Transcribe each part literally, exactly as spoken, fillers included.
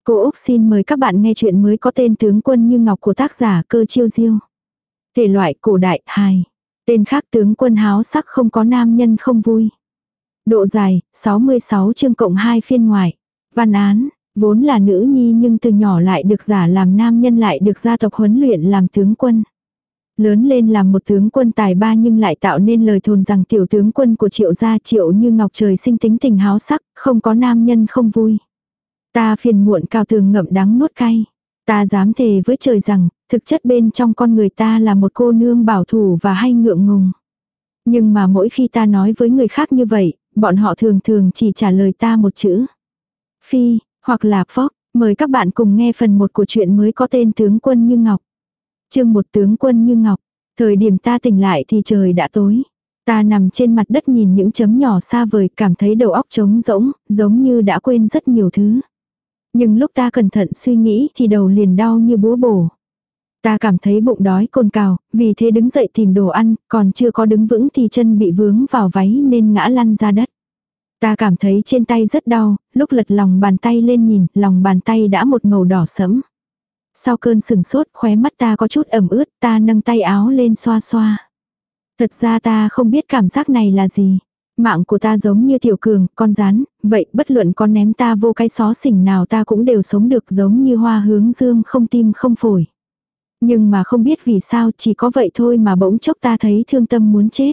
Cô Úc xin mời các bạn nghe chuyện mới có tên Tướng Quân Như Ngọc của tác giả Cơ Chiêu Diêu. Thể loại cổ đại hài. Tên khác Tướng Quân háo sắc không có nam nhân không vui. Độ dài sáu mươi sáu chương cộng hai phiên ngoại. Văn án, vốn là nữ nhi nhưng từ nhỏ lại được giả làm nam nhân, lại được gia tộc huấn luyện làm tướng quân. Lớn lên làm một tướng quân tài ba nhưng lại tạo nên lời thồn rằng tiểu tướng quân của Triệu gia Triệu Như Ngọc trời sinh tính tình háo sắc, không có nam nhân không vui. Ta phiền muộn cao tường ngậm đắng nuốt cay. Ta dám thề với trời rằng, thực chất bên trong con người ta là một cô nương bảo thủ và hay ngượng ngùng. Nhưng mà mỗi khi ta nói với người khác như vậy, bọn họ thường thường chỉ trả lời ta một chữ. Phi, hoặc là phóc. Mời các bạn cùng nghe phần một của chuyện mới có tên Tướng Quân Như Ngọc. Chương một Tướng Quân Như Ngọc. Thời điểm ta tỉnh lại thì trời đã tối. Ta nằm trên mặt đất nhìn những chấm nhỏ xa vời, cảm thấy đầu óc trống rỗng, giống như đã quên rất nhiều thứ. Nhưng lúc ta cẩn thận suy nghĩ thì đầu liền đau như búa bổ. Ta cảm thấy bụng đói cồn cào, vì thế đứng dậy tìm đồ ăn, còn chưa có đứng vững thì chân bị vướng vào váy nên ngã lăn ra đất. Ta cảm thấy trên tay rất đau, lúc lật lòng bàn tay lên nhìn, lòng bàn tay đã một màu đỏ sẫm. Sau cơn sừng sốt, khóe mắt ta có chút ẩm ướt, ta nâng tay áo lên xoa xoa. Thật ra ta không biết cảm giác này là gì. Mạng của ta giống như tiểu cường, con rắn, vậy bất luận con ném ta vô cái xó xỉnh nào ta cũng đều sống được, giống như hoa hướng dương không tim không phổi. Nhưng mà không biết vì sao, chỉ có vậy thôi mà bỗng chốc ta thấy thương tâm muốn chết.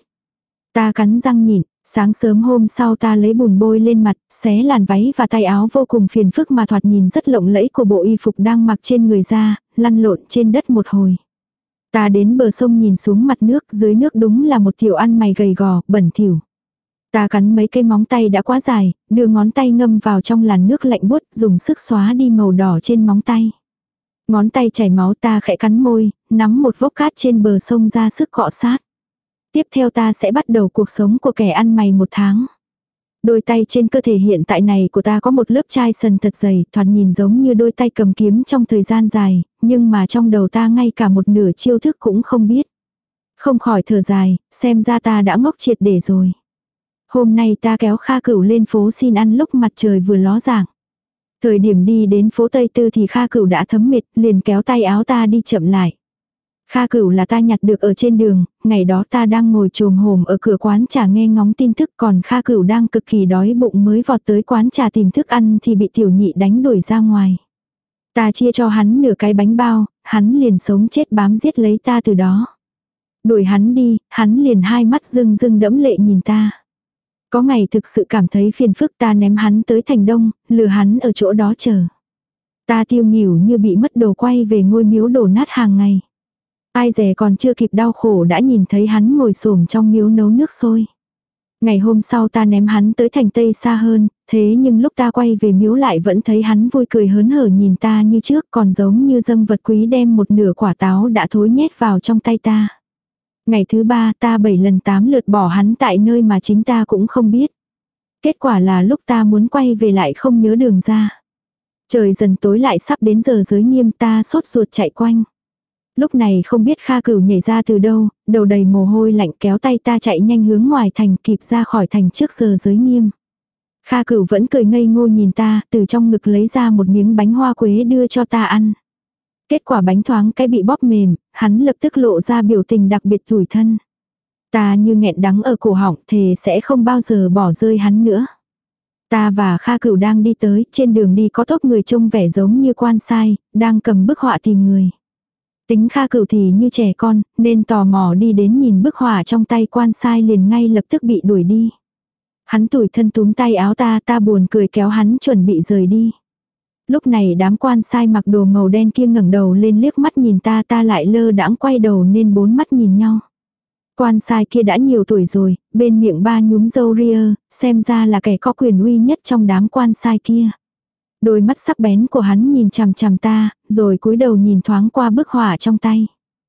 Ta cắn răng nhịn, sáng sớm hôm sau ta lấy bùn bôi lên mặt, xé làn váy và tay áo vô cùng phiền phức mà thoạt nhìn rất lộng lẫy của bộ y phục đang mặc trên người ra, lăn lộn trên đất một hồi. Ta đến bờ sông nhìn xuống mặt nước, dưới nước đúng là một tiểu ăn mày gầy gò, bẩn thỉu. Ta cắn mấy cây móng tay đã quá dài, đưa ngón tay ngâm vào trong làn nước lạnh buốt, dùng sức xóa đi màu đỏ trên móng tay. Ngón tay chảy máu, ta khẽ cắn môi, nắm một vốc cát trên bờ sông ra sức cọ sát. Tiếp theo ta sẽ bắt đầu cuộc sống của kẻ ăn mày một tháng. Đôi tay trên cơ thể hiện tại này của ta có một lớp chai sần thật dày, thoạt nhìn giống như đôi tay cầm kiếm trong thời gian dài, nhưng mà trong đầu ta ngay cả một nửa chiêu thức cũng không biết. Không khỏi thở dài, xem ra ta đã ngốc triệt để rồi. Hôm nay ta kéo Kha Cửu lên phố xin ăn lúc mặt trời vừa ló dạng. Thời điểm đi đến phố Tây Tư thì Kha Cửu đã thấm mệt, liền kéo tay áo ta đi chậm lại. Kha Cửu là ta nhặt được ở trên đường, ngày đó ta đang ngồi chồm hổm ở cửa quán trà nghe ngóng tin tức, còn Kha Cửu đang cực kỳ đói bụng mới vọt tới quán trà tìm thức ăn thì bị tiểu nhị đánh đuổi ra ngoài. Ta chia cho hắn nửa cái bánh bao, hắn liền sống chết bám giết lấy ta từ đó. Đuổi hắn đi, hắn liền hai mắt rưng rưng đẫm lệ nhìn ta. Có ngày thực sự cảm thấy phiền phức, ta ném hắn tới thành Đông, lừa hắn ở chỗ đó chờ. Ta tiêu nghỉu như bị mất đồ quay về ngôi miếu đổ nát hàng ngày. Ai dè còn chưa kịp đau khổ đã nhìn thấy hắn ngồi xổm trong miếu nấu nước sôi. Ngày hôm sau ta ném hắn tới thành Tây xa hơn, thế nhưng lúc ta quay về miếu lại vẫn thấy hắn vui cười hớn hở nhìn ta như trước, còn giống như dâng vật quý đem một nửa quả táo đã thối nhét vào trong tay ta. Ngày thứ ba ta bảy lần tám lượt bỏ hắn tại nơi mà chính ta cũng không biết. Kết quả là lúc ta muốn quay về lại không nhớ đường ra. Trời dần tối lại sắp đến giờ giới nghiêm, ta sốt ruột chạy quanh. Lúc này không biết Kha Cửu nhảy ra từ đâu, đầu đầy mồ hôi lạnh kéo tay ta chạy nhanh hướng ngoài thành, kịp ra khỏi thành trước giờ giới nghiêm. Kha Cửu vẫn cười ngây ngô nhìn ta, từ trong ngực lấy ra một miếng bánh hoa quế đưa cho ta ăn. Kết quả bánh thoáng cái bị bóp mềm, hắn lập tức lộ ra biểu tình đặc biệt tủi thân. Ta như nghẹn đắng ở cổ họng, thề sẽ không bao giờ bỏ rơi hắn nữa. Ta và Kha Cửu đang đi tới, trên đường đi có tốp người trông vẻ giống như quan sai, đang cầm bức họa tìm người. Tính Kha Cửu thì như trẻ con, nên tò mò đi đến nhìn bức họa trong tay quan sai liền ngay lập tức bị đuổi đi. Hắn tủi thân túm tay áo ta, ta buồn cười kéo hắn chuẩn bị rời đi. Lúc này đám quan sai mặc đồ màu đen kia ngẩng đầu lên liếc mắt nhìn ta, ta lại lơ đãng quay đầu nên bốn mắt nhìn nhau. Quan sai kia đã nhiều tuổi rồi, bên miệng ba nhúm râu ria, xem ra là kẻ có quyền uy nhất trong đám quan sai kia. Đôi mắt sắc bén của hắn nhìn chằm chằm ta, rồi cúi đầu nhìn thoáng qua bức họa trong tay.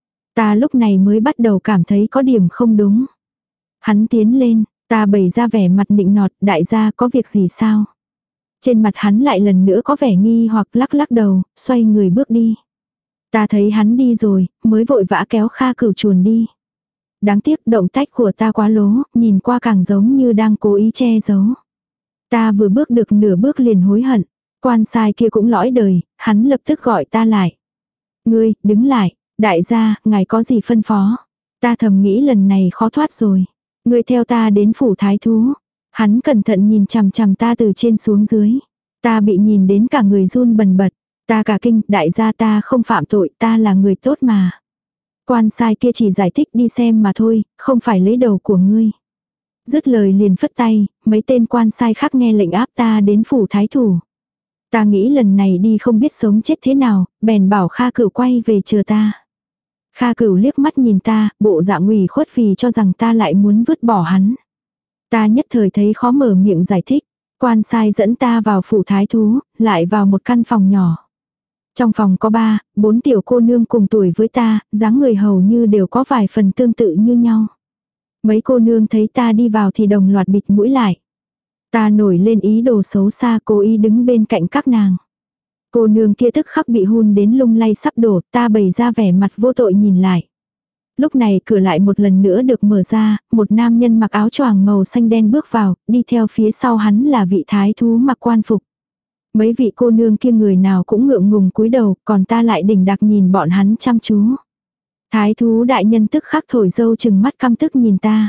Ta lúc này mới bắt đầu cảm thấy có điểm không đúng. Hắn tiến lên, ta bày ra vẻ mặt nịnh nọt, đại gia có việc gì sao? Trên mặt hắn lại lần nữa có vẻ nghi hoặc lắc lắc đầu, xoay người bước đi. Ta thấy hắn đi rồi, mới vội vã kéo Kha Cửu chuồn đi. Đáng tiếc động tác của ta quá lố, nhìn qua càng giống như đang cố ý che giấu. Ta vừa bước được nửa bước liền hối hận. Quan sai kia cũng lõi đời, hắn lập tức gọi ta lại. Ngươi, đứng lại, đại gia, ngài có gì phân phó? Ta thầm nghĩ lần này khó thoát rồi. Ngươi theo ta đến phủ thái thú. Hắn cẩn thận nhìn chằm chằm ta từ trên xuống dưới. Ta bị nhìn đến cả người run bần bật. Ta cả kinh, đại gia ta không phạm tội, ta là người tốt mà. Quan sai kia chỉ giải thích đi xem mà thôi, không phải lấy đầu của ngươi. Dứt lời liền phất tay, mấy tên quan sai khác nghe lệnh áp ta đến phủ thái thủ. Ta nghĩ lần này đi không biết sống chết thế nào, bèn bảo Kha Cửu quay về chờ ta. Kha Cửu liếc mắt nhìn ta, bộ dạng ủy khuất vì cho rằng ta lại muốn vứt bỏ hắn. Ta nhất thời thấy khó mở miệng giải thích. Quan sai dẫn ta vào phủ thái thú, lại vào một căn phòng nhỏ. Trong phòng có ba, bốn tiểu cô nương cùng tuổi với ta, dáng người hầu như đều có vài phần tương tự như nhau. Mấy cô nương thấy ta đi vào thì đồng loạt bịt mũi lại. Ta nổi lên ý đồ xấu xa, cố ý đứng bên cạnh các nàng. Cô nương kia tức khắc bị hun đến lung lay sắp đổ, ta bày ra vẻ mặt vô tội nhìn lại. Lúc này cửa lại một lần nữa được mở ra, một nam nhân mặc áo choàng màu xanh đen bước vào, đi theo phía sau hắn là vị thái thú mặc quan phục. Mấy vị cô nương kia người nào cũng ngượng ngùng cúi đầu, còn ta lại đỉnh đặc nhìn bọn hắn chăm chú. Thái thú đại nhân tức khắc thổi dâu chừng mắt căm tức nhìn ta.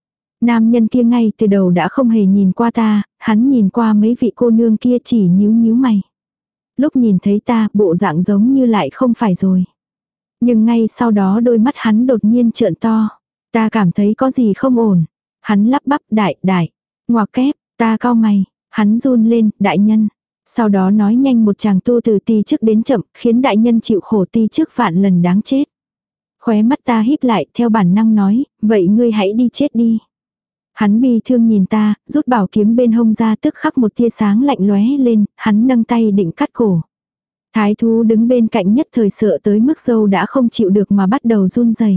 Nam nhân kia ngay từ đầu đã không hề nhìn qua ta, hắn nhìn qua mấy vị cô nương kia chỉ nhíu nhíu mày. Lúc nhìn thấy ta, bộ dạng giống như lại không phải rồi. Nhưng ngay sau đó đôi mắt hắn đột nhiên trợn to. Ta cảm thấy có gì không ổn. Hắn lắp bắp đại đại. Ngoặc kép, ta cau mày. Hắn run lên, đại nhân. Sau đó nói nhanh một chàng tu từ ti trước đến chậm, khiến đại nhân chịu khổ ti trước vạn lần đáng chết. Khóe mắt ta híp lại, theo bản năng nói, vậy ngươi hãy đi chết đi. Hắn bi thương nhìn ta, rút bảo kiếm bên hông ra, tức khắc một tia sáng lạnh lóe lên, hắn nâng tay định cắt cổ. Thái thú đứng bên cạnh nhất thời sợ tới mức râu đã không chịu được mà bắt đầu run rẩy.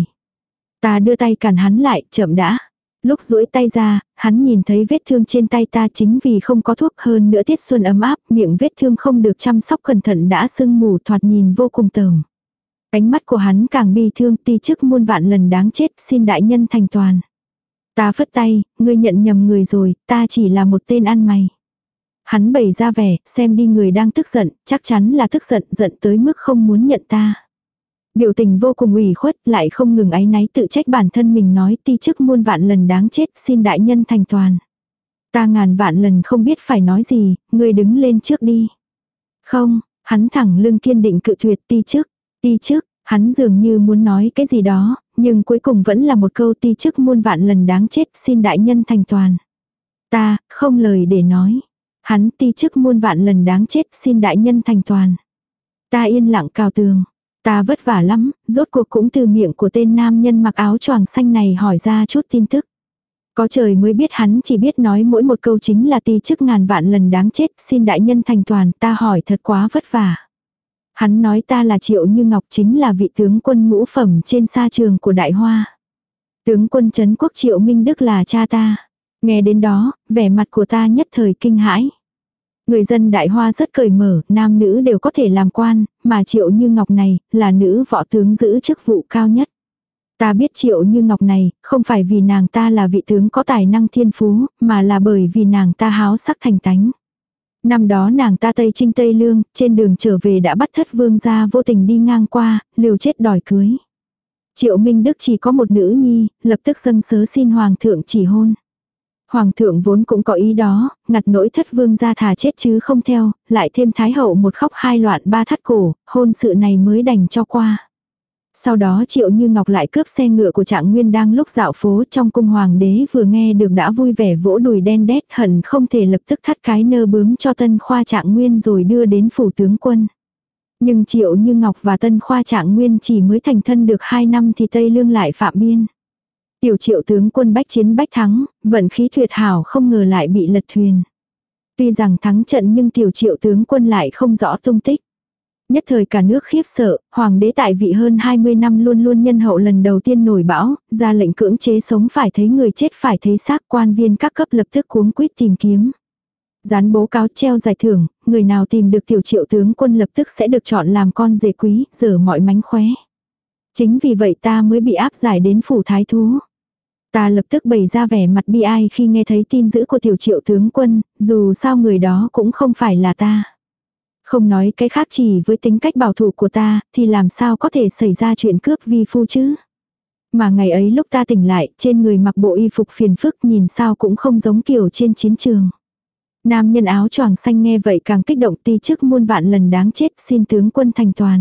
Ta đưa tay cản hắn lại, chậm đã. Lúc duỗi tay ra, hắn nhìn thấy vết thương trên tay ta chính vì không có thuốc, hơn nữa tiết xuân ấm áp, miệng vết thương không được chăm sóc cẩn thận đã sưng mù, thoạt nhìn vô cùng tởm. Ánh mắt của hắn càng bi thương, ti chức muôn vạn lần đáng chết, xin đại nhân thành toàn. Ta phất tay, ngươi nhận nhầm người rồi, ta chỉ là một tên ăn mày. Hắn bày ra vẻ, xem đi người đang tức giận, chắc chắn là tức giận, giận tới mức không muốn nhận ta. Biểu tình vô cùng ủy khuất, lại không ngừng áy náy tự trách bản thân mình nói ti chức muôn vạn lần đáng chết, xin đại nhân thành toàn. Ta ngàn vạn lần không biết phải nói gì, ngươi đứng lên trước đi. Không, hắn thẳng lưng kiên định cự tuyệt ti chức, ti chức, hắn dường như muốn nói cái gì đó, nhưng cuối cùng vẫn là một câu ti chức muôn vạn lần đáng chết, xin đại nhân thành toàn. Ta, không lời để nói. Hắn ti chức muôn vạn lần đáng chết, xin đại nhân thành toàn. Ta yên lặng cào tường. Ta vất vả lắm, rốt cuộc cũng từ miệng của tên nam nhân mặc áo choàng xanh này hỏi ra chút tin tức. Có trời mới biết hắn chỉ biết nói mỗi một câu chính là ti chức ngàn vạn lần đáng chết, xin đại nhân thành toàn, ta hỏi thật quá vất vả. Hắn nói ta là Triệu Như Ngọc, chính là vị tướng quân ngũ phẩm trên sa trường của Đại Hoa. Tướng quân trấn quốc Triệu Minh Đức là cha ta. Nghe đến đó, vẻ mặt của ta nhất thời kinh hãi. Người dân Đại Hoa rất cởi mở, nam nữ đều có thể làm quan, mà Triệu Như Ngọc này, là nữ võ tướng giữ chức vụ cao nhất. Ta biết Triệu Như Ngọc này, không phải vì nàng ta là vị tướng có tài năng thiên phú, mà là bởi vì nàng ta háo sắc thành tánh. Năm đó nàng ta Tây Trinh Tây Lương, trên đường trở về đã bắt thất vương gia vô tình đi ngang qua, liều chết đòi cưới. Triệu Minh Đức chỉ có một nữ nhi, lập tức dâng sớ xin hoàng thượng chỉ hôn. Hoàng thượng vốn cũng có ý đó, ngặt nỗi thất vương gia thà chết chứ không theo, lại thêm thái hậu một khóc hai loạn ba thắt cổ, hôn sự này mới đành cho qua. Sau đó Triệu Như Ngọc lại cướp xe ngựa của Trạng Nguyên đang lúc dạo phố trong cung hoàng đế vừa nghe được đã vui vẻ vỗ đùi đen đét, hận không thể lập tức thắt cái nơ bướm cho Tân Khoa Trạng Nguyên rồi đưa đến phủ tướng quân. Nhưng Triệu Như Ngọc và Tân Khoa Trạng Nguyên chỉ mới thành thân được hai năm thì Tây Lương lại phạm biên. Tiểu Triệu tướng quân bách chiến bách thắng, vận khí tuyệt hảo không ngờ lại bị lật thuyền. Tuy rằng thắng trận nhưng Tiểu Triệu tướng quân lại không rõ tung tích. Nhất thời cả nước khiếp sợ, hoàng đế tại vị hơn hai mươi năm luôn luôn nhân hậu lần đầu tiên nổi bão, ra lệnh cưỡng chế sống phải thấy người chết phải thấy xác, quan viên các cấp lập tức cuống quýt tìm kiếm. Dán bố cáo treo giải thưởng, người nào tìm được Tiểu Triệu tướng quân lập tức sẽ được chọn làm con rể quý, dở mọi mánh khóe. Chính vì vậy ta mới bị áp giải đến phủ thái thú. Ta lập tức bày ra vẻ mặt bi ai khi nghe thấy tin dữ của Tiểu Triệu tướng quân, dù sao người đó cũng không phải là ta. Không nói cái khác, chỉ với tính cách bảo thủ của ta, thì làm sao có thể xảy ra chuyện cướp vi phu chứ. Mà ngày ấy lúc ta tỉnh lại, trên người mặc bộ y phục phiền phức, nhìn sao cũng không giống kiểu trên chiến trường. Nam nhân áo choàng xanh nghe vậy càng kích động, ti chức muôn vạn lần đáng chết, xin tướng quân thành toàn.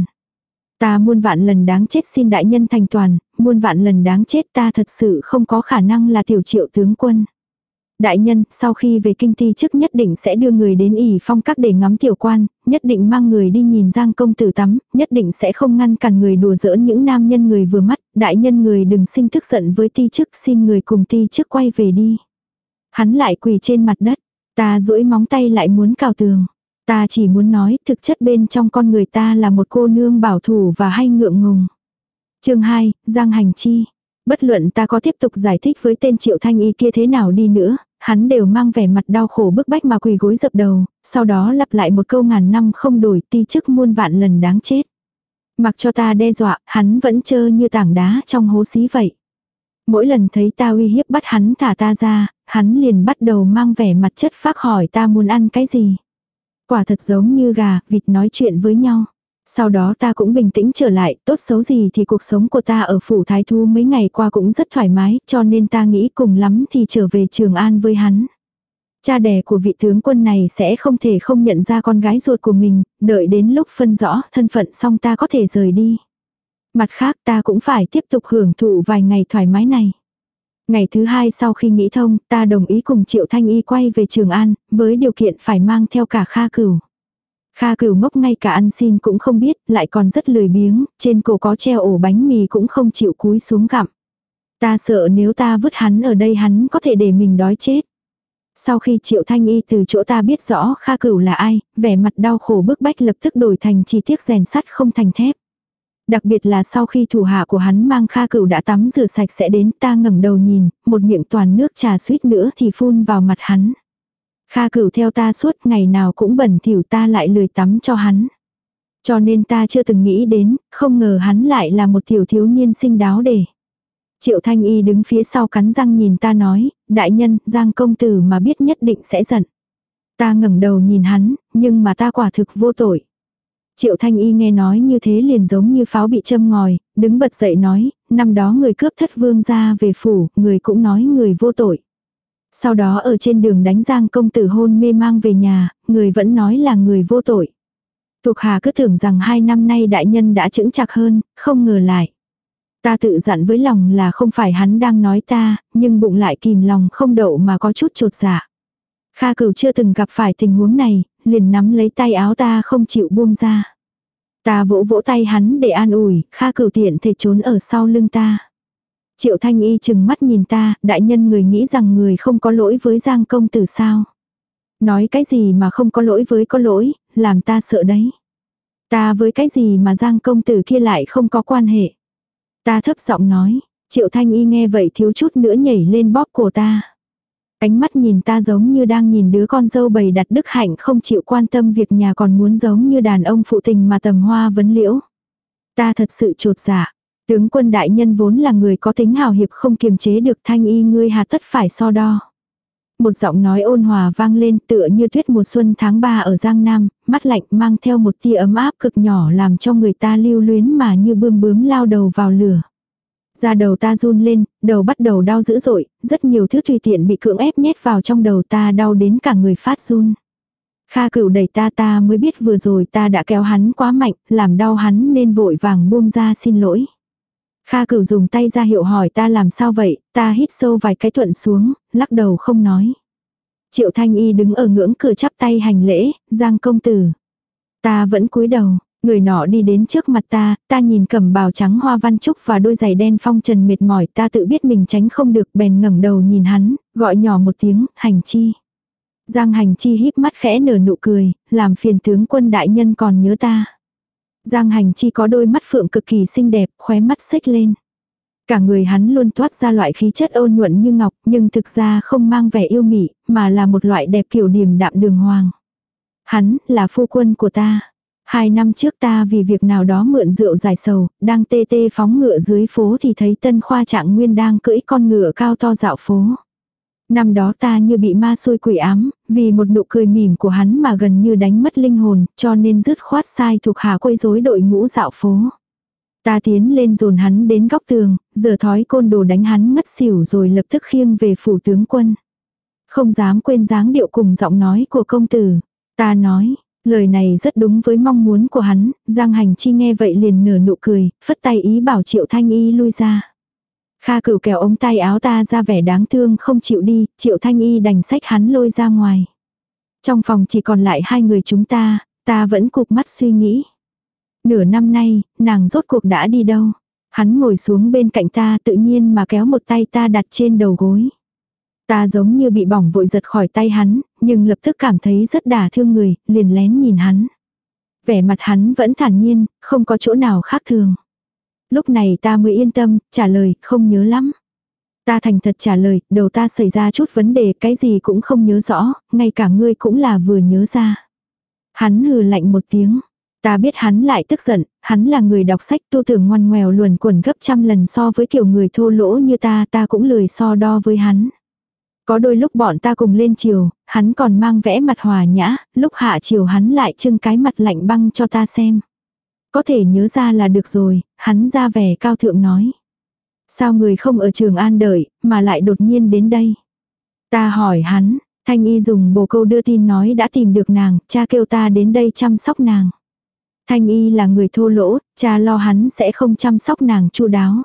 Ta muôn vạn lần đáng chết, xin đại nhân thành toàn, muôn vạn lần đáng chết, ta thật sự không có khả năng là tiểu Triệu tướng quân. Đại nhân, sau khi về kinh ti chức nhất định sẽ đưa người đến ỷ phong các để ngắm tiểu quan, nhất định mang người đi nhìn Giang công tử tắm, nhất định sẽ không ngăn cản người đùa giỡn những nam nhân người vừa mắt, đại nhân người đừng sinh tức giận với ti chức, xin người cùng ti chức quay về đi. Hắn lại quỳ trên mặt đất, ta duỗi móng tay lại muốn cào tường. Ta chỉ muốn nói, thực chất bên trong con người ta là một cô nương bảo thủ và hay ngượng ngùng. Chương hai, Giang Hành Chi. Bất luận ta có tiếp tục giải thích với tên Triệu Thanh Y kia thế nào đi nữa, hắn đều mang vẻ mặt đau khổ bức bách mà quỳ gối dập đầu, sau đó lặp lại một câu ngàn năm không đổi, ti chức muôn vạn lần đáng chết. Mặc cho ta đe dọa, hắn vẫn trơ như tảng đá trong hố xí vậy. Mỗi lần thấy ta uy hiếp bắt hắn thả ta ra, hắn liền bắt đầu mang vẻ mặt chất phác hỏi ta muốn ăn cái gì. Quả thật giống như gà, vịt nói chuyện với nhau. Sau đó ta cũng bình tĩnh trở lại, tốt xấu gì thì cuộc sống của ta ở phủ Thái Thu mấy ngày qua cũng rất thoải mái, cho nên ta nghĩ cùng lắm thì trở về Trường An với hắn. Cha đẻ của vị tướng quân này sẽ không thể không nhận ra con gái ruột của mình, đợi đến lúc phân rõ thân phận xong ta có thể rời đi. Mặt khác ta cũng phải tiếp tục hưởng thụ vài ngày thoải mái này. Ngày thứ hai sau khi nghĩ thông, ta đồng ý cùng Triệu Thanh Y quay về Trường An, với điều kiện phải mang theo cả Kha Cửu. Kha Cửu ngốc ngay cả ăn xin cũng không biết, lại còn rất lười biếng, trên cổ có treo ổ bánh mì cũng không chịu cúi xuống gặm. Ta sợ nếu ta vứt hắn ở đây hắn có thể để mình đói chết. Sau khi Triệu Thanh Y từ chỗ ta biết rõ Kha Cửu là ai, vẻ mặt đau khổ bức bách lập tức đổi thành chỉ tiếc rèn sắt không thành thép. Đặc biệt là sau khi thủ hạ của hắn mang Kha Cửu đã tắm rửa sạch sẽ đến, ta ngẩng đầu nhìn, một miệng toàn nước trà suýt nữa thì phun vào mặt hắn. Kha Cửu theo ta suốt, ngày nào cũng bẩn thỉu, ta lại lười tắm cho hắn. Cho nên ta chưa từng nghĩ đến, không ngờ hắn lại là một tiểu thiếu niên xinh đáo để. Triệu Thanh Y đứng phía sau cắn răng nhìn ta nói, đại nhân, Giang công tử mà biết nhất định sẽ giận. Ta ngẩng đầu nhìn hắn, nhưng mà ta quả thực vô tội. Triệu Thanh Y nghe nói như thế liền giống như pháo bị châm ngòi, đứng bật dậy nói, năm đó người cướp thất vương ra về phủ, người cũng nói người vô tội. Sau đó ở trên đường đánh Giang công tử hôn mê mang về nhà, người vẫn nói là người vô tội. Thuộc hạ cứ tưởng rằng hai năm nay đại nhân đã chững chạc hơn, không ngờ lại. Ta tự dặn với lòng là không phải hắn đang nói ta, nhưng bụng lại kìm lòng không đậu mà có chút chột dạ. Kha Cửu chưa từng gặp phải tình huống này, liền nắm lấy tay áo ta không chịu buông ra. Ta vỗ vỗ tay hắn để an ủi, Kha Cửu tiện thể trốn ở sau lưng ta. Triệu Thanh Y chừng mắt nhìn ta, đại nhân người nghĩ rằng người không có lỗi với Giang công tử sao. Nói cái gì mà không có lỗi với có lỗi, làm ta sợ đấy. Ta với cái gì mà Giang công tử kia lại không có quan hệ. Ta thấp giọng nói, Triệu Thanh Y nghe vậy thiếu chút nữa nhảy lên bóp cổ ta. Ánh mắt nhìn ta giống như đang nhìn đứa con dâu bày đặt đức hạnh không chịu quan tâm việc nhà còn muốn giống như đàn ông phụ tình mà tầm hoa vấn liễu. Ta thật sự chột dạ. Tướng quân đại nhân vốn là người có tính hào hiệp không kiềm chế được, Thanh Y ngươi hà tất phải so đo. Một giọng nói ôn hòa vang lên tựa như tuyết mùa xuân tháng ba ở Giang Nam, mắt lạnh mang theo một tia ấm áp cực nhỏ làm cho người ta lưu luyến mà như bươm bướm lao đầu vào lửa. Da đầu ta run lên, đầu bắt đầu đau dữ dội, rất nhiều thứ tùy tiện bị cưỡng ép nhét vào trong đầu ta, đau đến cả người phát run. Kha Cửu đẩy ta ta mới biết vừa rồi ta đã kéo hắn quá mạnh, làm đau hắn nên vội vàng buông ra xin lỗi. Kha Cửu dùng tay ra hiệu hỏi ta làm sao vậy, ta hít sâu vài cái thuận xuống, lắc đầu không nói. Triệu Thanh Y đứng ở ngưỡng cửa chắp tay hành lễ, Giang công tử. Ta vẫn cúi đầu, người nọ đi đến trước mặt ta, ta nhìn cẩm bào trắng hoa văn trúc và đôi giày đen phong trần mệt mỏi, ta tự biết mình tránh không được bèn ngẩng đầu nhìn hắn, gọi nhỏ một tiếng, Hành Chi. Giang Hành Chi híp mắt khẽ nở nụ cười, làm phiền tướng quân đại nhân còn nhớ ta. Giang Hành Chi có đôi mắt phượng cực kỳ xinh đẹp, khóe mắt xếch lên. Cả người hắn luôn toát ra loại khí chất ôn nhuận như ngọc, nhưng thực ra không mang vẻ yêu mị, mà là một loại đẹp kiểu điềm đạm đường hoàng. Hắn là phu quân của ta. Hai năm trước ta vì việc nào đó mượn rượu giải sầu, đang tê tê phóng ngựa dưới phố thì thấy Tân Khoa Trạng Nguyên đang cưỡi con ngựa cao to dạo phố. Năm đó ta như bị ma xui quỷ ám, vì một nụ cười mỉm của hắn mà gần như đánh mất linh hồn, cho nên dứt khoát sai thuộc hạ quấy rối đội ngũ dạo phố. Ta tiến lên dồn hắn đến góc tường, giờ thói côn đồ đánh hắn ngất xỉu rồi lập tức khiêng về phủ tướng quân. Không dám quên dáng điệu cùng giọng nói của công tử. Ta nói, lời này rất đúng với mong muốn của hắn, Giang Hành Chi nghe vậy liền nở nụ cười, phất tay ý bảo Triệu Thanh Y lui ra. Kha Cửu kéo ống tay áo ta ra vẻ đáng thương không chịu đi, Triệu Thanh Y đành xách hắn lôi ra ngoài. Trong phòng chỉ còn lại hai người chúng ta, ta vẫn cụp mắt suy nghĩ. Nửa năm nay, nàng rốt cuộc đã đi đâu? Hắn ngồi xuống bên cạnh ta tự nhiên mà kéo một tay ta đặt trên đầu gối. Ta giống như bị bỏng vội giật khỏi tay hắn, nhưng lập tức cảm thấy rất đả thương người, liền lén nhìn hắn. Vẻ mặt hắn vẫn thản nhiên, không có chỗ nào khác thường. Lúc này ta mới yên tâm, trả lời, không nhớ lắm. Ta thành thật trả lời, đầu ta xảy ra chút vấn đề, cái gì cũng không nhớ rõ, ngay cả ngươi cũng là vừa nhớ ra. Hắn hừ lạnh một tiếng. Ta biết hắn lại tức giận, hắn là người đọc sách tu tưởng ngoan ngoèo luồn quẩn gấp trăm lần so với kiểu người thô lỗ như ta, ta cũng lười so đo với hắn. Có đôi lúc bọn ta cùng lên chiều, hắn còn mang vẽ mặt hòa nhã, lúc hạ chiều hắn lại trưng cái mặt lạnh băng cho ta xem. Có thể nhớ ra là được rồi, hắn ra vẻ cao thượng nói. Sao người không ở Trường An đợi, mà lại đột nhiên đến đây? Ta hỏi hắn, Thanh Y dùng bồ câu đưa tin nói đã tìm được nàng, cha kêu ta đến đây chăm sóc nàng. Thanh Y là người thô lỗ, cha lo hắn sẽ không chăm sóc nàng chu đáo.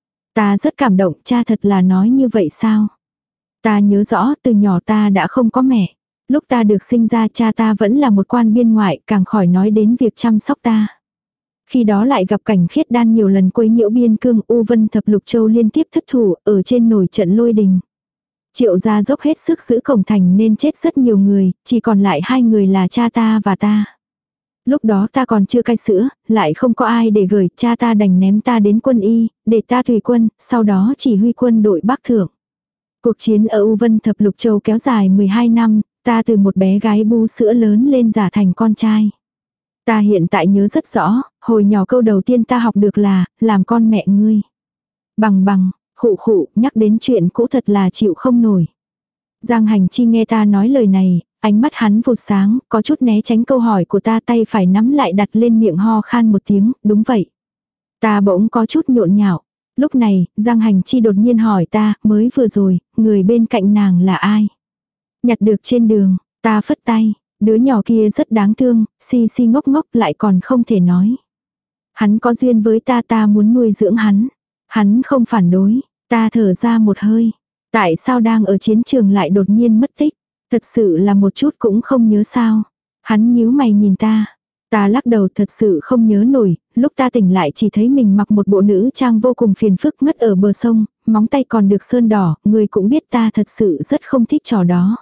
Ta rất cảm động, cha thật là nói như vậy sao? Ta nhớ rõ từ nhỏ ta đã không có mẹ. Lúc ta được sinh ra cha ta vẫn là một quan biên ngoại, càng khỏi nói đến việc chăm sóc ta. Khi đó lại gặp cảnh Khiết Đan nhiều lần quấy nhiễu biên cương, U Vân Thập Lục Châu liên tiếp thất thủ ở trên nổi trận lôi đình. Triệu gia dốc hết sức giữ cổng thành nên chết rất nhiều người, chỉ còn lại hai người là cha ta và ta. Lúc đó ta còn chưa cai sữa, lại không có ai để gửi, cha ta đành ném ta đến quân y, để ta tùy quân, sau đó chỉ huy quân đội Bắc Thượng. Cuộc chiến ở U Vân Thập Lục Châu kéo dài mười hai năm, ta từ một bé gái bú sữa lớn lên giả thành con trai. Ta hiện tại nhớ rất rõ, hồi nhỏ câu đầu tiên ta học được là, làm con mẹ ngươi. Bằng bằng, khụ khụ, nhắc đến chuyện cũ thật là chịu không nổi. Giang Hành Chi nghe ta nói lời này, ánh mắt hắn vụt sáng, có chút né tránh câu hỏi của ta, tay phải nắm lại đặt lên miệng ho khan một tiếng, đúng vậy. Ta bỗng có chút nhộn nhạo. Lúc này, Giang Hành Chi đột nhiên hỏi ta, mới vừa rồi, người bên cạnh nàng là ai? Nhặt được trên đường, ta phất tay, đứa nhỏ kia rất đáng thương, si si ngốc ngốc lại còn không thể nói. Hắn có duyên với ta, ta muốn nuôi dưỡng hắn. Hắn không phản đối, ta thở ra một hơi. Tại sao đang ở chiến trường lại đột nhiên mất tích? Thật sự là một chút cũng không nhớ sao. Hắn nhíu mày nhìn ta. Ta lắc đầu, thật sự không nhớ nổi, lúc ta tỉnh lại chỉ thấy mình mặc một bộ nữ trang vô cùng phiền phức ngất ở bờ sông, móng tay còn được sơn đỏ, người cũng biết ta thật sự rất không thích trò đó.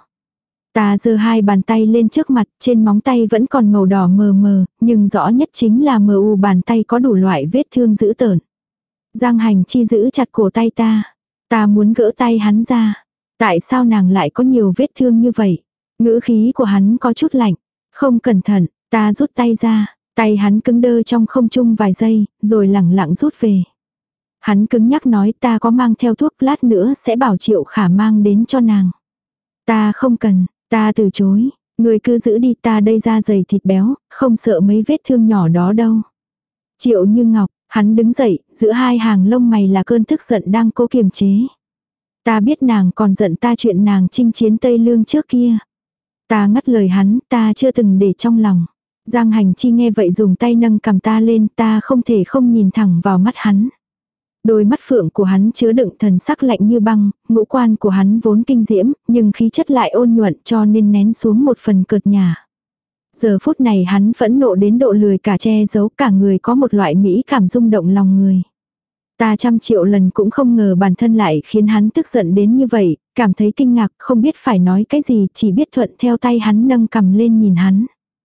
Ta giơ hai bàn tay lên trước mặt, trên móng tay vẫn còn màu đỏ mờ mờ, nhưng rõ nhất chính là mờ u bàn tay có đủ loại vết thương dữ tợn. Giang Hành Chi giữ chặt cổ tay ta. Ta muốn gỡ tay hắn ra. Tại sao nàng lại có nhiều vết thương như vậy? Ngữ khí của hắn có chút lạnh. Không cẩn thận, ta rút tay ra. Tay hắn cứng đơ trong không trung vài giây, rồi lẳng lặng rút về. Hắn cứng nhắc nói, ta có mang theo thuốc, lát nữa sẽ bảo Triệu Khả mang đến cho nàng. Ta không cần, ta từ chối. Người cứ giữ đi, ta đây da dày thịt béo, không sợ mấy vết thương nhỏ đó đâu. Triệu Như Ngọc, hắn đứng dậy, giữa hai hàng lông mày là cơn tức giận đang cố kiềm chế. Ta biết nàng còn giận ta chuyện nàng chinh chiến Tây Lương trước kia. Ta ngắt lời hắn, ta chưa từng để trong lòng. Giang Hành Chi nghe vậy dùng tay nâng cầm ta lên, ta không thể không nhìn thẳng vào mắt hắn. Đôi mắt phượng của hắn chứa đựng thần sắc lạnh như băng, ngũ quan của hắn vốn kinh diễm, nhưng khí chất lại ôn nhuận cho nên nén xuống một phần cợt nhả. Giờ phút này hắn phẫn nộ đến độ lười cả che giấu, cả người có một loại mỹ cảm rung động lòng người. Ta trăm triệu lần cũng không ngờ bản thân lại khiến hắn tức giận đến như vậy, cảm thấy kinh ngạc, không biết phải nói cái gì, chỉ biết thuận theo tay hắn nâng cầm lên nhìn hắn.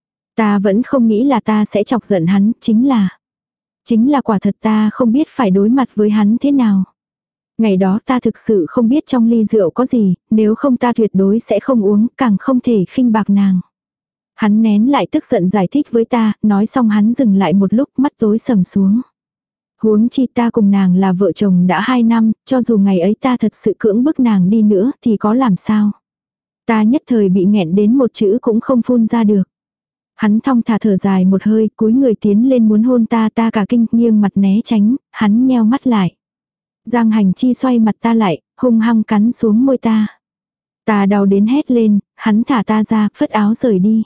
Ta vẫn không nghĩ là ta sẽ chọc giận hắn, chính là... Chính là quả thật ta không biết phải đối mặt với hắn thế nào. Ngày đó ta thực sự không biết trong ly rượu có gì, nếu không ta tuyệt đối sẽ không uống, càng không thể khinh bạc nàng. Hắn nén lại tức giận giải thích với ta, nói xong hắn dừng lại một lúc, mắt tối sầm xuống. Huống chi ta cùng nàng là vợ chồng đã hai năm, cho dù ngày ấy ta thật sự cưỡng bức nàng đi nữa thì có làm sao. Ta nhất thời bị nghẹn đến một chữ cũng không phun ra được. Hắn thong thả thở dài một hơi, cúi người tiến lên muốn hôn ta, ta cả kinh nghiêng mặt né tránh, hắn nheo mắt lại. Giang Hành Chi xoay mặt ta lại, hung hăng cắn xuống môi ta. Ta đau đến hét lên, hắn thả ta ra, phất áo rời đi.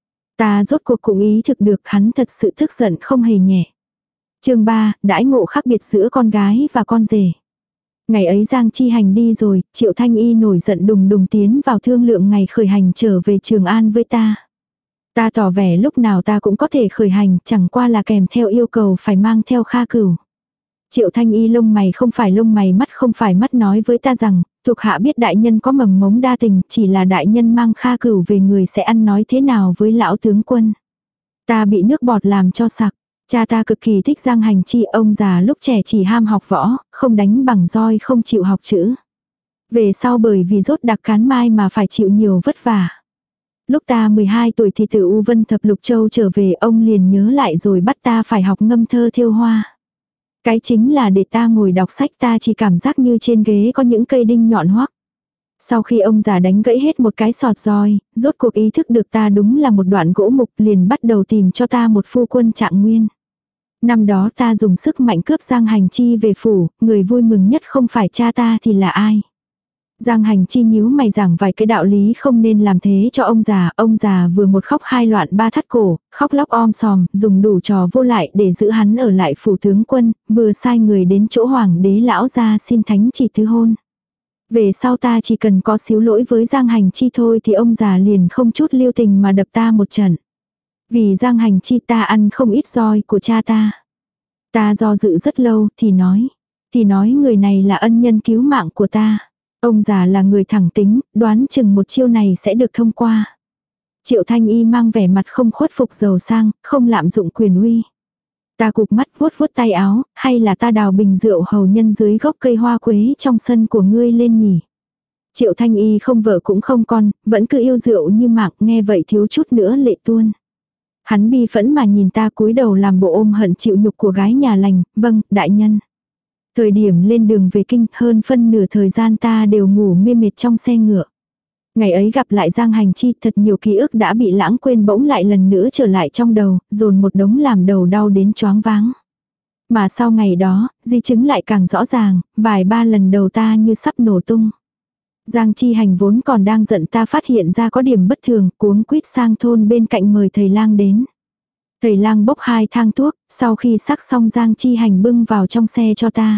Ta rốt cuộc cũng ý thực được hắn thật sự tức giận không hề nhẹ. Chương ba, đãi ngộ khác biệt giữa con gái và con rể. Ngày ấy Giang Chi Hành đi rồi, Triệu Thanh Y nổi giận đùng đùng tiến vào thương lượng ngày khởi hành trở về Trường An với ta. Ta tỏ vẻ lúc nào ta cũng có thể khởi hành, chẳng qua là kèm theo yêu cầu phải mang theo Kha Cửu. Triệu Thanh Y lông mày không phải lông mày, mắt không phải mắt, nói với ta rằng, thuộc hạ biết đại nhân có mầm mống đa tình, chỉ là đại nhân mang Kha Cửu về người sẽ ăn nói thế nào với lão tướng quân. Ta bị nước bọt làm cho sặc. Cha ta cực kỳ thích Giang Hành Chi, ông già lúc trẻ chỉ ham học võ, không đánh bằng roi, không chịu học chữ. Về sau bởi vì rốt đặc cán mai mà phải chịu nhiều vất vả. Lúc ta mười hai tuổi thì từ U Vân Thập Lục Châu trở về, ông liền nhớ lại rồi bắt ta phải học ngâm thơ thêu hoa. Cái chính là để ta ngồi đọc sách, ta chỉ cảm giác như trên ghế có những cây đinh nhọn hoắc. Sau khi ông già đánh gãy hết một cái sọt roi, rốt cuộc ý thức được ta đúng là một đoạn gỗ mục, liền bắt đầu tìm cho ta một phu quân trạng nguyên. Năm đó ta dùng sức mạnh cướp Giang Hành Chi về phủ, người vui mừng nhất không phải cha ta thì là ai. Giang Hành Chi nhíu mày giảng vài cái đạo lý không nên làm thế cho ông già, ông già vừa một khóc hai loạn ba thắt cổ, khóc lóc om sòm, dùng đủ trò vô lại để giữ hắn ở lại phủ tướng quân, vừa sai người đến chỗ hoàng đế lão gia xin thánh chỉ thứ hôn. Về sau ta chỉ cần có xíu lỗi với Giang Hành Chi thôi thì ông già liền không chút lưu tình mà đập ta một trận. Vì Giang Hành Chi ta ăn không ít roi của cha ta. Ta do dự rất lâu thì nói, thì nói người này là ân nhân cứu mạng của ta. Ông già là người thẳng tính, đoán chừng một chiêu này sẽ được thông qua. Triệu Thanh Y mang vẻ mặt không khuất phục giàu sang, không lạm dụng quyền uy. Ta cụp mắt vuốt vuốt tay áo, hay là ta đào bình rượu hầu nhân dưới gốc cây hoa quế trong sân của ngươi lên nhỉ. Triệu Thanh Y không vợ cũng không con, vẫn cứ yêu rượu như mạng, nghe vậy thiếu chút nữa lệ tuôn. Hắn bi phẫn mà nhìn ta cúi đầu làm bộ ôm hận chịu nhục của gái nhà lành, vâng, đại nhân. Thời điểm lên đường về kinh, hơn phân nửa thời gian ta đều ngủ mê mệt trong xe ngựa. Ngày ấy gặp lại Giang Hành Chi, thật nhiều ký ức đã bị lãng quên bỗng lại lần nữa trở lại trong đầu, dồn một đống làm đầu đau đến choáng váng. Mà sau ngày đó, di chứng lại càng rõ ràng, vài ba lần đầu ta như sắp nổ tung. Giang Chi Hành vốn còn đang giận ta phát hiện ra có điểm bất thường, cuống quýt sang thôn bên cạnh mời thầy lang đến. Thầy lang bốc hai thang thuốc, sau khi sắc xong Giang Chi Hành bưng vào trong xe cho ta.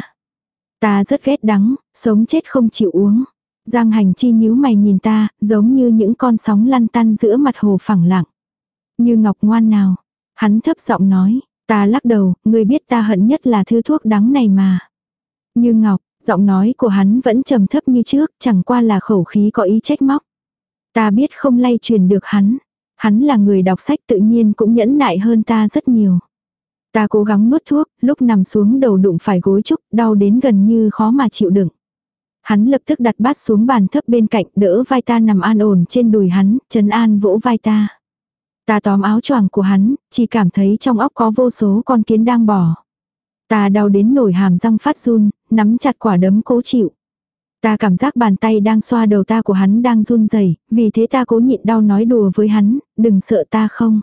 Ta rất ghét đắng, sống chết không chịu uống. Giang Hành Chi nhíu mày nhìn ta, giống như những con sóng lăn tăn giữa mặt hồ phẳng lặng. Như ngọc ngoan nào. Hắn thấp giọng nói, ta lắc đầu, ngươi biết ta hận nhất là thứ thuốc đắng này mà. Như ngọc, giọng nói của hắn vẫn trầm thấp như trước, chẳng qua là khẩu khí có ý trách móc. Ta biết không lay truyền được hắn. Hắn là người đọc sách tự nhiên cũng nhẫn nại hơn ta rất nhiều. Ta cố gắng nuốt thuốc, lúc nằm xuống đầu đụng phải gối trúc, đau đến gần như khó mà chịu đựng. Hắn lập tức đặt bát xuống bàn thấp bên cạnh, đỡ vai ta nằm an ổn trên đùi hắn, trấn an vỗ vai ta. Ta tóm áo choàng của hắn, chỉ cảm thấy trong óc có vô số con kiến đang bò. Ta đau đến nổi hàm răng phát run, nắm chặt quả đấm cố chịu. Ta cảm giác bàn tay đang xoa đầu ta của hắn đang run rẩy, vì thế ta cố nhịn đau nói đùa với hắn, đừng sợ ta không.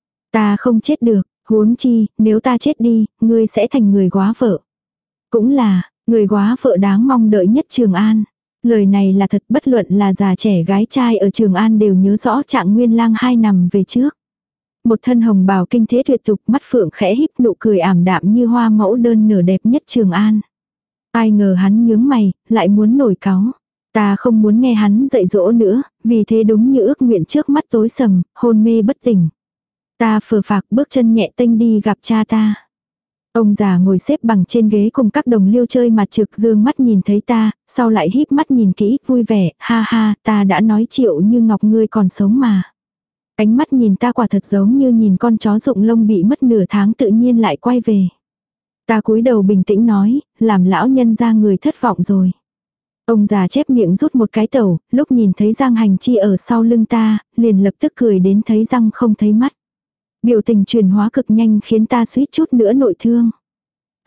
Ta không chết được, huống chi, nếu ta chết đi, ngươi sẽ thành người góa vợ. Cũng là, người góa vợ đáng mong đợi nhất Trường An. Lời này là thật, bất luận là già trẻ gái trai ở Trường An đều nhớ rõ Trạng Nguyên Lang hai năm về trước. Một thân hồng bào kinh thế tuyệt tục, mắt phượng khẽ híp, nụ cười ảm đạm như hoa mẫu đơn nở đẹp nhất Trường An. Ai ngờ hắn nhướng mày, lại muốn nổi cáu. Ta không muốn nghe hắn dạy dỗ nữa, vì thế đúng như ước nguyện trước mắt tối sầm, hôn mê bất tỉnh. Ta phờ phạc bước chân nhẹ tênh đi gặp cha ta. Ông già ngồi xếp bằng trên ghế cùng các đồng liêu chơi mặt trực, dương mắt nhìn thấy ta, sau lại híp mắt nhìn kỹ, vui vẻ, ha ha, ta đã nói Triệu Như Ngọc ngươi còn sống mà. Ánh mắt nhìn ta quả thật giống như nhìn con chó rụng lông bị mất nửa tháng tự nhiên lại quay về. Ta cúi đầu bình tĩnh nói, làm lão nhân ra người thất vọng rồi. Ông già chép miệng rút một cái tẩu, lúc nhìn thấy Giang Hành Chi ở sau lưng ta, liền lập tức cười đến thấy răng không thấy mắt. Biểu tình chuyển hóa cực nhanh khiến ta suýt chút nữa nội thương.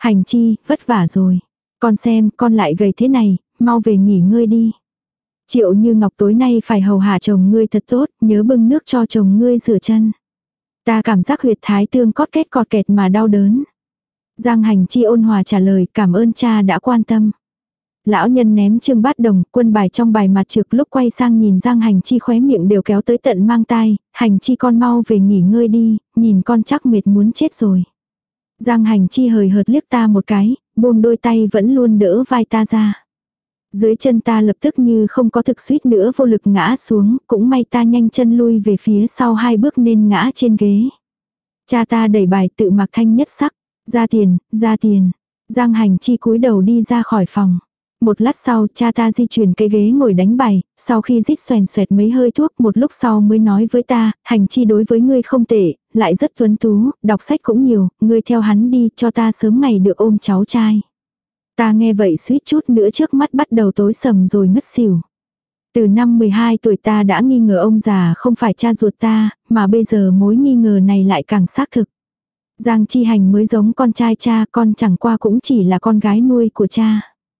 Hành Chi, vất vả rồi. Con xem, con lại gầy thế này, mau về nghỉ ngơi đi. Triệu Như Ngọc tối nay phải hầu hạ chồng ngươi thật tốt, nhớ bưng nước cho chồng ngươi rửa chân. Ta cảm giác huyệt thái tương cót kết cọt kẹt mà đau đớn. Giang Hành Chi ôn hòa trả lời, cảm ơn cha đã quan tâm. Lão nhân ném trương bát đồng, quân bài trong bài mặt trực, lúc quay sang nhìn Giang Hành Chi khóe miệng đều kéo tới tận mang tai, Hành Chi con mau về nghỉ ngơi đi, nhìn con chắc mệt muốn chết rồi. Giang Hành Chi hời hợt liếc ta một cái, buông đôi tay vẫn luôn đỡ vai ta ra. Dưới chân ta lập tức như không có thực, suýt nữa vô lực ngã xuống, cũng may ta nhanh chân lui về phía sau hai bước nên ngã trên ghế. Cha ta đẩy bài tự mặc thanh nhất sắc, ra tiền, ra tiền. Giang Hành Chi cúi đầu đi ra khỏi phòng. Một lát sau cha ta di chuyển cái ghế ngồi đánh bài, sau khi rít xoèn xoẹt mấy hơi thuốc một lúc sau mới nói với ta, Hành Chi đối với ngươi không tệ, lại rất tuấn tú, đọc sách cũng nhiều, ngươi theo hắn đi cho ta sớm ngày được ôm cháu trai. Ta nghe vậy suýt chút nữa trước mắt bắt đầu tối sầm rồi ngất xỉu. Từ năm mười hai tuổi ta đã nghi ngờ ông già không phải cha ruột ta, mà bây giờ mối nghi ngờ này lại càng xác thực. Giang Chi Hành mới giống con trai cha, con chẳng qua cũng chỉ là con gái nuôi của cha.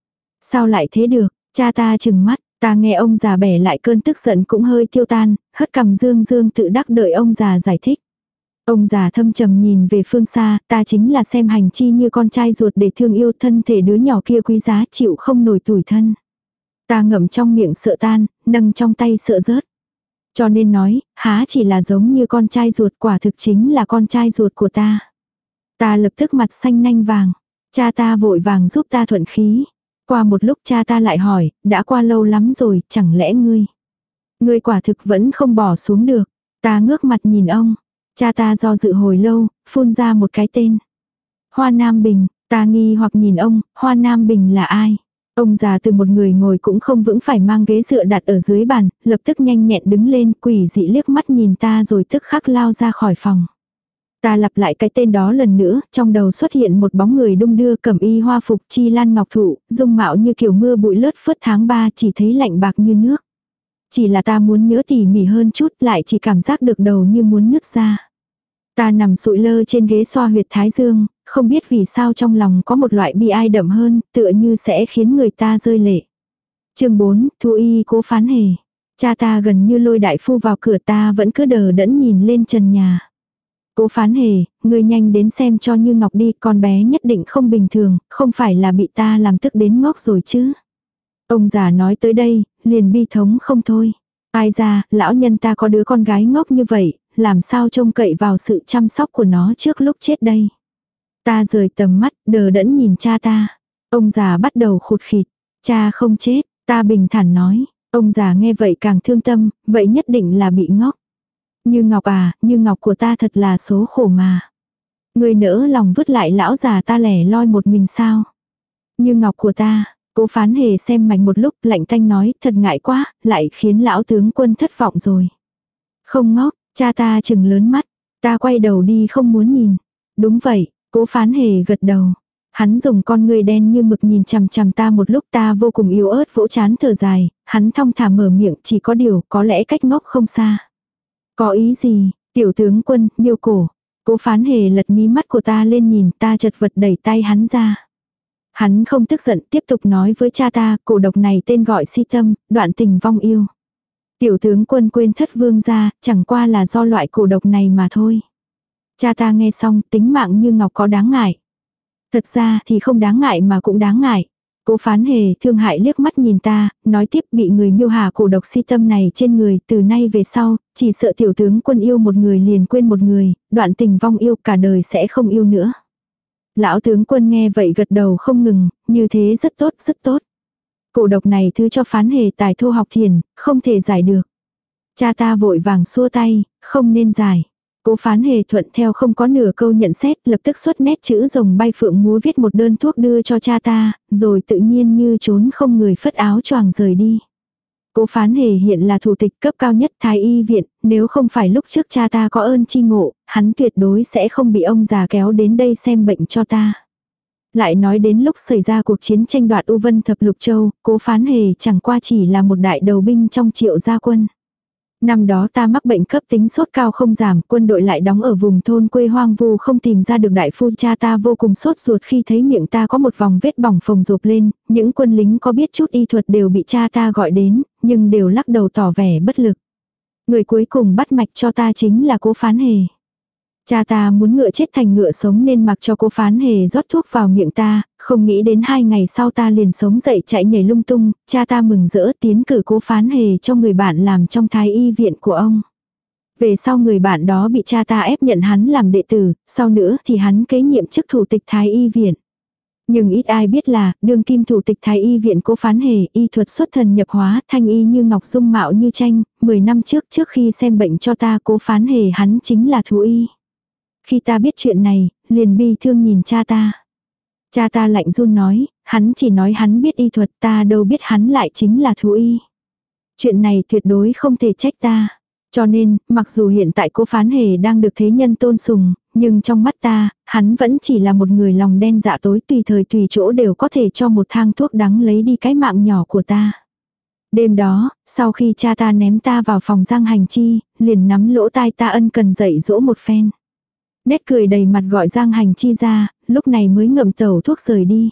Sao lại thế được, cha ta trừng mắt, ta nghe ông già bẻ lại cơn tức giận cũng hơi tiêu tan, hất cằm dương dương tự đắc đợi ông già giải thích. Ông già thâm trầm nhìn về phương xa, ta chính là xem Hành Chi như con trai ruột để thương yêu, thân thể đứa nhỏ kia quý giá chịu không nổi tủi thân. Ta ngậm trong miệng sợ tan, nâng trong tay sợ rớt. Cho nên nói, há chỉ là giống như con trai ruột, quả thực chính là con trai ruột của ta. Ta lập tức mặt xanh nanh vàng, cha ta vội vàng giúp ta thuận khí. Qua một lúc cha ta lại hỏi, đã qua lâu lắm rồi, chẳng lẽ ngươi? Ngươi quả thực vẫn không bỏ xuống được. Ta ngước mặt nhìn ông. Cha ta do dự hồi lâu, phun ra một cái tên. Hoa Nam Bình, ta nghi hoặc nhìn ông, Hoa Nam Bình là ai? Ông già từ một người ngồi cũng không vững phải mang ghế dựa đặt ở dưới bàn, lập tức nhanh nhẹn đứng lên, quỷ dị liếc mắt nhìn ta rồi tức khắc lao ra khỏi phòng. Ta lặp lại cái tên đó lần nữa, trong đầu xuất hiện một bóng người đung đưa cẩm y hoa phục chi lan ngọc thụ, dung mạo như kiểu mưa bụi lướt phớt tháng ba, chỉ thấy lạnh bạc như nước. Chỉ là ta muốn nhớ tỉ mỉ hơn chút, lại chỉ cảm giác được đầu như muốn nứt ra. Ta nằm sụi lơ trên ghế xoa huyệt thái dương, không biết vì sao trong lòng có một loại bi ai đậm hơn, tựa như sẽ khiến người ta rơi lệ. Chương bốn, Thu Y Cố Phán Hề. Cha ta gần như lôi đại phu vào cửa, ta vẫn cứ đờ đẫn nhìn lên trần nhà. Cố Phán Hề, ngươi nhanh đến xem cho Như Ngọc đi, con bé nhất định không bình thường, không phải là bị ta làm tức đến ngốc rồi chứ. Ông già nói tới đây, liền bi thống không thôi. Ai ra, lão nhân ta có đứa con gái ngốc như vậy, làm sao trông cậy vào sự chăm sóc của nó trước lúc chết đây. Ta rời tầm mắt, đờ đẫn nhìn cha ta. Ông già bắt đầu khụt khịt. Cha không chết, ta bình thản nói. Ông già nghe vậy càng thương tâm, vậy nhất định là bị ngốc. Như Ngọc à, Như Ngọc của ta thật là số khổ mà. Người nỡ lòng vứt lại lão già ta lẻ loi một mình sao. Như Ngọc của ta, Cố Phán Hề xem mạch một lúc, lạnh tanh nói, thật ngại quá, lại khiến lão tướng quân thất vọng rồi. Không ngốc, cha ta chừng lớn mắt, ta quay đầu đi không muốn nhìn. Đúng vậy, Cố Phán Hề gật đầu. Hắn dùng con người đen như mực nhìn chằm chằm ta một lúc, ta vô cùng yếu ớt vỗ chán thở dài, hắn thong thả mở miệng, chỉ có điều, có lẽ cách ngốc không xa. Có ý gì, tiểu tướng quân, miêu cổ. Cố Phán Hề lật mí mắt của ta lên nhìn, ta chật vật đẩy tay hắn ra. Hắn không tức giận, tiếp tục nói với cha ta, cổ độc này tên gọi si tâm, đoạn tình vong yêu. Tiểu tướng quân quên thất vương gia, chẳng qua là do loại cổ độc này mà thôi. Cha ta nghe xong, tính mạng Như Ngọc có đáng ngại. Thật ra thì không đáng ngại mà cũng đáng ngại. Cố Phán Hề thương hại liếc mắt nhìn ta, nói tiếp, bị người miêu hà cổ độc si tâm này trên người, từ nay về sau, chỉ sợ tiểu tướng quân yêu một người liền quên một người, đoạn tình vong yêu, cả đời sẽ không yêu nữa. Lão tướng quân nghe vậy gật đầu không ngừng, như thế rất tốt, rất tốt. Cổ độc này thứ cho Phán Hề tài thô học thiền, không thể giải được. Cha ta vội vàng xua tay, không nên giải. Cố Phán Hề thuận theo không có nửa câu nhận xét, lập tức xuất nét chữ rồng bay phượng múa viết một đơn thuốc đưa cho cha ta, rồi tự nhiên như trốn không người phất áo choàng rời đi. Cố Phán Hề hiện là thủ tịch cấp cao nhất Thái Y viện, nếu không phải lúc trước cha ta có ơn chi ngộ, hắn tuyệt đối sẽ không bị ông già kéo đến đây xem bệnh cho ta. Lại nói đến lúc xảy ra cuộc chiến tranh đoạt U Vân Thập Lục Châu, Cố Phán Hề chẳng qua chỉ là một đại đầu binh trong Triệu gia quân. Năm đó ta mắc bệnh cấp tính sốt cao không giảm, quân đội lại đóng ở vùng thôn quê hoang vu không tìm ra được đại phu, cha ta vô cùng sốt ruột khi thấy miệng ta có một vòng vết bỏng phồng rộp lên, những quân lính có biết chút y thuật đều bị cha ta gọi đến, nhưng đều lắc đầu tỏ vẻ bất lực. Người cuối cùng bắt mạch cho ta chính là Cố Phán Hề. Cha ta muốn ngựa chết thành ngựa sống nên mặc cho Cố Phán Hề rót thuốc vào miệng ta, không nghĩ đến hai ngày sau ta liền sống dậy chạy nhảy lung tung, cha ta mừng rỡ tiến cử Cố Phán Hề cho người bạn làm trong thái y viện của ông. Về sau người bạn đó bị cha ta ép nhận hắn làm đệ tử, sau nữa thì hắn kế nhiệm chức thủ tịch thái y viện. Nhưng ít ai biết là, đương kim thủ tịch thái y viện Cố Phán Hề, y thuật xuất thần nhập hóa, thanh y như ngọc dung mạo như tranh, mười năm trước trước khi xem bệnh cho ta Cố Phán Hề hắn chính là thú y. Khi ta biết chuyện này, liền bi thương nhìn cha ta. Cha ta lạnh run nói, hắn chỉ nói hắn biết y thuật, ta đâu biết hắn lại chính là thú y. Chuyện này tuyệt đối không thể trách ta. Cho nên, mặc dù hiện tại Cố Phán Hề đang được thế nhân tôn sùng, nhưng trong mắt ta, hắn vẫn chỉ là một người lòng đen dạ tối, tùy thời tùy chỗ đều có thể cho một thang thuốc đắng lấy đi cái mạng nhỏ của ta. Đêm đó, sau khi cha ta ném ta vào phòng Giang Hành Chi, liền nắm lỗ tai ta ân cần dạy dỗ một phen. Nét cười đầy mặt gọi Giang Hành Chi ra, lúc này mới ngậm tẩu thuốc rời đi.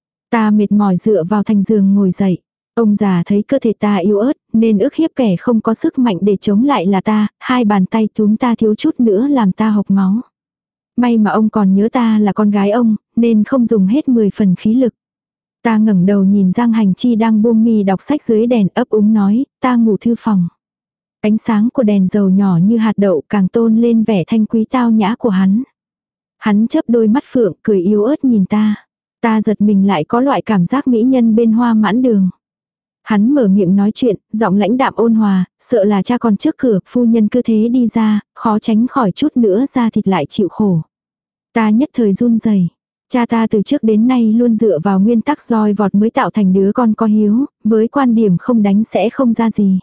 Ta mệt mỏi dựa vào thành giường ngồi dậy. Ông già thấy cơ thể ta yếu ớt, nên ức hiếp kẻ không có sức mạnh để chống lại là ta, hai bàn tay túm ta thiếu chút nữa làm ta hộc máu. May mà ông còn nhớ ta là con gái ông, nên không dùng hết mười phần khí lực. Ta ngẩng đầu nhìn Giang Hành Chi đang buông mi đọc sách dưới đèn, ấp úng nói, ta ngủ thư phòng. Ánh sáng của đèn dầu nhỏ như hạt đậu càng tôn lên vẻ thanh quý tao nhã của hắn. Hắn chớp đôi mắt phượng cười yếu ớt nhìn ta. Ta giật mình lại có loại cảm giác mỹ nhân bên hoa mãn đường. Hắn mở miệng nói chuyện, giọng lãnh đạm ôn hòa, sợ là cha còn trước cửa, phu nhân cứ thế đi ra, khó tránh khỏi chút nữa ra thịt lại chịu khổ. Ta nhất thời run rẩy. Cha ta từ trước đến nay luôn dựa vào nguyên tắc roi vọt mới tạo thành đứa con có hiếu, với quan điểm không đánh sẽ không ra gì.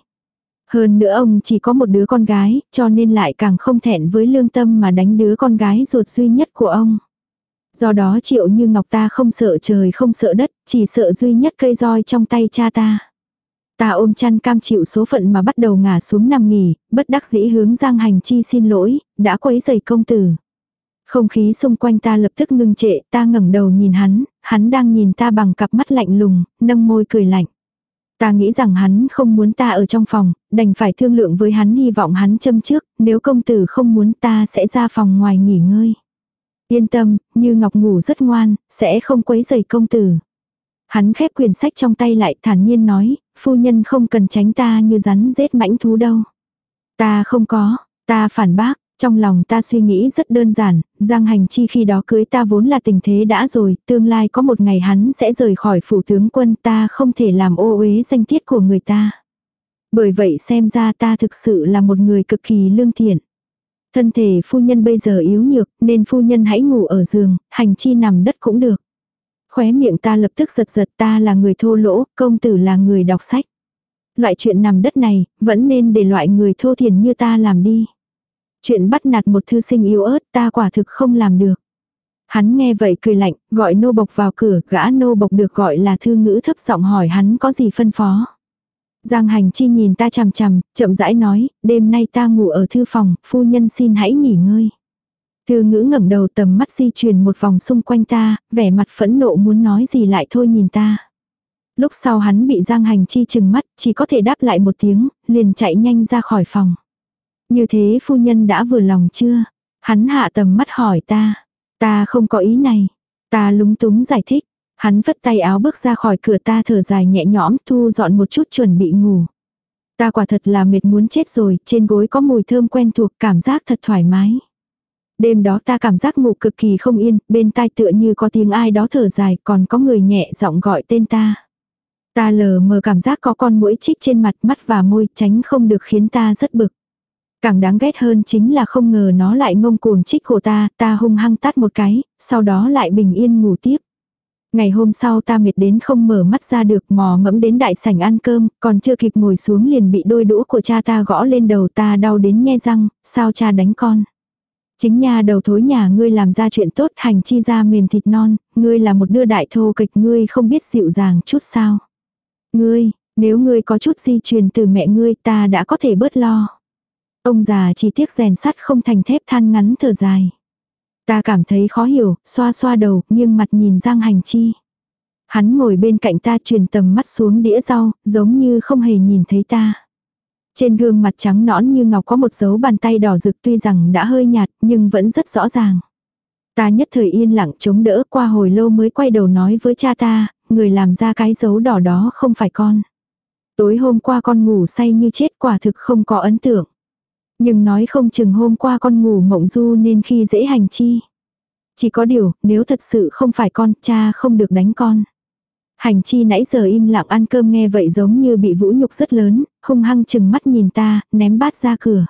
Hơn nữa ông chỉ có một đứa con gái, cho nên lại càng không thẹn với lương tâm mà đánh đứa con gái ruột duy nhất của ông. Do đó Triệu Như Ngọc ta không sợ trời không sợ đất, chỉ sợ duy nhất cây roi trong tay cha ta. Ta ôm chăn cam chịu số phận mà bắt đầu ngả xuống nằm nghỉ, bất đắc dĩ hướng Giang Hành Chi xin lỗi, đã quấy rầy công tử. Không khí xung quanh ta lập tức ngưng trệ, ta ngẩng đầu nhìn hắn, hắn đang nhìn ta bằng cặp mắt lạnh lùng, nâng môi cười lạnh. Ta nghĩ rằng hắn không muốn ta ở trong phòng, đành phải thương lượng với hắn, hy vọng hắn châm trước, nếu công tử không muốn ta sẽ ra phòng ngoài nghỉ ngơi. Yên tâm, Như Ngọc ngủ rất ngoan, sẽ không quấy rầy công tử. Hắn khép quyển sách trong tay lại thản nhiên nói, phu nhân không cần tránh ta như rắn rết mãnh thú đâu. Ta không có, ta phản bác. Trong lòng ta suy nghĩ rất đơn giản, Giang Hành Chi khi đó cưới ta vốn là tình thế đã rồi, tương lai có một ngày hắn sẽ rời khỏi phủ tướng quân, ta không thể làm ô uế danh tiết của người ta. Bởi vậy xem ra ta thực sự là một người cực kỳ lương thiện. Thân thể phu nhân bây giờ yếu nhược, nên phu nhân hãy ngủ ở giường, Hành Chi nằm đất cũng được. Khóe miệng ta lập tức giật giật, ta là người thô lỗ, công tử là người đọc sách. Loại chuyện nằm đất này, vẫn nên để loại người thô thiển như ta làm đi. Chuyện bắt nạt một thư sinh yếu ớt ta quả thực không làm được. Hắn nghe vậy cười lạnh, gọi nô bộc vào cửa, gã nô bộc được gọi là Thư Ngữ thấp giọng hỏi hắn có gì phân phó. Giang Hành Chi nhìn ta chằm chằm, chậm rãi nói, đêm nay ta ngủ ở thư phòng, phu nhân xin hãy nghỉ ngơi. Thư Ngữ ngẩng đầu tầm mắt di chuyển một vòng xung quanh ta, vẻ mặt phẫn nộ muốn nói gì lại thôi nhìn ta. Lúc sau hắn bị Giang Hành Chi trừng mắt, chỉ có thể đáp lại một tiếng, liền chạy nhanh ra khỏi phòng. Như thế phu nhân đã vừa lòng chưa? Hắn hạ tầm mắt hỏi ta. Ta không có ý này. Ta lúng túng giải thích. Hắn vất tay áo bước ra khỏi cửa, ta thở dài nhẹ nhõm thu dọn một chút chuẩn bị ngủ. Ta quả thật là mệt muốn chết rồi, trên gối có mùi thơm quen thuộc, cảm giác thật thoải mái. Đêm đó ta cảm giác ngủ cực kỳ không yên, bên tai tựa như có tiếng ai đó thở dài, còn có người nhẹ giọng gọi tên ta. Ta lờ mờ cảm giác có con muỗi chích trên mặt, mắt và môi, tránh không được khiến ta rất bực. Càng đáng ghét hơn chính là không ngờ nó lại ngông cuồng chích cổ ta, ta hung hăng tát một cái, sau đó lại bình yên ngủ tiếp. Ngày hôm sau ta mệt đến không mở mắt ra được, mò mẫm đến đại sảnh ăn cơm, còn chưa kịp ngồi xuống liền bị đôi đũa của cha ta gõ lên đầu, ta đau đến nhe răng, sao cha đánh con. Chính nhà đầu thối nhà ngươi làm ra chuyện tốt, Hành Chi da mềm thịt non, ngươi là một đứa đại thô kịch, ngươi không biết dịu dàng chút sao. Ngươi, Nếu ngươi có chút di truyền từ mẹ ngươi ta đã có thể bớt lo. Ông già chỉ tiếc rèn sắt không thành thép than ngắn thở dài. Ta cảm thấy khó hiểu, xoa xoa đầu, nghiêng mặt nhìn Giang Hành Chi. Hắn ngồi bên cạnh ta truyền tầm mắt xuống đĩa rau, giống như không hề nhìn thấy ta. Trên gương mặt trắng nõn như ngọc có một dấu bàn tay đỏ rực tuy rằng đã hơi nhạt nhưng vẫn rất rõ ràng. Ta nhất thời yên lặng chống đỡ qua hồi lâu mới quay đầu nói với cha ta, người làm ra cái dấu đỏ đó không phải con. Tối hôm qua con ngủ say như chết quả thực không có ấn tượng. Nhưng nói không chừng hôm qua con ngủ mộng du nên khi dễ Hành Chi. Chỉ có điều, nếu thật sự không phải con, cha không được đánh con. Hành Chi nãy giờ im lặng ăn cơm nghe vậy giống như bị vũ nhục rất lớn, hung hăng chừng mắt nhìn ta, ném bát ra cửa.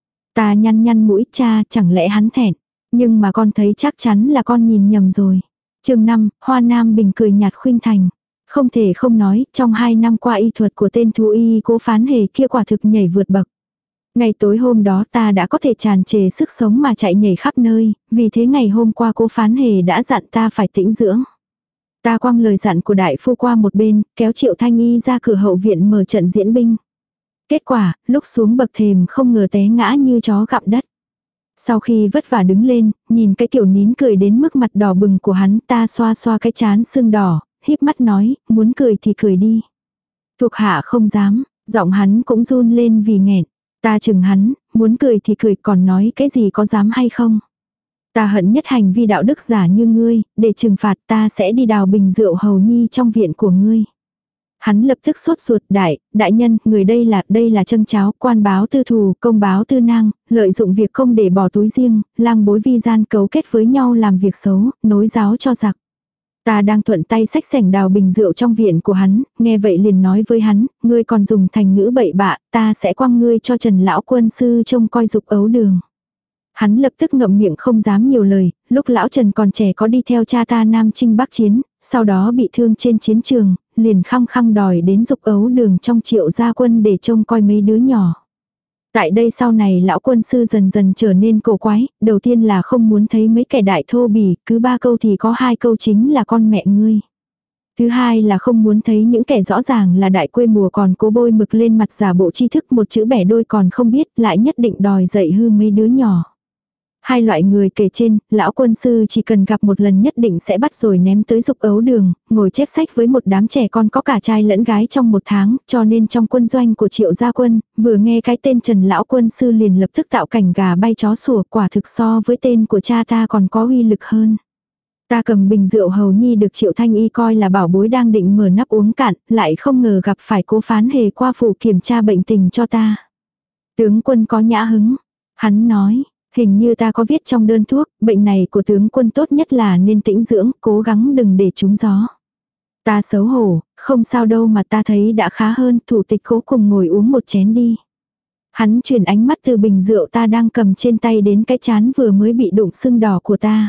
Ta nhăn nhăn mũi, cha, chẳng lẽ hắn thẹn. Nhưng mà con thấy chắc chắn là con nhìn nhầm rồi. Chương năm, Hoa Nam Bình cười nhạt khuynh thành. Không thể không nói, trong hai năm qua y thuật của tên thú y Cố Phán Hề kia quả thực nhảy vượt bậc. Ngày tối hôm đó ta đã có thể tràn trề sức sống mà chạy nhảy khắp nơi, vì thế ngày hôm qua Cố Phán Hề đã dặn ta phải tĩnh dưỡng. Ta quăng lời dặn của đại phu qua một bên, kéo Triệu Thanh Y ra cửa hậu viện mở trận diễn binh. Kết quả, lúc xuống bậc thềm không ngờ té ngã như chó gặm đất. Sau khi vất vả đứng lên, nhìn cái kiểu nín cười đến mức mặt đỏ bừng của hắn, ta xoa xoa cái trán sưng đỏ, híp mắt nói, muốn cười thì cười đi. Thuộc hạ không dám, giọng hắn cũng run lên vì nghẹn. Ta chừng hắn, muốn cười thì cười, còn nói cái gì có dám hay không. Ta hận nhất hành vi đạo đức giả như ngươi, để trừng phạt ta sẽ đi đào bình rượu hầu nhi trong viện của ngươi. Hắn lập tức sốt ruột, đại, đại nhân, người đây là, đây là trâng cháo, quan báo tư thù, công báo tư nang, lợi dụng việc không để bỏ túi riêng, lang bối vi gian cấu kết với nhau làm việc xấu, nối giáo cho giặc. Ta đang thuận tay xách sảnh đào bình rượu trong viện của hắn, nghe vậy liền nói với hắn, ngươi còn dùng thành ngữ bậy bạ, ta sẽ quăng ngươi cho Trần lão quân sư trông coi dục ấu đường. Hắn lập tức ngậm miệng không dám nhiều lời, lúc lão Trần còn trẻ có đi theo cha ta Nam Chinh Bắc Chiến, sau đó bị thương trên chiến trường, liền khăng khăng đòi đến dục ấu đường trong Triệu gia quân để trông coi mấy đứa nhỏ. Tại đây sau này lão quân sư dần dần trở nên cổ quái, đầu tiên là không muốn thấy mấy kẻ đại thô bỉ, cứ ba câu thì có hai câu chính là con mẹ ngươi. Thứ hai là không muốn thấy những kẻ rõ ràng là đại quê mùa còn cố bôi mực lên mặt giả bộ tri thức một chữ bẻ đôi còn không biết, lại nhất định đòi dạy hư mấy đứa nhỏ. Hai loại người kể trên, lão quân sư chỉ cần gặp một lần nhất định sẽ bắt rồi ném tới dục ấu đường, ngồi chép sách với một đám trẻ con có cả trai lẫn gái trong một tháng, cho nên trong quân doanh của Triệu gia quân, vừa nghe cái tên Trần lão quân sư liền lập tức tạo cảnh gà bay chó sủa, quả thực so với tên của cha ta còn có uy lực hơn. Ta cầm bình rượu hầu nhi được Triệu Thanh Y coi là bảo bối đang định mở nắp uống cạn, lại không ngờ gặp phải Cố Phán Hề qua phủ kiểm tra bệnh tình cho ta. Tướng quân có nhã hứng, hắn nói. Hình như ta có viết trong đơn thuốc, bệnh này của tướng quân tốt nhất là nên tĩnh dưỡng, cố gắng đừng để trúng gió. Ta xấu hổ, không sao đâu mà ta thấy đã khá hơn, thủ tịch Cố cùng ngồi uống một chén đi. Hắn chuyển ánh mắt từ bình rượu ta đang cầm trên tay đến cái chán vừa mới bị đụng sưng đỏ của ta.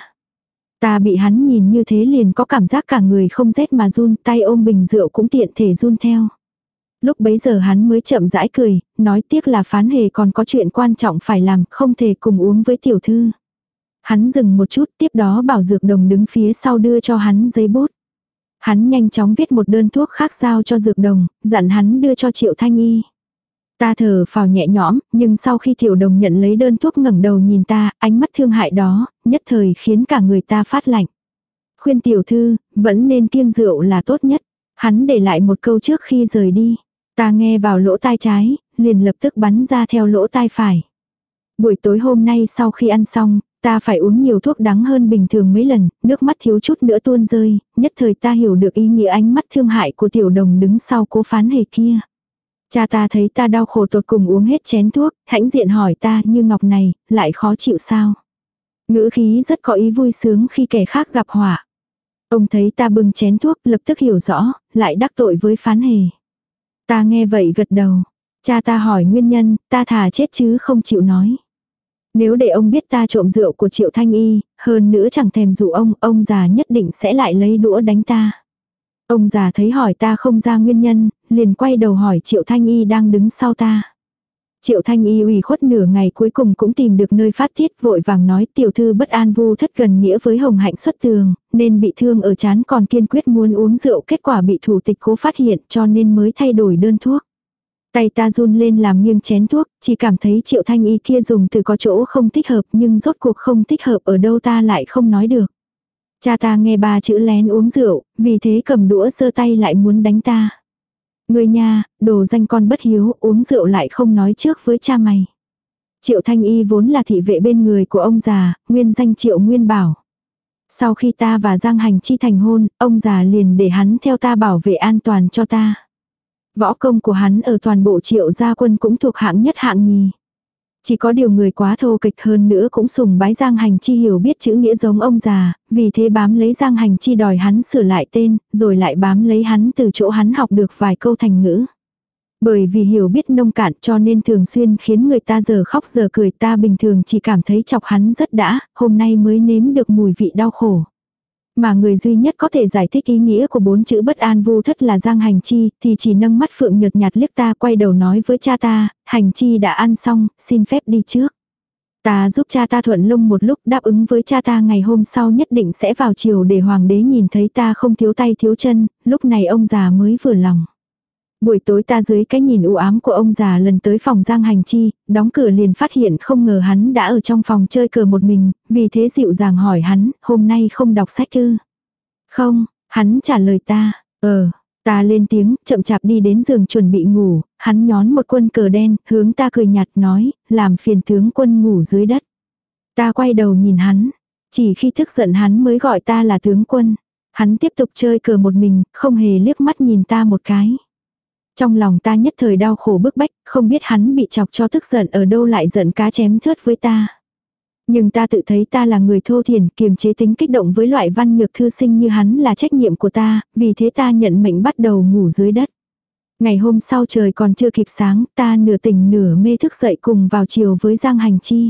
Ta bị hắn nhìn như thế liền có cảm giác cả người không rét mà run, tay ôm bình rượu cũng tiện thể run theo. Lúc bấy giờ hắn mới chậm rãi cười, nói tiếc là Phán Hề còn có chuyện quan trọng phải làm, không thể cùng uống với tiểu thư. Hắn dừng một chút, tiếp đó bảo Dược Đồng đứng phía sau đưa cho hắn giấy bút. Hắn nhanh chóng viết một đơn thuốc khác giao cho Dược Đồng, dặn hắn đưa cho Triệu Thanh Y. Ta thở phào nhẹ nhõm, nhưng sau khi Tiểu Đồng nhận lấy đơn thuốc ngẩng đầu nhìn ta, ánh mắt thương hại đó, nhất thời khiến cả người ta phát lạnh. Khuyên tiểu thư, vẫn nên kiêng rượu là tốt nhất. Hắn để lại một câu trước khi rời đi. Ta nghe vào lỗ tai trái, liền lập tức bắn ra theo lỗ tai phải. Buổi tối hôm nay sau khi ăn xong, ta phải uống nhiều thuốc đắng hơn bình thường mấy lần, nước mắt thiếu chút nữa tuôn rơi, nhất thời ta hiểu được ý nghĩa ánh mắt thương hại của Tiểu Đồng đứng sau Cố Phán Hề kia. Cha ta thấy ta đau khổ tột cùng uống hết chén thuốc, hãnh diện hỏi ta như ngọc này, lại khó chịu sao? Ngữ khí rất có ý vui sướng khi kẻ khác gặp họa. Ông thấy ta bưng chén thuốc lập tức hiểu rõ, lại đắc tội với Phán Hề. Ta nghe vậy gật đầu. Cha ta hỏi nguyên nhân, ta thà chết chứ không chịu nói. Nếu để ông biết ta trộm rượu của Triệu Thanh Y, hơn nữa chẳng thèm dụ ông, ông già nhất định sẽ lại lấy đũa đánh ta. Ông già thấy hỏi ta không ra nguyên nhân, liền quay đầu hỏi Triệu Thanh Y đang đứng sau ta. Triệu Thanh Y ủy khuất nửa ngày cuối cùng cũng tìm được nơi phát tiết, vội vàng nói tiểu thư bất an vu thất gần nghĩa với Hồng Hạnh xuất tường, nên bị thương ở trán còn kiên quyết muốn uống rượu, kết quả bị thủ tịch cố phát hiện cho nên mới thay đổi đơn thuốc. Tay ta run lên làm nghiêng chén thuốc, chỉ cảm thấy Triệu Thanh Y kia dùng từ có chỗ không thích hợp, nhưng rốt cuộc không thích hợp ở đâu ta lại không nói được. Cha ta nghe ba chữ lén uống rượu, vì thế cầm đũa giơ tay lại muốn đánh ta. Ngươi nha, đồ danh con bất hiếu, uống rượu lại không nói trước với cha mày. Triệu Thanh Y vốn là thị vệ bên người của ông già, nguyên danh Triệu Nguyên Bảo. Sau khi ta và Giang Hành Chi thành hôn, ông già liền để hắn theo ta bảo vệ an toàn cho ta. Võ công của hắn ở toàn bộ Triệu gia quân cũng thuộc hạng nhất hạng nhì. Chỉ có điều người quá thô kịch hơn nữa cũng sùng bái Giang Hành Chi hiểu biết chữ nghĩa giống ông già, vì thế bám lấy Giang Hành Chi đòi hắn sửa lại tên, rồi lại bám lấy hắn từ chỗ hắn học được vài câu thành ngữ. Bởi vì hiểu biết nông cạn cho nên thường xuyên khiến người ta giờ khóc giờ cười, ta bình thường chỉ cảm thấy chọc hắn rất đã, hôm nay mới nếm được mùi vị đau khổ. Mà người duy nhất có thể giải thích ý nghĩa của bốn chữ bất an vu thất là Giang Hành Chi, thì chỉ nâng mắt phượng nhợt nhạt liếc ta, quay đầu nói với cha ta, Hành Chi đã ăn xong, xin phép đi trước. Ta giúp cha ta thuận lông một lúc, đáp ứng với cha ta ngày hôm sau nhất định sẽ vào chiều để hoàng đế nhìn thấy ta không thiếu tay thiếu chân, lúc này ông già mới vừa lòng. Buổi tối ta dưới cái nhìn u ám của ông già lần tới phòng Giang Hành Chi, đóng cửa liền phát hiện không ngờ hắn đã ở trong phòng chơi cờ một mình, vì thế dịu dàng hỏi hắn, hôm nay không đọc sách ư? Không, hắn trả lời ta, ờ, ta lên tiếng, chậm chạp đi đến giường chuẩn bị ngủ, hắn nhón một quân cờ đen, hướng ta cười nhạt nói, làm phiền tướng quân ngủ dưới đất. Ta quay đầu nhìn hắn, chỉ khi tức giận hắn mới gọi ta là tướng quân. Hắn tiếp tục chơi cờ một mình, không hề liếc mắt nhìn ta một cái. Trong lòng ta nhất thời đau khổ bức bách, không biết hắn bị chọc cho tức giận ở đâu lại giận cá chém thớt với ta. Nhưng ta tự thấy ta là người thô thiển, kiềm chế tính kích động với loại văn nhược thư sinh như hắn là trách nhiệm của ta, vì thế ta nhận mệnh bắt đầu ngủ dưới đất. Ngày hôm sau trời còn chưa kịp sáng, ta nửa tỉnh nửa mê thức dậy cùng vào chiều với Giang Hành Chi.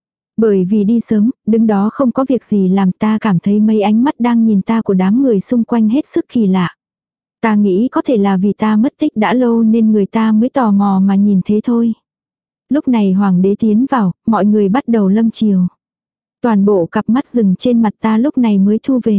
Bởi vì đi sớm, đứng đó không có việc gì làm, ta cảm thấy mấy ánh mắt đang nhìn ta của đám người xung quanh hết sức kỳ lạ. Ta nghĩ có thể là vì ta mất tích đã lâu nên người ta mới tò mò mà nhìn thế thôi. Lúc này hoàng đế tiến vào, mọi người bắt đầu lâm chiều. Toàn bộ cặp mắt rừng trên mặt ta lúc này mới thu về.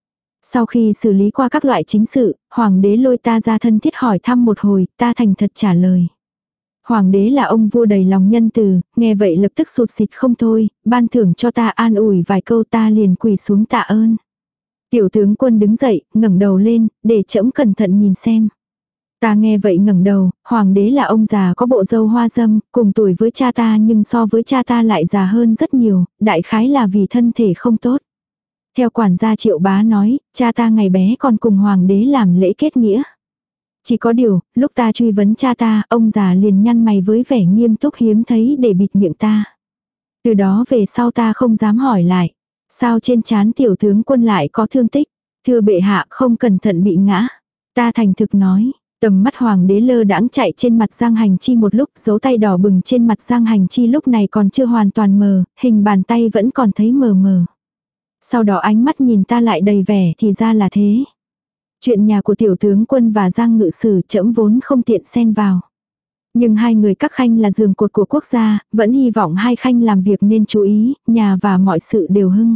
Sau khi xử lý qua các loại chính sự, hoàng đế lôi ta ra thân thiết hỏi thăm một hồi, ta thành thật trả lời. Hoàng đế là ông vua đầy lòng nhân từ, nghe vậy lập tức sụt sịt không thôi, ban thưởng cho ta an ủi vài câu, ta liền quỳ xuống tạ ơn. Tiểu tướng quân đứng dậy, ngẩng đầu lên, để trẫm cẩn thận nhìn xem. Ta nghe vậy ngẩng đầu, hoàng đế là ông già có bộ râu hoa râm, cùng tuổi với cha ta nhưng so với cha ta lại già hơn rất nhiều, đại khái là vì thân thể không tốt. Theo quản gia Triệu Bá nói, cha ta ngày bé còn cùng hoàng đế làm lễ kết nghĩa. Chỉ có điều, lúc ta truy vấn cha ta, ông già liền nhăn mày với vẻ nghiêm túc hiếm thấy để bịt miệng ta. Từ đó về sau ta không dám hỏi lại. Sao trên trán tiểu tướng quân lại có thương tích? Thưa bệ hạ không cẩn thận bị ngã. Ta thành thực nói, tầm mắt hoàng đế lơ đãng chạy trên mặt Giang Hành Chi một lúc, dấu tay đỏ bừng trên mặt Giang Hành Chi lúc này còn chưa hoàn toàn mờ, hình bàn tay vẫn còn thấy mờ mờ. Sau đó ánh mắt nhìn ta lại đầy vẻ, thì ra là thế. Chuyện nhà của tiểu tướng quân và Giang ngự sử trẫm vốn không tiện xen vào. Nhưng hai người các khanh là giường cột của quốc gia, vẫn hy vọng hai khanh làm việc nên chú ý, nhà và mọi sự đều hưng.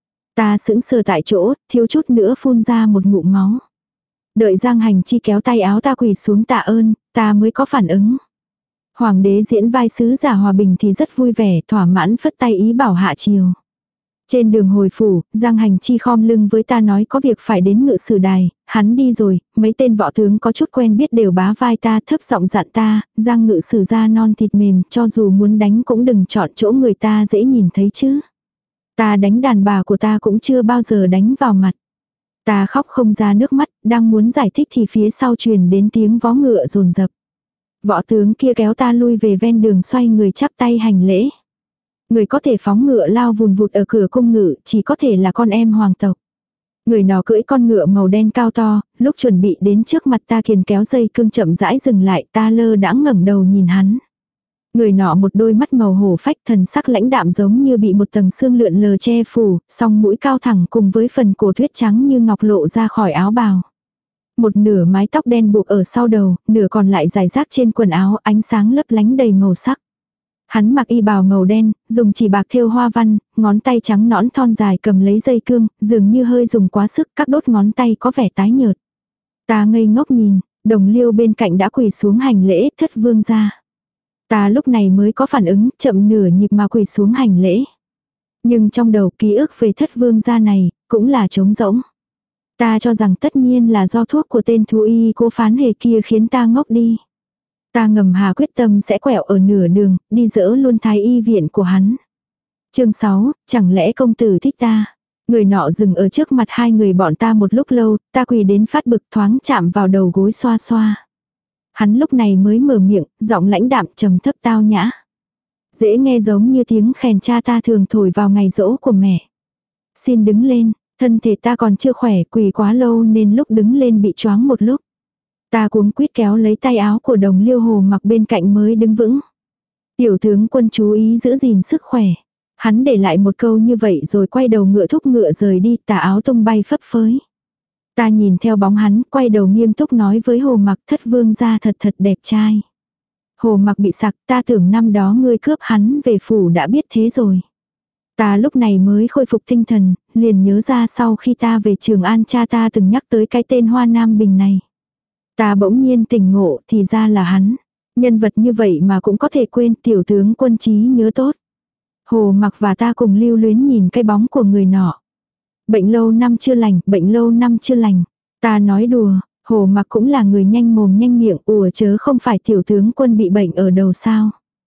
Ta sững sờ tại chỗ, thiếu chút nữa phun ra một ngụm máu. Đợi Giang Hành Chi kéo tay áo ta quỳ xuống tạ ơn, ta mới có phản ứng. Hoàng đế diễn vai sứ giả hòa bình thì rất vui vẻ, thỏa mãn phất tay ý bảo hạ triều. Trên đường hồi phủ, Giang Hành Chi khom lưng với ta nói có việc phải đến ngự sử đài, hắn đi rồi, mấy tên võ tướng có chút quen biết đều bá vai ta thấp giọng dặn ta, Giang ngự sử da non thịt mềm, cho dù muốn đánh cũng đừng chọn chỗ người ta dễ nhìn thấy chứ. Ta đánh đàn bà của ta cũng chưa bao giờ đánh vào mặt. Ta khóc không ra nước mắt, đang muốn giải thích thì phía sau truyền đến tiếng vó ngựa rồn rập. Võ tướng kia kéo ta lui về ven đường xoay người chắp tay hành lễ. Người có thể phóng ngựa lao vùn vụt ở cửa cung ngự chỉ có thể là con em hoàng tộc. Người nó cưỡi con ngựa màu đen cao to, lúc chuẩn bị đến trước mặt ta kiền kéo dây cương chậm rãi dừng lại, ta lơ đãng ngẩng đầu nhìn hắn. Người nọ một đôi mắt màu hổ phách, thần sắc lãnh đạm giống như bị một tầng sương lượn lờ che phủ, song mũi cao thẳng cùng với phần cổ tuyết trắng như ngọc lộ ra khỏi áo bào. Một nửa mái tóc đen buộc ở sau đầu, nửa còn lại rải rác trên quần áo, ánh sáng lấp lánh đầy màu sắc. Hắn mặc y bào màu đen, dùng chỉ bạc thêu hoa văn, ngón tay trắng nõn thon dài cầm lấy dây cương, dường như hơi dùng quá sức, các đốt ngón tay có vẻ tái nhợt. Ta ngây ngốc nhìn, Đồng Liêu bên cạnh đã quỳ xuống hành lễ, thất vương gia. Ta lúc này mới có phản ứng, chậm nửa nhịp mà quỳ xuống hành lễ. Nhưng trong đầu ký ức về thất vương gia này, cũng là trống rỗng. Ta cho rằng tất nhiên là do thuốc của tên thú y Cố Phán Hề kia khiến ta ngốc đi. Ta ngầm hà quyết tâm sẽ quẹo ở nửa đường, đi dỡ luôn thái y viện của hắn. Chương sáu, chẳng lẽ công tử thích ta? Người nọ dừng ở trước mặt hai người bọn ta một lúc lâu, ta quỳ đến phát bực thoáng chạm vào đầu gối xoa xoa. Hắn lúc này mới mở miệng, giọng lãnh đạm trầm thấp tao nhã. Dễ nghe giống như tiếng khèn cha ta thường thổi vào ngày giỗ của mẹ. Xin đứng lên, thân thể ta còn chưa khỏe, quỳ quá lâu nên lúc đứng lên bị choáng một lúc. Ta cuống quýt kéo lấy tay áo của Đồng Liêu Hồ mặc bên cạnh mới đứng vững. Tiểu tướng quân chú ý giữ gìn sức khỏe. Hắn để lại một câu như vậy rồi quay đầu ngựa thúc ngựa rời đi, tà áo tung bay phấp phới. Ta nhìn theo bóng hắn, quay đầu nghiêm túc nói với Hồ Mặc, thất vương gia thật thật đẹp trai. Hồ Mặc bị sặc, ta tưởng năm đó ngươi cướp hắn về phủ đã biết thế rồi. Ta lúc này mới khôi phục tinh thần, liền nhớ ra sau khi ta về Trường An cha ta từng nhắc tới cái tên Hoa Nam Bình này. Ta bỗng nhiên tỉnh ngộ, thì ra là hắn. Nhân vật như vậy mà cũng có thể quên, tiểu tướng quân trí nhớ tốt. Hồ Mặc và ta cùng lưu luyến nhìn cái bóng của người nọ. Bệnh lâu năm chưa lành, bệnh lâu năm chưa lành. Ta nói đùa, Hồ Mặc cũng là người nhanh mồm nhanh miệng, ủa chớ không phải tiểu tướng quân bị bệnh ở đầu sao.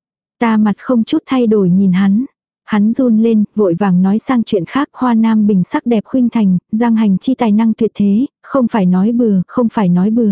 Ta mặt không chút thay đổi nhìn hắn. Hắn run lên, vội vàng nói sang chuyện khác. Hoa Nam Bình sắc đẹp khuynh thành, Giang Hành chi tài năng tuyệt thế, không phải nói bừa, không phải nói bừa.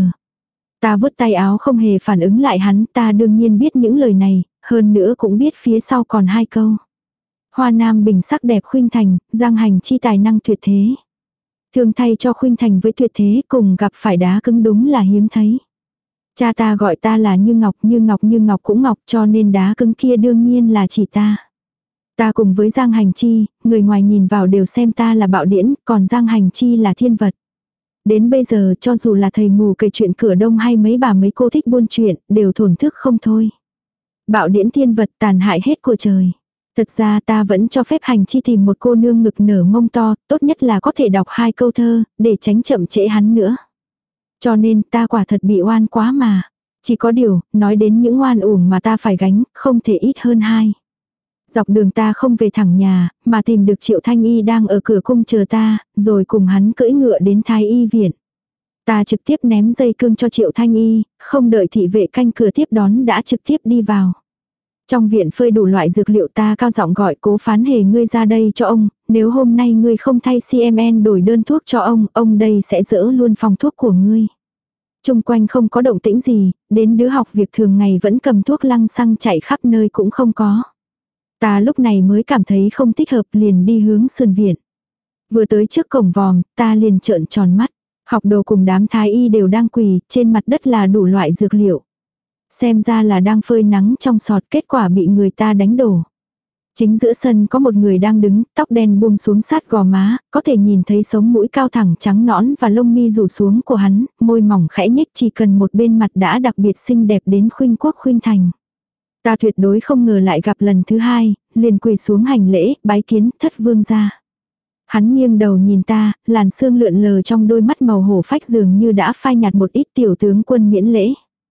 Ta vứt tay áo không hề phản ứng lại hắn, ta đương nhiên biết những lời này, hơn nữa cũng biết phía sau còn hai câu. Hoa Nam Bình sắc đẹp khuynh thành, Giang Hành chi tài năng tuyệt thế. Thường thay cho khuynh thành với tuyệt thế cùng gặp phải đá cứng đúng là hiếm thấy. Cha ta gọi ta là Như Ngọc, Như Ngọc Như Ngọc cũng Ngọc, cho nên đá cứng kia đương nhiên là chỉ ta. Ta cùng với Giang Hành chi, người ngoài nhìn vào đều xem ta là bạo điển, còn Giang Hành chi là thiên vật. Đến bây giờ cho dù là thầy mù kể chuyện cửa đông hay mấy bà mấy cô thích buôn chuyện, đều thổn thức không thôi. Bạo điển thiên vật tàn hại hết của trời. Thật ra ta vẫn cho phép Hành chi tìm một cô nương ngực nở mông to, tốt nhất là có thể đọc hai câu thơ, để tránh chậm trễ hắn nữa. Cho nên ta quả thật bị oan quá mà. Chỉ có điều, nói đến những oan uổng mà ta phải gánh, không thể ít hơn hai. Dọc đường ta không về thẳng nhà, mà tìm được Triệu Thanh Y đang ở cửa cung chờ ta, rồi cùng hắn cưỡi ngựa đến Thái Y viện. Ta trực tiếp ném dây cương cho Triệu Thanh Y, không đợi thị vệ canh cửa tiếp đón đã trực tiếp đi vào. Trong viện phơi đủ loại dược liệu, ta cao giọng gọi Cố Phán Hề ngươi ra đây cho ông, nếu hôm nay ngươi không thay xê em en đổi đơn thuốc cho ông, ông đây sẽ dỡ luôn phòng thuốc của ngươi. Trung quanh không có động tĩnh gì, đến đứa học việc thường ngày vẫn cầm thuốc lăng xăng chạy khắp nơi cũng không có. Ta lúc này mới cảm thấy không thích hợp, liền đi hướng sườn viện. Vừa tới trước cổng vòm, ta liền trợn tròn mắt. Học đồ cùng đám thái y đều đang quỳ, trên mặt đất là đủ loại dược liệu. Xem ra là đang phơi nắng trong sọt, kết quả bị người ta đánh đổ. Chính giữa sân có một người đang đứng, tóc đen buông xuống sát gò má, có thể nhìn thấy sống mũi cao thẳng trắng nõn và lông mi rủ xuống của hắn, môi mỏng khẽ nhếch, chỉ cần một bên mặt đã đặc biệt xinh đẹp đến khuynh quốc khuynh thành. Ta tuyệt đối không ngờ lại gặp lần thứ hai, liền quỳ xuống hành lễ, bái kiến thất vương gia. Hắn nghiêng đầu nhìn ta, làn sương lượn lờ trong đôi mắt màu hổ phách dường như đã phai nhạt một ít, tiểu tướng quân miễn lễ.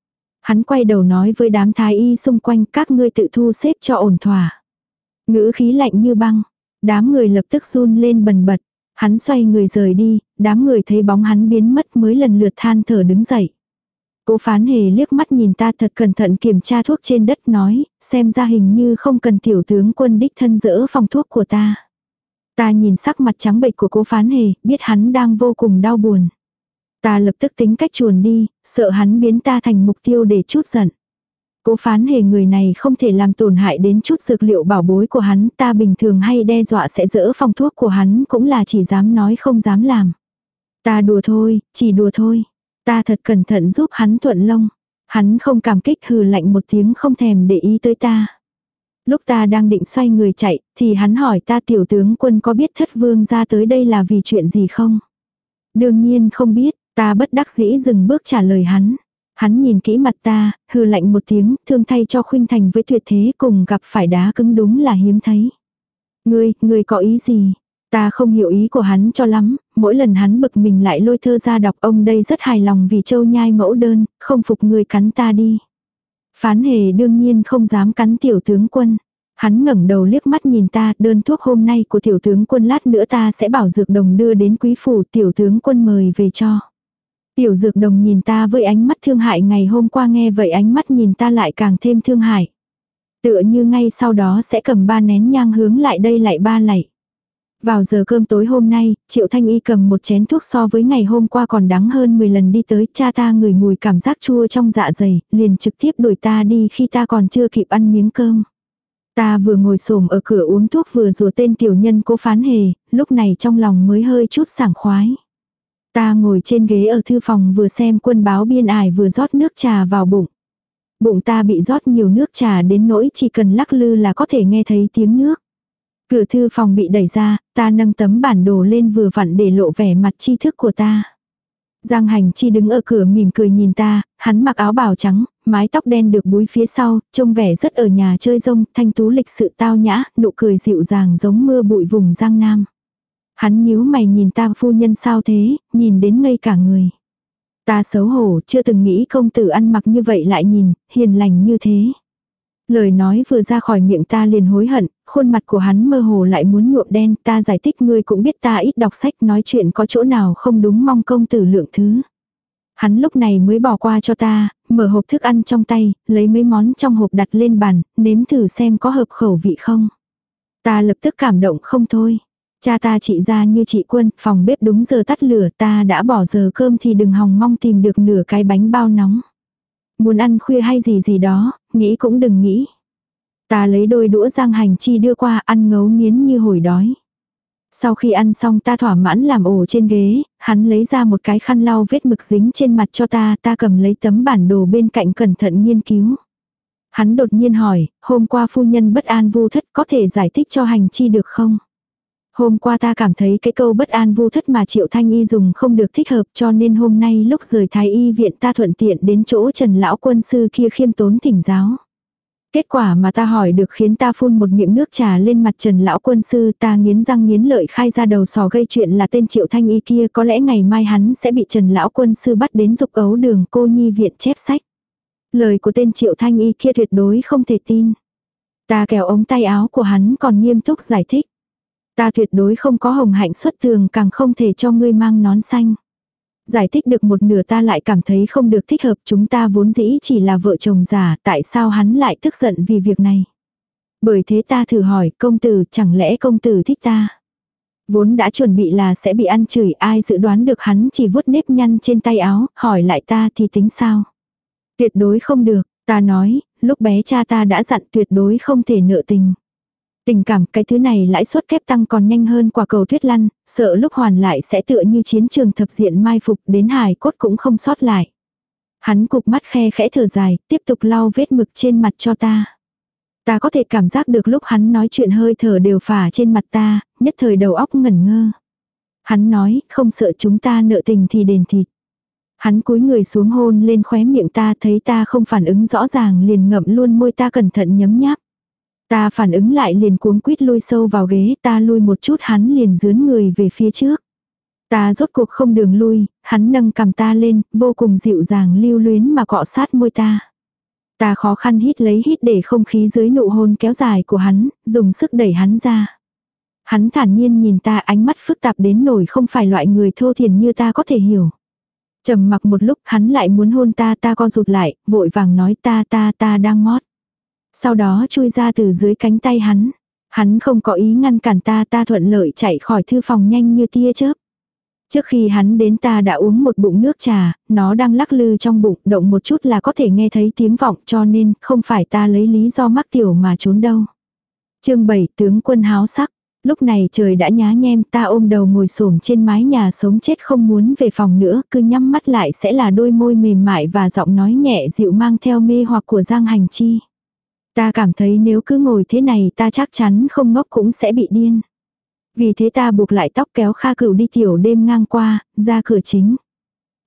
Hắn quay đầu nói với đám thái y xung quanh, các ngươi tự thu xếp cho ổn thỏa. Ngữ khí lạnh như băng, đám người lập tức run lên bần bật. Hắn xoay người rời đi, đám người thấy bóng hắn biến mất mới lần lượt than thở đứng dậy. Cố Phán Hề liếc mắt nhìn ta thật cẩn thận kiểm tra thuốc trên đất nói, xem ra hình như không cần tiểu tướng quân đích thân dỡ phòng thuốc của ta. Ta nhìn sắc mặt trắng bệch của Cố Phán Hề, biết hắn đang vô cùng đau buồn. Ta lập tức tính cách chuồn đi, sợ hắn biến ta thành mục tiêu để trút giận. Cố Phán Hề người này không thể làm tổn hại đến chút dược liệu bảo bối của hắn, ta bình thường hay đe dọa sẽ dỡ phòng thuốc của hắn cũng là chỉ dám nói không dám làm. Ta đùa thôi, chỉ đùa thôi. Ta thật cẩn thận giúp hắn thuận lông. Hắn không cảm kích hừ lạnh một tiếng không thèm để ý tới ta. Lúc ta đang định xoay người chạy, thì hắn hỏi ta tiểu tướng quân có biết thất vương ra tới đây là vì chuyện gì không? Đương nhiên không biết, ta bất đắc dĩ dừng bước trả lời hắn. Hắn nhìn kỹ mặt ta, hừ lạnh một tiếng, thương thay cho khuynh thành với tuyệt thế cùng gặp phải đá cứng đúng là hiếm thấy. Ngươi, ngươi có ý gì? Ta không hiểu ý của hắn cho lắm, mỗi lần hắn bực mình lại lôi thơ ra đọc ông đây rất hài lòng vì châu nhai mẫu đơn, không phục ngươi cắn ta đi. Phán hề đương nhiên không dám cắn tiểu tướng quân. Hắn ngẩng đầu liếc mắt nhìn ta, đơn thuốc hôm nay của tiểu tướng quân lát nữa ta sẽ bảo dược đồng đưa đến quý phủ, tiểu tướng quân mời về cho. Tiểu dược đồng nhìn ta với ánh mắt thương hại, ngày hôm qua nghe vậy ánh mắt nhìn ta lại càng thêm thương hại. Tựa như ngay sau đó sẽ cầm ba nén nhang hướng lại đây lại ba lạy. Vào giờ cơm tối hôm nay, Triệu Thanh Y cầm một chén thuốc so với ngày hôm qua còn đắng hơn mười lần đi tới, cha ta ngửi mùi cảm giác chua trong dạ dày, liền trực tiếp đuổi ta đi khi ta còn chưa kịp ăn miếng cơm. Ta vừa ngồi xổm ở cửa uống thuốc vừa rủa tên tiểu nhân Cố Phán Hề, lúc này trong lòng mới hơi chút sảng khoái. Ta ngồi trên ghế ở thư phòng vừa xem quân báo biên ải vừa rót nước trà vào bụng. Bụng ta bị rót nhiều nước trà đến nỗi chỉ cần lắc lư là có thể nghe thấy tiếng nước. Cửa thư phòng bị đẩy ra, ta nâng tấm bản đồ lên vừa vặn để lộ vẻ mặt tri thức của ta. Giang Hành Chi đứng ở cửa mỉm cười nhìn ta, hắn mặc áo bào trắng, mái tóc đen được búi phía sau, trông vẻ rất ở nhà chơi rông, thanh tú lịch sự tao nhã, nụ cười dịu dàng giống mưa bụi vùng Giang Nam. Hắn nhíu mày nhìn ta, phu nhân sao thế, nhìn đến ngây cả người. Ta xấu hổ, chưa từng nghĩ công tử ăn mặc như vậy lại nhìn, hiền lành như thế. Lời nói vừa ra khỏi miệng ta liền hối hận, khuôn mặt của hắn mơ hồ lại muốn nhuộm đen, ta giải thích ngươi cũng biết ta ít đọc sách, nói chuyện có chỗ nào không đúng mong công tử lượng thứ. Hắn lúc này mới bỏ qua cho ta, mở hộp thức ăn trong tay, lấy mấy món trong hộp đặt lên bàn, nếm thử xem có hợp khẩu vị không. Ta lập tức cảm động không thôi. Cha ta trị ra như trị quân, phòng bếp đúng giờ tắt lửa, ta đã bỏ giờ cơm thì đừng hòng mong tìm được nửa cái bánh bao nóng. Muốn ăn khuya hay gì gì đó, nghĩ cũng đừng nghĩ. Ta lấy đôi đũa Giang Hành Chi đưa qua, ăn ngấu nghiến như hồi đói. Sau khi ăn xong ta thỏa mãn làm ổ trên ghế, hắn lấy ra một cái khăn lau vết mực dính trên mặt cho ta, ta cầm lấy tấm bản đồ bên cạnh cẩn thận nghiên cứu. Hắn đột nhiên hỏi, hôm qua phu nhân bất an vu thất có thể giải thích cho Hành Chi được không? Hôm qua ta cảm thấy cái câu bất an vu thất mà Triệu Thanh Y dùng không được thích hợp, cho nên hôm nay lúc rời Thái Y viện ta thuận tiện đến chỗ Trần lão quân sư kia khiêm tốn thỉnh giáo. Kết quả mà ta hỏi được khiến ta phun một miệng nước trà lên mặt Trần lão quân sư, ta nghiến răng nghiến lợi khai ra đầu sò gây chuyện là tên Triệu Thanh Y kia, có lẽ ngày mai hắn sẽ bị Trần lão quân sư bắt đến dục ấu đường cô nhi viện chép sách. Lời của tên Triệu Thanh Y kia tuyệt đối không thể tin. Ta kéo ống tay áo của hắn còn nghiêm túc giải thích. Ta tuyệt đối không có hồng hạnh xuất tường, càng không thể cho ngươi mang nón xanh. Giải thích được một nửa ta lại cảm thấy không được thích hợp, chúng ta vốn dĩ chỉ là vợ chồng giả, tại sao hắn lại tức giận vì việc này. Bởi thế ta thử hỏi, công tử, chẳng lẽ công tử thích ta? Vốn đã chuẩn bị là sẽ bị ăn chửi, ai dự đoán được hắn chỉ vuốt nếp nhăn trên tay áo, hỏi lại ta thì tính sao? Tuyệt đối không được, ta nói, lúc bé cha ta đã dặn tuyệt đối không thể nợ tình. Tình cảm cái thứ này lãi suất kép tăng còn nhanh hơn quả cầu tuyết lăn, sợ lúc hoàn lại sẽ tựa như chiến trường thập diện mai phục đến hài cốt cũng không sót lại. Hắn cụp mắt khe khẽ thở dài, tiếp tục lau vết mực trên mặt cho ta. Ta có thể cảm giác được lúc hắn nói chuyện hơi thở đều phả trên mặt ta, nhất thời đầu óc ngẩn ngơ. Hắn nói, không sợ chúng ta nợ tình thì đền thịt. Hắn cúi người xuống hôn lên khóe miệng ta, thấy ta không phản ứng rõ ràng liền ngậm luôn môi, ta cẩn thận nhấm nháp. Ta phản ứng lại liền cuống quýt lui sâu vào ghế, ta lui một chút hắn liền dướn người về phía trước. Ta rốt cuộc không đường lui, hắn nâng cằm ta lên, vô cùng dịu dàng lưu luyến mà cọ sát môi ta. Ta khó khăn hít lấy hít để không khí dưới nụ hôn kéo dài của hắn, dùng sức đẩy hắn ra. Hắn thản nhiên nhìn ta, ánh mắt phức tạp đến nổi không phải loại người thô thiển như ta có thể hiểu. Trầm mặc một lúc hắn lại muốn hôn ta, ta co rụt lại, vội vàng nói ta ta ta đang mót. Sau đó chui ra từ dưới cánh tay hắn. Hắn không có ý ngăn cản ta, ta thuận lợi chạy khỏi thư phòng nhanh như tia chớp. Trước khi hắn đến ta đã uống một bụng nước trà, nó đang lắc lư trong bụng, động một chút là có thể nghe thấy tiếng vọng, cho nên không phải ta lấy lý do mắc tiểu mà trốn đâu. Chương bảy, tướng quân háo sắc. Lúc này trời đã nhá nhem, ta ôm đầu ngồi xổm trên mái nhà sống chết không muốn về phòng nữa, cứ nhắm mắt lại sẽ là đôi môi mềm mại và giọng nói nhẹ dịu mang theo mê hoặc của Giang Hành Chi. Ta cảm thấy nếu cứ ngồi thế này ta chắc chắn không ngốc cũng sẽ bị điên. Vì thế ta buộc lại tóc kéo Kha Cửu đi tiểu đêm ngang qua, ra cửa chính.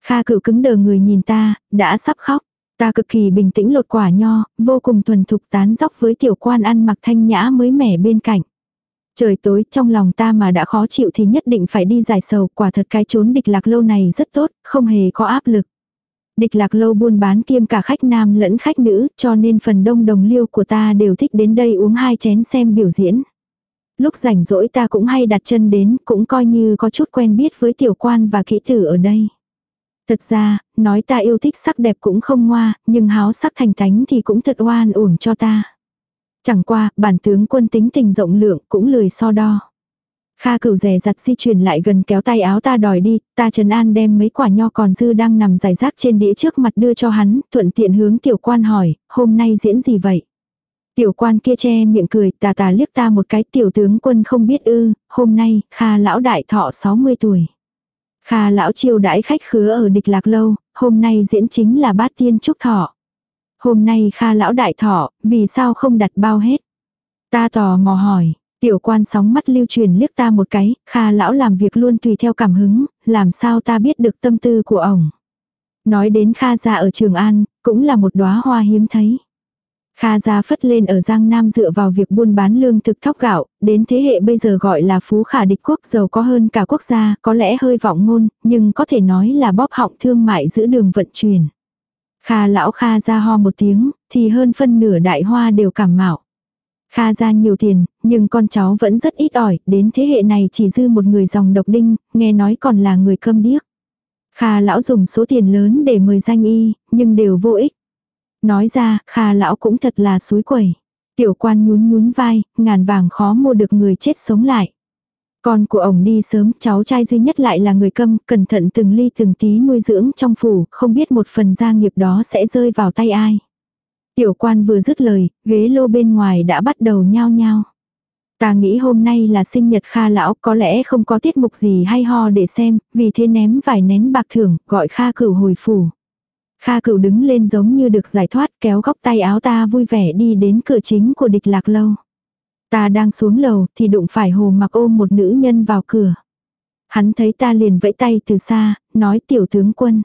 Kha Cửu cứng đờ người nhìn ta, đã sắp khóc. Ta cực kỳ bình tĩnh lột quả nho, vô cùng thuần thục tán dóc với tiểu quan ăn mặc thanh nhã mới mẻ bên cạnh. Trời tối, trong lòng ta mà đã khó chịu thì nhất định phải đi giải sầu, quả thật cái chốn Địch Lạc Lâu này rất tốt, không hề có áp lực. Địch Lạc Lâu buôn bán kiêm cả khách nam lẫn khách nữ, cho nên phần đông đồng liêu của ta đều thích đến đây uống hai chén xem biểu diễn. Lúc rảnh rỗi ta cũng hay đặt chân đến, cũng coi như có chút quen biết với tiểu quan và kỹ tử ở đây. Thật ra, nói ta yêu thích sắc đẹp cũng không ngoa, nhưng háo sắc thành tánh thì cũng thật oan uổng cho ta. Chẳng qua, bản tướng quân tính tình rộng lượng cũng lười so đo. Kha Cửu dè dặt di chuyển lại gần kéo tay áo ta đòi đi, ta trấn an đem mấy quả nho còn dư đang nằm rải rác trên đĩa trước mặt đưa cho hắn, thuận tiện hướng tiểu quan hỏi, hôm nay diễn gì vậy? Tiểu quan kia che miệng cười, tà tà liếc ta một cái, tiểu tướng quân không biết ư, hôm nay, Kha lão đại thọ sáu mươi tuổi. Kha lão chiêu đãi khách khứa ở Địch Lạc Lâu, hôm nay diễn chính là bát tiên chúc thọ. Hôm nay Kha lão đại thọ, vì sao không đặt bao hết? Ta tò mò hỏi, tiểu quan sóng mắt lưu truyền liếc ta một cái, Kha lão làm việc luôn tùy theo cảm hứng, làm sao ta biết được tâm tư của ổng. Nói đến Kha gia ở Trường An, cũng là một đóa hoa hiếm thấy. Kha gia phất lên ở Giang Nam dựa vào việc buôn bán lương thực thóc gạo, đến thế hệ bây giờ gọi là phú khả địch quốc, giàu có hơn cả quốc gia, có lẽ hơi vọng ngôn, nhưng có thể nói là bóp họng thương mại giữa đường vận chuyển. Kha lão Kha gia ho một tiếng, thì hơn phân nửa đại hoa đều cảm mạo. Kha gia nhiều tiền, nhưng con cháu vẫn rất ít ỏi, đến thế hệ này chỉ dư một người dòng độc đinh, nghe nói còn là người câm điếc. Kha lão dùng số tiền lớn để mời danh y, nhưng đều vô ích. Nói ra, Kha lão cũng thật là xúi quẩy. Tiểu quan nhún nhún vai, ngàn vàng khó mua được người chết sống lại. Con của ổng đi sớm, cháu trai duy nhất lại là người câm, cẩn thận từng ly từng tí nuôi dưỡng trong phủ, không biết một phần gia nghiệp đó sẽ rơi vào tay ai. Tiểu quan vừa dứt lời, ghế lô bên ngoài đã bắt đầu nhao nhao. Ta nghĩ hôm nay là sinh nhật Kha lão, có lẽ không có tiết mục gì hay ho để xem, vì thế ném vài nén bạc thưởng, gọi Kha Cửu hồi phủ. Kha Cửu đứng lên giống như được giải thoát, kéo góc tay áo ta vui vẻ đi đến cửa chính của Địch Lạc Lâu. Ta đang xuống lầu thì đụng phải Hồ Mặc ôm một nữ nhân vào cửa. Hắn thấy ta liền vẫy tay từ xa, nói tiểu tướng quân.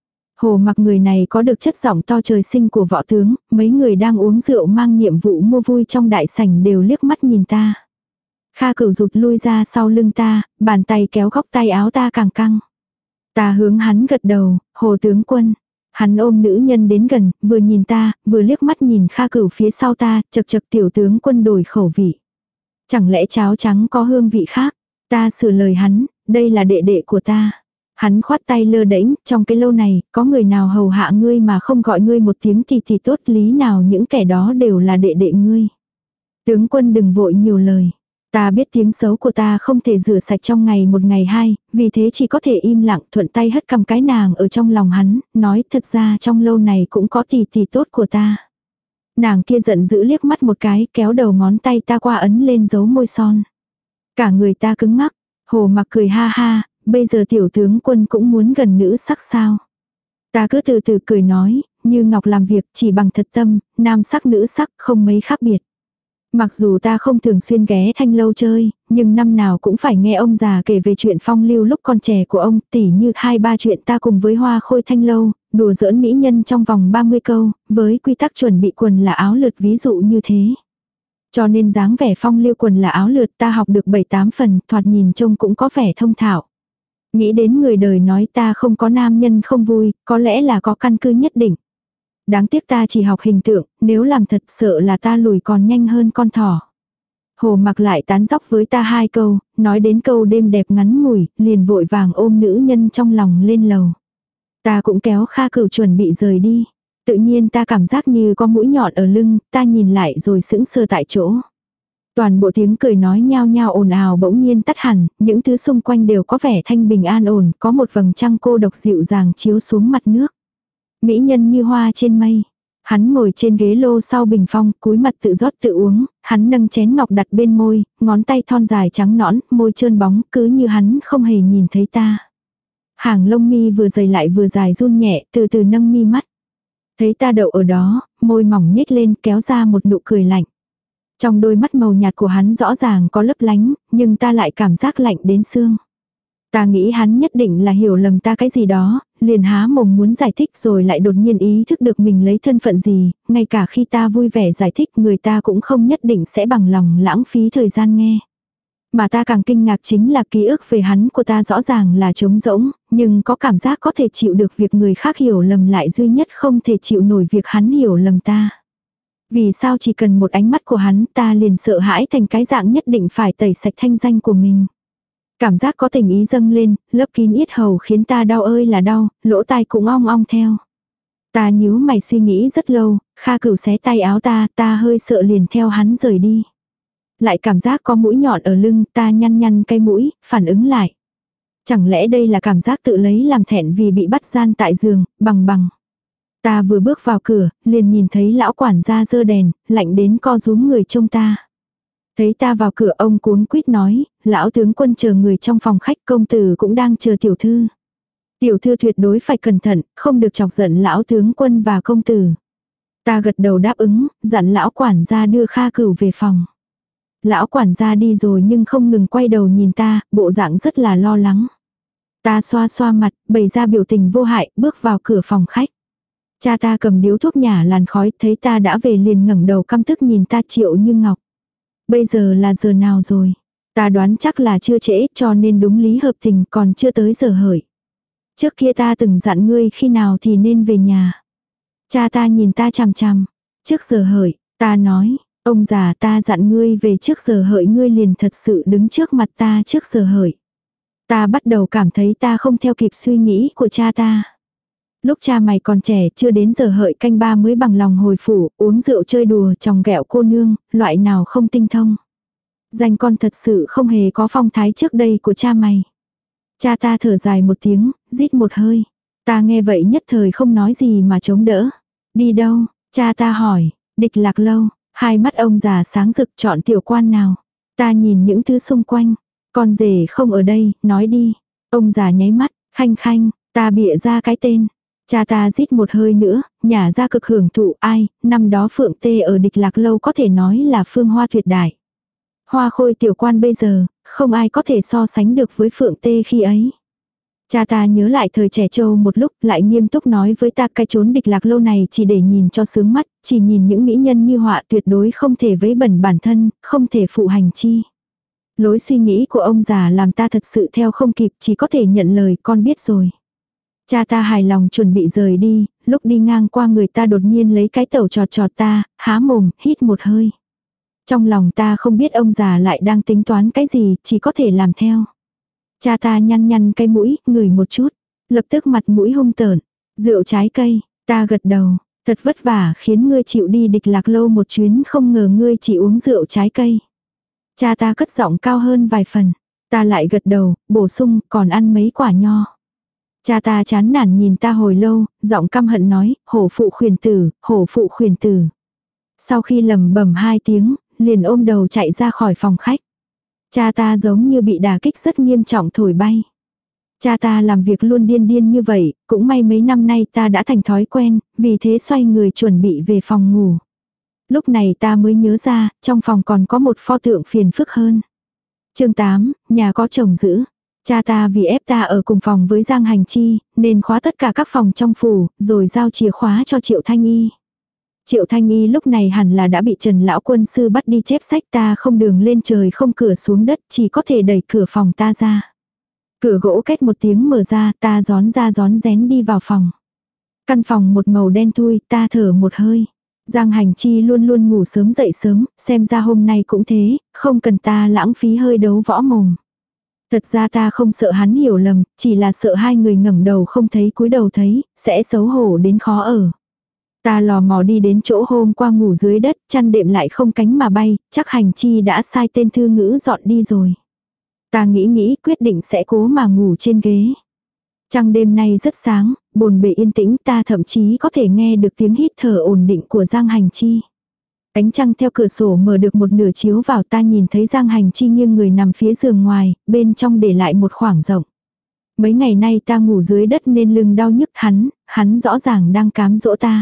Hồ Mặc người này có được chất giọng to trời sinh của võ tướng, mấy người đang uống rượu mang nhiệm vụ mua vui trong đại sảnh đều liếc mắt nhìn ta. Kha Cửu rụt lui ra sau lưng ta, bàn tay kéo góc tay áo ta càng căng. Ta hướng hắn gật đầu, Hồ tướng quân. Hắn ôm nữ nhân đến gần, vừa nhìn ta, vừa liếc mắt nhìn Kha Cửu phía sau ta, chật chật tiểu tướng quân đổi khẩu vị. Chẳng lẽ cháo trắng có hương vị khác? Ta sửa lời hắn, đây là đệ đệ của ta. Hắn khoát tay lơ đễnh, trong cái lâu này, có người nào hầu hạ ngươi mà không gọi ngươi một tiếng thì thì tốt, lý nào những kẻ đó đều là đệ đệ ngươi. Tướng quân đừng vội nhiều lời. Ta biết tiếng xấu của ta không thể rửa sạch trong ngày một ngày hai, vì thế chỉ có thể im lặng thuận tay hất cầm cái nàng ở trong lòng hắn, nói thật ra trong lâu này cũng có tỷ tỷ tốt của ta. Nàng kia giận dữ liếc mắt một cái, kéo đầu ngón tay ta qua ấn lên dấu môi son. Cả người ta cứng ngắc, Hồ Mặc cười ha ha, bây giờ tiểu tướng quân cũng muốn gần nữ sắc sao. Ta cứ từ từ cười nói, như ngọc làm việc chỉ bằng thật tâm, nam sắc nữ sắc không mấy khác biệt. Mặc dù ta không thường xuyên ghé Thanh Lâu chơi, nhưng năm nào cũng phải nghe ông già kể về chuyện phong lưu lúc còn trẻ của ông, tỉ như hai ba chuyện ta cùng với Hoa Khôi Thanh Lâu, đùa giỡn mỹ nhân trong vòng ba mươi câu, với quy tắc chuẩn bị quần là áo lượt ví dụ như thế. Cho nên dáng vẻ phong lưu quần là áo lượt ta học được bảy tám phần, thoạt nhìn trông cũng có vẻ thông thạo. Nghĩ đến người đời nói ta không có nam nhân không vui, có lẽ là có căn cứ nhất định. Đáng tiếc ta chỉ học hình tượng, nếu làm thật sợ là ta lùi còn nhanh hơn con thỏ. Hồ Mặc lại tán dóc với ta hai câu, nói đến câu đêm đẹp ngắn ngủi, liền vội vàng ôm nữ nhân trong lòng lên lầu. Ta cũng kéo Kha Cửu chuẩn bị rời đi. Tự nhiên ta cảm giác như có mũi nhọn ở lưng, ta nhìn lại rồi sững sờ tại chỗ. Toàn bộ tiếng cười nói nhao nhao ồn ào bỗng nhiên tắt hẳn, những thứ xung quanh đều có vẻ thanh bình an ổn, có một vầng trăng cô độc dịu dàng chiếu xuống mặt nước. Mỹ nhân như hoa trên mây. Hắn ngồi trên ghế lô sau bình phong, cúi mặt tự rót tự uống, hắn nâng chén ngọc đặt bên môi, ngón tay thon dài trắng nõn, môi trơn bóng, cứ như hắn không hề nhìn thấy ta. Hàng lông mi vừa dày lại vừa dài run nhẹ, từ từ nâng mi mắt. Thấy ta đậu ở đó, môi mỏng nhếch lên kéo ra một nụ cười lạnh. Trong đôi mắt màu nhạt của hắn rõ ràng có lấp lánh, nhưng ta lại cảm giác lạnh đến xương. Ta nghĩ hắn nhất định là hiểu lầm ta cái gì đó, liền há mồm muốn giải thích rồi lại đột nhiên ý thức được mình lấy thân phận gì, ngay cả khi ta vui vẻ giải thích người ta cũng không nhất định sẽ bằng lòng lãng phí thời gian nghe. Mà ta càng kinh ngạc chính là ký ức về hắn của ta rõ ràng là trống rỗng, nhưng có cảm giác có thể chịu được việc người khác hiểu lầm lại duy nhất không thể chịu nổi việc hắn hiểu lầm ta. Vì sao chỉ cần một ánh mắt của hắn ta liền sợ hãi thành cái dạng nhất định phải tẩy sạch thanh danh của mình. Cảm giác có tình ý dâng lên, lấp kín yết hầu khiến ta đau ơi là đau, lỗ tai cũng ong ong theo. Ta nhíu mày suy nghĩ rất lâu, Kha Cửu xé tay áo ta, ta hơi sợ liền theo hắn rời đi. Lại cảm giác có mũi nhọn ở lưng, ta nhăn nhăn cái mũi, phản ứng lại. Chẳng lẽ đây là cảm giác tự lấy làm thẹn vì bị bắt gian tại giường, bằng bằng. Ta vừa bước vào cửa, liền nhìn thấy lão quản gia giơ đèn, lạnh đến co rúm người trông ta. Thấy ta vào cửa ông cuống quýt nói, lão tướng quân chờ người trong phòng khách, công tử cũng đang chờ tiểu thư. Tiểu thư tuyệt đối phải cẩn thận, không được chọc giận lão tướng quân và công tử. Ta gật đầu đáp ứng, dặn lão quản gia đưa Kha Cửu về phòng. Lão quản gia đi rồi nhưng không ngừng quay đầu nhìn ta, bộ dạng rất là lo lắng. Ta xoa xoa mặt, bày ra biểu tình vô hại, bước vào cửa phòng khách. Cha ta cầm điếu thuốc nhả làn khói, thấy ta đã về liền ngẩng đầu căm tức nhìn ta. Triệu Như Ngọc. Bây giờ là giờ nào rồi? Ta đoán chắc là chưa trễ, cho nên đúng lý hợp tình, còn chưa tới giờ hởi. Trước kia ta từng dặn ngươi khi nào thì nên về nhà. Cha ta nhìn ta chằm chằm. Trước giờ hởi, ta nói, ông già ta dặn ngươi về trước giờ hởi ngươi liền thật sự đứng trước mặt ta trước giờ hởi. Ta bắt đầu cảm thấy ta không theo kịp suy nghĩ của cha ta. Lúc cha mày còn trẻ chưa đến giờ hợi canh ba mới bằng lòng hồi phủ, uống rượu chơi đùa chòng ghẹo cô nương, loại nào không tinh thông. Danh con thật sự không hề có phong thái trước đây của cha mày. Cha ta thở dài một tiếng, rít một hơi. Ta nghe vậy nhất thời không nói gì mà chống đỡ. Đi đâu? Cha ta hỏi. Địch Lạc Lâu. Hai mắt ông già sáng rực, chọn tiểu quan nào. Ta nhìn những thứ xung quanh. Con rể không ở đây, nói đi. Ông già nháy mắt, Khanh Khanh, ta bịa ra cái tên. Cha ta rít một hơi nữa, nhả ra cực hưởng thụ. Ai, năm đó Phượng Tê ở Địch Lạc Lâu có thể nói là phương hoa tuyệt đại. Hoa khôi tiểu quan bây giờ, không ai có thể so sánh được với Phượng Tê khi ấy. Cha ta nhớ lại thời trẻ trâu một lúc, lại nghiêm túc nói với ta cái chốn Địch Lạc Lâu này chỉ để nhìn cho sướng mắt, chỉ nhìn những mỹ nhân như họa, tuyệt đối không thể vấy bẩn bản thân, không thể phụ hành chi. Lối suy nghĩ của ông già làm ta thật sự theo không kịp, chỉ có thể nhận lời, con biết rồi. Cha ta hài lòng chuẩn bị rời đi, lúc đi ngang qua người ta đột nhiên lấy cái tẩu chọt chọt ta, há mồm, hít một hơi. Trong lòng ta không biết ông già lại đang tính toán cái gì, chỉ có thể làm theo. Cha ta nhăn nhăn cái mũi, ngửi một chút, lập tức mặt mũi hung tợn. Rượu trái cây, ta gật đầu, thật vất vả khiến ngươi chịu đi Địch Lạc Lâu một chuyến, không ngờ ngươi chỉ uống rượu trái cây. Cha ta cất giọng cao hơn vài phần, ta lại gật đầu, bổ sung, còn ăn mấy quả nho. Cha ta chán nản nhìn ta hồi lâu, giọng căm hận nói, hổ phụ khuyển tử, hổ phụ khuyển tử. Sau khi lầm bầm hai tiếng, liền ôm đầu chạy ra khỏi phòng khách. Cha ta giống như bị đả kích rất nghiêm trọng thổi bay. Cha ta làm việc luôn điên điên như vậy, cũng may mấy năm nay ta đã thành thói quen, vì thế xoay người chuẩn bị về phòng ngủ. Lúc này ta mới nhớ ra, trong phòng còn có một pho tượng phiền phức hơn. Chương tám, nhà có chồng giữ. Cha ta vì ép ta ở cùng phòng với Giang Hành Chi, nên khóa tất cả các phòng trong phủ, rồi giao chìa khóa cho Triệu Thanh Y. Triệu Thanh Y lúc này hẳn là đã bị Trần Lão Quân Sư bắt đi chép sách, ta không đường lên trời không cửa xuống đất, chỉ có thể đẩy cửa phòng ta ra. Cửa gỗ két một tiếng mở ra, ta gión ra gión rén đi vào phòng. Căn phòng một màu đen thui, ta thở một hơi. Giang Hành Chi luôn luôn ngủ sớm dậy sớm, xem ra hôm nay cũng thế, không cần ta lãng phí hơi đấu võ mồm. Thật ra ta không sợ hắn hiểu lầm, chỉ là sợ hai người ngẩng đầu không thấy cúi đầu thấy, sẽ xấu hổ đến khó ở. Ta lò mò đi đến chỗ hôm qua ngủ dưới đất, chăn đệm lại không cánh mà bay, chắc Hành Chi đã sai tên thư ngữ dọn đi rồi. Ta nghĩ nghĩ quyết định sẽ cố mà ngủ trên ghế. Trăng đêm nay rất sáng, bồn bề yên tĩnh, ta thậm chí có thể nghe được tiếng hít thở ổn định của Giang Hành Chi. Ánh trăng theo cửa sổ mở được một nửa chiếu vào, ta nhìn thấy Giang Hành Chi nghiêng người nằm phía giường ngoài, bên trong để lại một khoảng rộng. Mấy ngày nay ta ngủ dưới đất nên lưng đau nhức, hắn, hắn rõ ràng đang cám dỗ ta.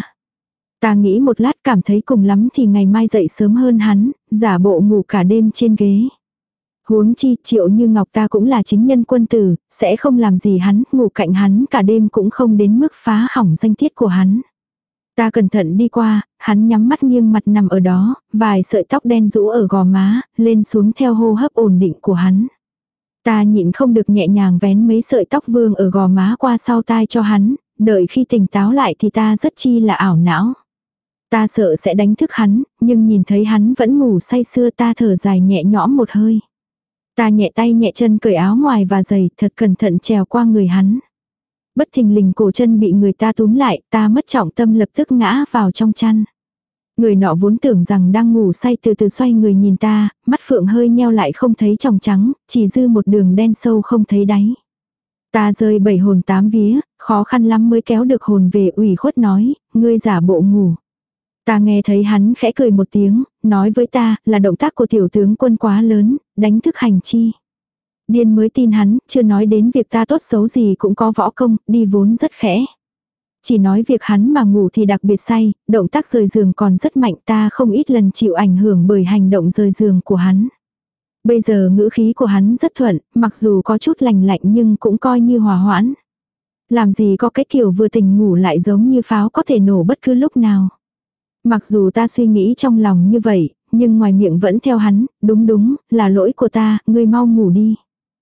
Ta nghĩ một lát cảm thấy cùng lắm thì ngày mai dậy sớm hơn hắn, giả bộ ngủ cả đêm trên ghế. Huống chi Triệu Như Ngọc ta cũng là chính nhân quân tử, sẽ không làm gì hắn, ngủ cạnh hắn cả đêm cũng không đến mức phá hỏng danh tiết của hắn. Ta cẩn thận đi qua, hắn nhắm mắt nghiêng mặt nằm ở đó, vài sợi tóc đen rũ ở gò má, lên xuống theo hô hấp ổn định của hắn. Ta nhịn không được nhẹ nhàng vén mấy sợi tóc vương ở gò má qua sau tai cho hắn, đợi khi tỉnh táo lại thì ta rất chi là ảo não. Ta sợ sẽ đánh thức hắn, nhưng nhìn thấy hắn vẫn ngủ say sưa ta thở dài nhẹ nhõm một hơi. Ta nhẹ tay nhẹ chân cởi áo ngoài và giày thật cẩn thận trèo qua người hắn. Bất thình lình cổ chân bị người ta túm lại, ta mất trọng tâm lập tức ngã vào trong chăn. Người nọ vốn tưởng rằng đang ngủ say từ từ xoay người nhìn ta, mắt phượng hơi nheo lại không thấy tròng trắng, chỉ dư một đường đen sâu không thấy đáy. Ta rơi bảy hồn tám vía, khó khăn lắm mới kéo được hồn về ủy khuất nói, ngươi giả bộ ngủ. Ta nghe thấy hắn khẽ cười một tiếng, nói với ta là động tác của tiểu tướng quân quá lớn, đánh thức hành chi. Điên mới tin hắn, chưa nói đến việc ta tốt xấu gì cũng có võ công, đi vốn rất khẽ. Chỉ nói việc hắn mà ngủ thì đặc biệt say, động tác rời giường còn rất mạnh, ta không ít lần chịu ảnh hưởng bởi hành động rời giường của hắn. Bây giờ ngữ khí của hắn rất thuận, mặc dù có chút lành lạnh nhưng cũng coi như hòa hoãn. Làm gì có cái kiểu vừa tỉnh ngủ lại giống như pháo có thể nổ bất cứ lúc nào. Mặc dù ta suy nghĩ trong lòng như vậy, nhưng ngoài miệng vẫn theo hắn, đúng đúng, là lỗi của ta, ngươi mau ngủ đi.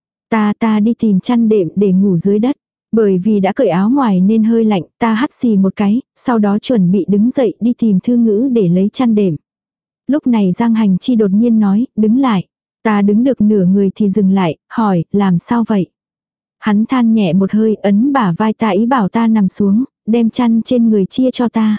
Ta ta đi tìm chăn đệm để ngủ dưới đất. Bởi vì đã cởi áo ngoài nên hơi lạnh, ta hắt xì một cái, sau đó chuẩn bị đứng dậy đi tìm Thư Ngữ để lấy chăn đệm. Lúc này Giang Hành Chi đột nhiên nói, đứng lại. Ta đứng được nửa người thì dừng lại, hỏi, làm sao vậy? Hắn than nhẹ một hơi, ấn bả vai ta ý bảo ta nằm xuống, đem chăn trên người chia cho ta.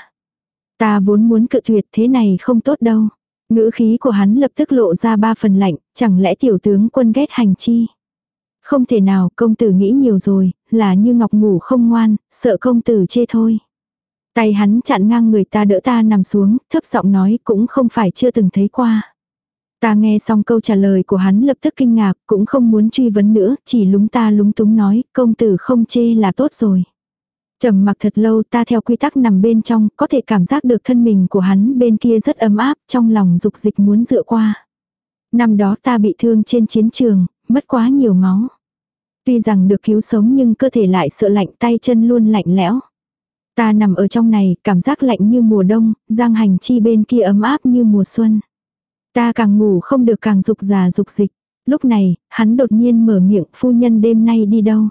Ta vốn muốn cự tuyệt, thế này không tốt đâu. Ngữ khí của hắn lập tức lộ ra ba phần lạnh, chẳng lẽ tiểu tướng quân ghét Hành Chi? Không thể nào, công tử nghĩ nhiều rồi, là Như Ngọc ngủ không ngoan, sợ công tử chê thôi. Tay hắn chặn ngang người ta đỡ ta nằm xuống, thấp giọng nói cũng không phải chưa từng thấy qua. Ta nghe xong câu trả lời của hắn lập tức kinh ngạc, cũng không muốn truy vấn nữa, chỉ lúng ta lúng túng nói, công tử không chê là tốt rồi. Trầm mặc thật lâu, ta theo quy tắc nằm bên trong, có thể cảm giác được thân mình của hắn bên kia rất ấm áp, trong lòng dục dịch muốn dựa qua. Năm đó ta bị thương trên chiến trường, mất quá nhiều máu. Tuy rằng được cứu sống nhưng cơ thể lại sợ lạnh, tay chân luôn lạnh lẽo. Ta nằm ở trong này, cảm giác lạnh như mùa đông, Giang Hành Chi bên kia ấm áp như mùa xuân. Ta càng ngủ không được càng dục già dục dịch. Lúc này, hắn đột nhiên mở miệng, phu nhân đêm nay đi đâu?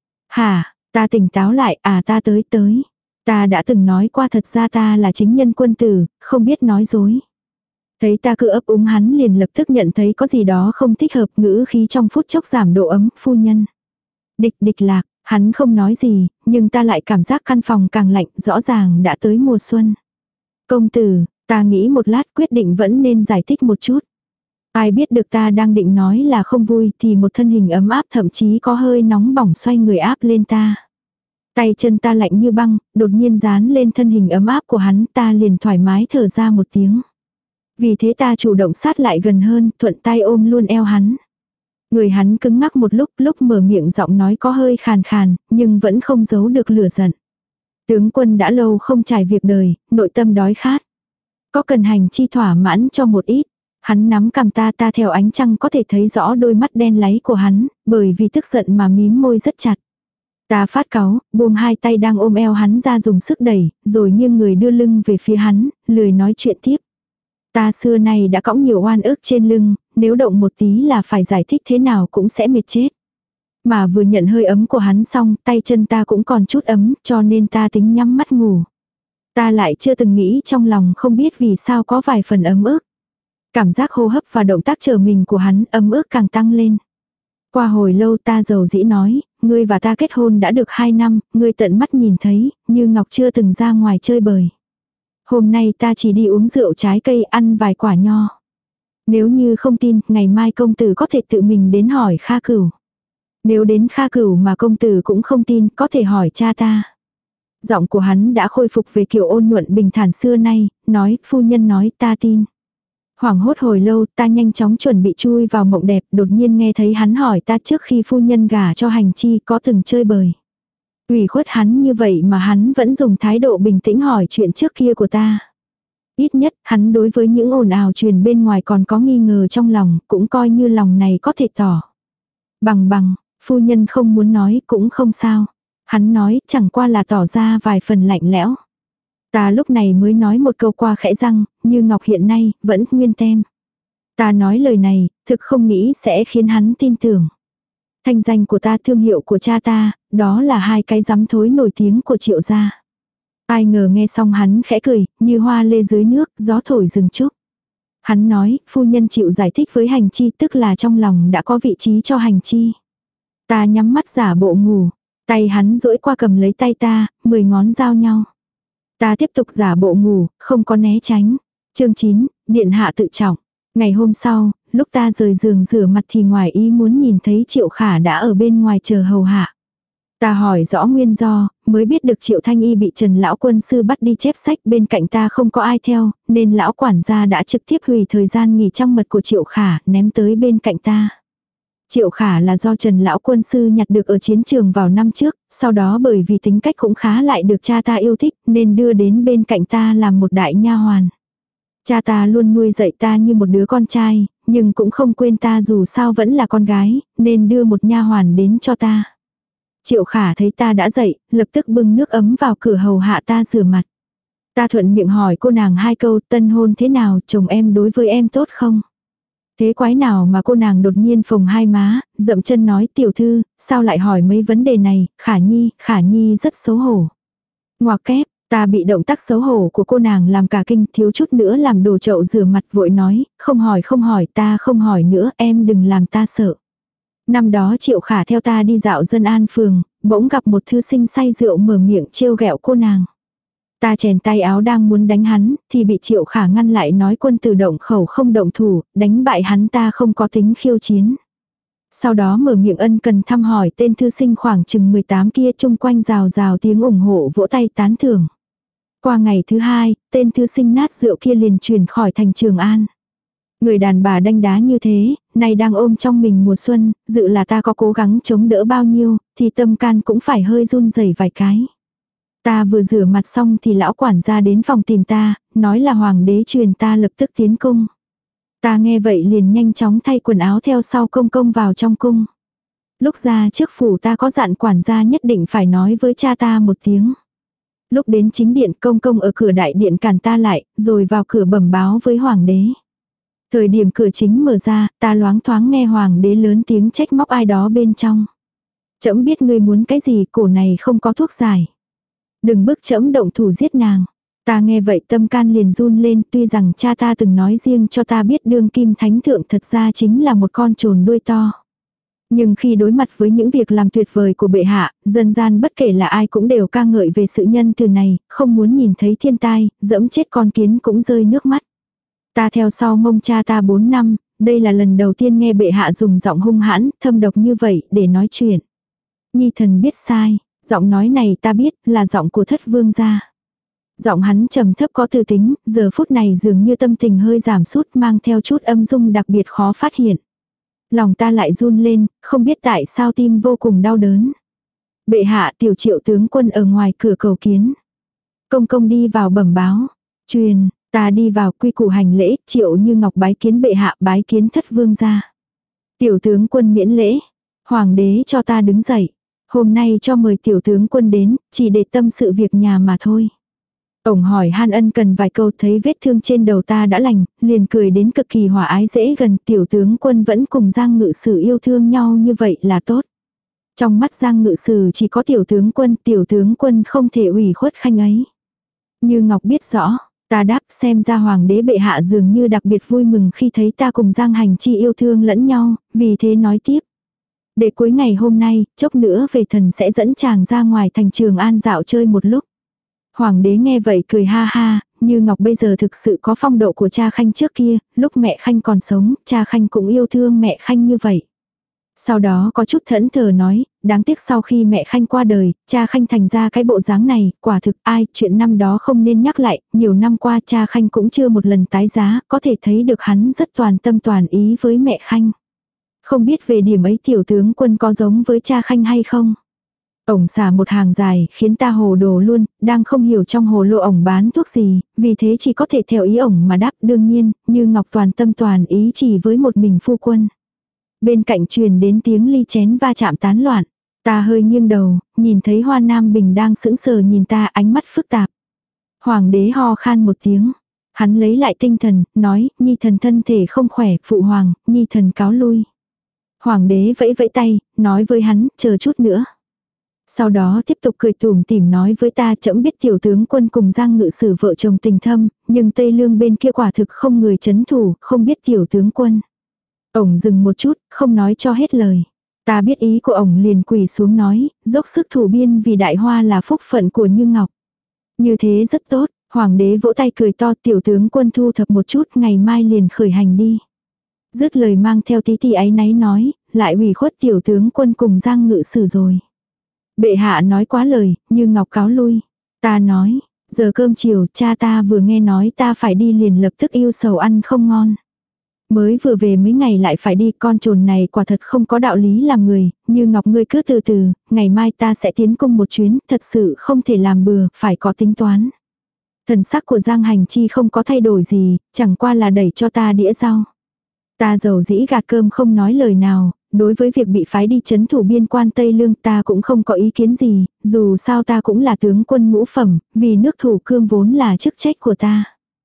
Hả, ta tỉnh táo lại, à ta tới tới. Ta đã từng nói qua thật ra ta là chính nhân quân tử, không biết nói dối. Thấy ta cứ ấp úng hắn liền lập tức nhận thấy có gì đó không thích hợp, ngữ khí trong phút chốc giảm độ ấm, phu nhân. Địch địch lạc, hắn không nói gì, nhưng ta lại cảm giác căn phòng càng lạnh, rõ ràng đã tới mùa xuân. Công tử, ta nghĩ một lát quyết định vẫn nên giải thích một chút. Ai biết được ta đang định nói là không vui thì một thân hình ấm áp thậm chí có hơi nóng bỏng xoay người áp lên ta. Tay chân ta lạnh như băng, đột nhiên dán lên thân hình ấm áp của hắn, ta liền thoải mái thở ra một tiếng. Vì thế ta chủ động sát lại gần hơn, thuận tay ôm luôn eo hắn. Người hắn cứng ngắc một lúc, lúc mở miệng giọng nói có hơi khàn khàn, nhưng vẫn không giấu được lửa giận. Tướng quân đã lâu không trải việc đời, nội tâm đói khát. Có cần Hành Chi thỏa mãn cho một ít. Hắn nắm cằm ta, ta theo ánh trăng có thể thấy rõ đôi mắt đen láy của hắn, bởi vì tức giận mà mím môi rất chặt. Ta phát cáu, buông hai tay đang ôm eo hắn ra dùng sức đẩy, rồi nghiêng người đưa lưng về phía hắn, lười nói chuyện tiếp. Ta xưa nay đã cõng nhiều oan ức trên lưng, nếu động một tí là phải giải thích thế nào cũng sẽ mệt chết. Mà vừa nhận hơi ấm của hắn xong, tay chân ta cũng còn chút ấm, cho nên ta tính nhắm mắt ngủ. Ta lại chưa từng nghĩ trong lòng không biết vì sao có vài phần ấm ức. Cảm giác hô hấp và động tác chờ mình của hắn ấm ức càng tăng lên. Qua hồi lâu ta dầu dĩ nói, ngươi và ta kết hôn đã được hai năm, ngươi tận mắt nhìn thấy, Như Ngọc chưa từng ra ngoài chơi bời. Hôm nay ta chỉ đi uống rượu trái cây ăn vài quả nho. Nếu như không tin, ngày mai công tử có thể tự mình đến hỏi Kha Cửu. Nếu đến Kha Cửu mà công tử cũng không tin, có thể hỏi cha ta. Giọng của hắn đã khôi phục về kiểu ôn nhuận bình thản xưa nay, nói, phu nhân nói ta tin. Hoảng hốt hồi lâu, ta nhanh chóng chuẩn bị chui vào mộng đẹp, đột nhiên nghe thấy hắn hỏi ta trước khi phu nhân gả cho Hành Chi có từng chơi bời. Ủy khuất hắn như vậy mà hắn vẫn dùng thái độ bình tĩnh hỏi chuyện trước kia của ta. Ít nhất, hắn đối với những ồn ào truyền bên ngoài còn có nghi ngờ trong lòng, cũng coi như lòng này có thể tỏ. Bằng bằng, phu nhân không muốn nói cũng không sao. Hắn nói chẳng qua là tỏ ra vài phần lạnh lẽo. Ta lúc này mới nói một câu qua khẽ răng, như ngọc hiện nay, vẫn nguyên tem. Ta nói lời này, thực không nghĩ sẽ khiến hắn tin tưởng. Thanh danh của ta, thương hiệu của cha ta, đó là hai cái giám thối nổi tiếng của Triệu gia. Ai ngờ nghe xong hắn khẽ cười, như hoa lê dưới nước, gió thổi rừng trúc. Hắn nói, phu nhân chịu giải thích với hành chi, tức là trong lòng đã có vị trí cho hành chi. Ta nhắm mắt giả bộ ngủ, tay hắn duỗi qua cầm lấy tay ta, mười ngón giao nhau. Ta tiếp tục giả bộ ngủ, không có né tránh. Chương chín, điện hạ tự trọng. Ngày hôm sau, lúc ta rời giường rửa mặt thì ngoài ý muốn nhìn thấy Triệu Khả đã ở bên ngoài chờ hầu hạ. Ta hỏi rõ nguyên do, mới biết được Triệu Thanh Y bị Trần lão quân sư bắt đi chép sách, bên cạnh ta không có ai theo, nên lão quản gia đã trực tiếp hủy thời gian nghỉ trong mật của Triệu Khả, ném tới bên cạnh ta. Triệu Khả là do Trần lão quân sư nhặt được ở chiến trường vào năm trước, sau đó bởi vì tính cách cũng khá lại được cha ta yêu thích, nên đưa đến bên cạnh ta làm một đại nha hoàn. Cha ta luôn nuôi dạy ta như một đứa con trai, nhưng cũng không quên ta dù sao vẫn là con gái, nên đưa một nha hoàn đến cho ta. Triệu Khả thấy ta đã dậy, lập tức bưng nước ấm vào cửa hầu hạ ta rửa mặt. Ta thuận miệng hỏi cô nàng hai câu, tân hôn thế nào, chồng em đối với em tốt không? Thế quái nào mà cô nàng đột nhiên phồng hai má, dậm chân nói tiểu thư, sao lại hỏi mấy vấn đề này, Khả Nhi, Khả Nhi rất xấu hổ. Ngoặc kép, ta bị động tác xấu hổ của cô nàng làm cả kinh, thiếu chút nữa làm đổ chậu rửa mặt, vội nói, không hỏi không hỏi, ta không hỏi nữa, em đừng làm ta sợ. Năm đó Triệu Khả theo ta đi dạo dân an phường, bỗng gặp một thư sinh say rượu mở miệng trêu ghẹo cô nàng. Ta chèn tay áo đang muốn đánh hắn, thì bị Triệu Khả ngăn lại nói quân tử động khẩu không động thủ, đánh bại hắn ta không có tính khiêu chiến. Sau đó mở miệng ân cần thăm hỏi tên thư sinh khoảng chừng mười tám kia, chung quanh rào rào tiếng ủng hộ vỗ tay tán thưởng. Qua ngày thứ hai, tên thư sinh nát rượu kia liền chuyển khỏi thành Trường An. Người đàn bà đanh đá như thế, nay đang ôm trong mình mùa xuân, dự là ta có cố gắng chống đỡ bao nhiêu, thì tâm can cũng phải hơi run rẩy vài cái. Ta vừa rửa mặt xong thì lão quản gia đến phòng tìm ta, nói là hoàng đế truyền ta lập tức tiến cung. Ta nghe vậy liền nhanh chóng thay quần áo theo sau công công vào trong cung. Lúc ra trước phủ ta có dặn quản gia nhất định phải nói với cha ta một tiếng. Lúc đến chính điện, công công ở cửa đại điện cản ta lại, rồi vào cửa bẩm báo với hoàng đế. Thời điểm cửa chính mở ra, ta loáng thoáng nghe hoàng đế lớn tiếng trách móc ai đó bên trong. Trẫm biết ngươi muốn cái gì, cổ này không có thuốc giải. Đừng bức trẫm động thủ giết nàng. Ta nghe vậy tâm can liền run lên, tuy rằng cha ta từng nói riêng cho ta biết đương kim thánh thượng thật ra chính là một con trồn đuôi to. Nhưng khi đối mặt với những việc làm tuyệt vời của bệ hạ, dân gian bất kể là ai cũng đều ca ngợi về sự nhân từ này, không muốn nhìn thấy thiên tai, dẫm chết con kiến cũng rơi nước mắt. Ta theo sau mông cha ta bốn năm, đây là lần đầu tiên nghe bệ hạ dùng giọng hung hãn, thâm độc như vậy để nói chuyện. Nhi thần biết sai, giọng nói này ta biết là giọng của thất vương gia. Giọng hắn trầm thấp có tư tính, giờ phút này dường như tâm tình hơi giảm sút, mang theo chút âm dung đặc biệt khó phát hiện. Lòng ta lại run lên, không biết tại sao tim vô cùng đau đớn. Bệ hạ, tiểu Triệu tướng quân ở ngoài cửa cầu kiến. Công công đi vào bẩm báo. Truyền, ta đi vào quy củ hành lễ, Triệu Như Ngọc bái kiến bệ hạ, bái kiến thất vương gia. Tiểu tướng quân miễn lễ. Hoàng đế cho ta đứng dậy. Hôm nay cho mời tiểu tướng quân đến, chỉ để tâm sự việc nhà mà thôi. Ông hỏi han ân cần vài câu, thấy vết thương trên đầu ta đã lành, liền cười đến cực kỳ hòa ái dễ gần. Tiểu tướng quân vẫn cùng Giang Ngự Sử yêu thương nhau như vậy là tốt. Trong mắt Giang Ngự Sử chỉ có tiểu tướng quân, tiểu tướng quân không thể ủy khuất khanh ấy. Như Ngọc biết rõ, ta đáp, xem ra hoàng đế bệ hạ dường như đặc biệt vui mừng khi thấy ta cùng Giang Hành Chi yêu thương lẫn nhau, vì thế nói tiếp. Để cuối ngày hôm nay, chốc nữa về thần sẽ dẫn chàng ra ngoài thành Trường An dạo chơi một lúc. Hoàng đế nghe vậy cười ha ha, Như Ngọc bây giờ thực sự có phong độ của cha Khanh trước kia, lúc mẹ Khanh còn sống, cha Khanh cũng yêu thương mẹ Khanh như vậy. Sau đó có chút thẫn thờ nói, đáng tiếc sau khi mẹ Khanh qua đời, cha Khanh thành ra cái bộ dáng này, quả thực ai, chuyện năm đó không nên nhắc lại, nhiều năm qua cha Khanh cũng chưa một lần tái giá, có thể thấy được hắn rất toàn tâm toàn ý với mẹ Khanh. Không biết về điểm ấy tiểu tướng quân có giống với cha Khanh hay không? Ổng xả một hàng dài, khiến ta hồ đồ luôn, đang không hiểu trong hồ lô ổng bán thuốc gì, vì thế chỉ có thể theo ý ổng mà đáp. Đương nhiên, Như Ngọc toàn tâm toàn ý chỉ với một mình phu quân. Bên cạnh truyền đến tiếng ly chén va chạm tán loạn. Ta hơi nghiêng đầu, nhìn thấy Hoa Nam Bình đang sững sờ nhìn ta, ánh mắt phức tạp. Hoàng đế ho khan một tiếng. Hắn lấy lại tinh thần, nói, Nhi thần thân thể không khỏe, phụ hoàng, Nhi thần cáo lui. Hoàng đế vẫy vẫy tay, nói với hắn, chờ chút nữa. Sau đó tiếp tục cười tủm tỉm nói với ta, trẫm biết tiểu tướng quân cùng Giang Ngự Sử vợ chồng tình thâm, nhưng Tây Lương bên kia quả thực không người chấn thủ, không biết tiểu tướng quân. Ổng dừng một chút, không nói cho hết lời. Ta biết ý của ổng liền quỳ xuống nói, dốc sức thủ biên vì đại hoa là phúc phận của Như Ngọc. Như thế rất tốt, hoàng đế vỗ tay cười to, tiểu tướng quân thu thập một chút, ngày mai liền khởi hành đi. Dứt lời mang theo tí tí áy náy nói, lại ủy khuất tiểu tướng quân cùng Giang Ngự Sử rồi. Bệ hạ nói quá lời, Như Ngọc cáo lui. Ta nói, giờ cơm chiều, cha ta vừa nghe nói ta phải đi liền lập tức yêu sầu ăn không ngon. Mới vừa về mấy ngày lại phải đi, con trồn này quả thật không có đạo lý làm người, Như Ngọc ngươi cứ từ từ, ngày mai ta sẽ tiến cung một chuyến, thật sự không thể làm bừa, phải có tính toán. Thần sắc của Giang Hành Chi không có thay đổi gì, chẳng qua là đẩy cho ta đĩa rau. Ta dầu dĩ gạt cơm không nói lời nào, đối với việc bị phái đi chấn thủ biên quan Tây Lương ta cũng không có ý kiến gì, dù sao ta cũng là tướng quân ngũ phẩm, vì nước thủ cương vốn là chức trách của ta.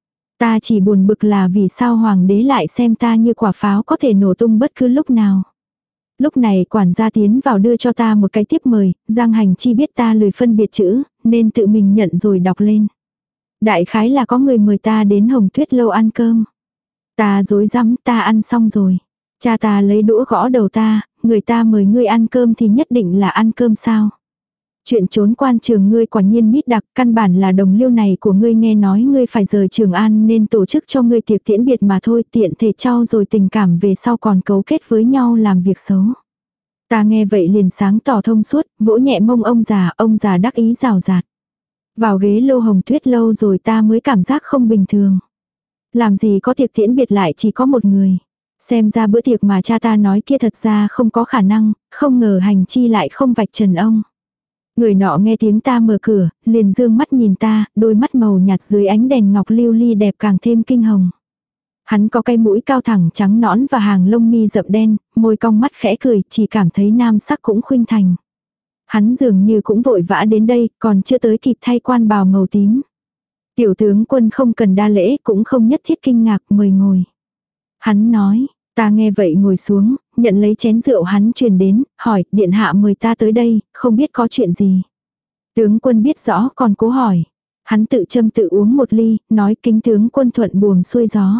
Ta chỉ buồn bực là vì sao hoàng đế lại xem ta như quả pháo có thể nổ tung bất cứ lúc nào. Lúc này quản gia tiến vào đưa cho ta một cái tiếp mời, Giang Hành Chi biết ta lười phân biệt chữ, nên tự mình nhận rồi đọc lên. Đại khái là có người mời ta đến Hồng Tuyết lâu ăn cơm. Ta dối rắm, ta ăn xong rồi. Cha ta lấy đũa gõ đầu ta, người ta mời ngươi ăn cơm thì nhất định là ăn cơm sao. Chuyện trốn quan trường ngươi quả nhiên mít đặc, căn bản là đồng liêu này của ngươi nghe nói ngươi phải rời Trường An nên tổ chức cho ngươi tiệc tiễn biệt mà thôi, tiện thể trao rồi tình cảm về sau còn cấu kết với nhau làm việc xấu. Ta nghe vậy liền sáng tỏ thông suốt, vỗ nhẹ mông ông già, ông già đắc ý rào rạt. Vào ghế lô Hồng Tuyết lâu rồi ta mới cảm giác không bình thường. Làm gì có tiệc tiễn biệt lại chỉ có một người. Xem ra bữa tiệc mà cha ta nói kia thật ra không có khả năng, không ngờ Hành Chi lại không vạch trần ông. Người nọ nghe tiếng ta mở cửa, liền dương mắt nhìn ta, đôi mắt màu nhạt dưới ánh đèn ngọc lưu ly đẹp càng thêm kinh hồng. Hắn có cái mũi cao thẳng trắng nõn và hàng lông mi rậm đen, môi cong mắt khẽ cười, chỉ cảm thấy nam sắc cũng khuynh thành. Hắn dường như cũng vội vã đến đây, còn chưa tới kịp thay quan bào màu tím. Tiểu tướng quân không cần đa lễ, cũng không nhất thiết kinh ngạc, mời ngồi. Hắn nói, ta nghe vậy ngồi xuống, nhận lấy chén rượu hắn truyền đến, hỏi, điện hạ mời ta tới đây, không biết có chuyện gì. Tướng quân biết rõ còn cố hỏi. Hắn tự châm tự uống một ly, nói kính tướng quân thuận buồm xuôi gió.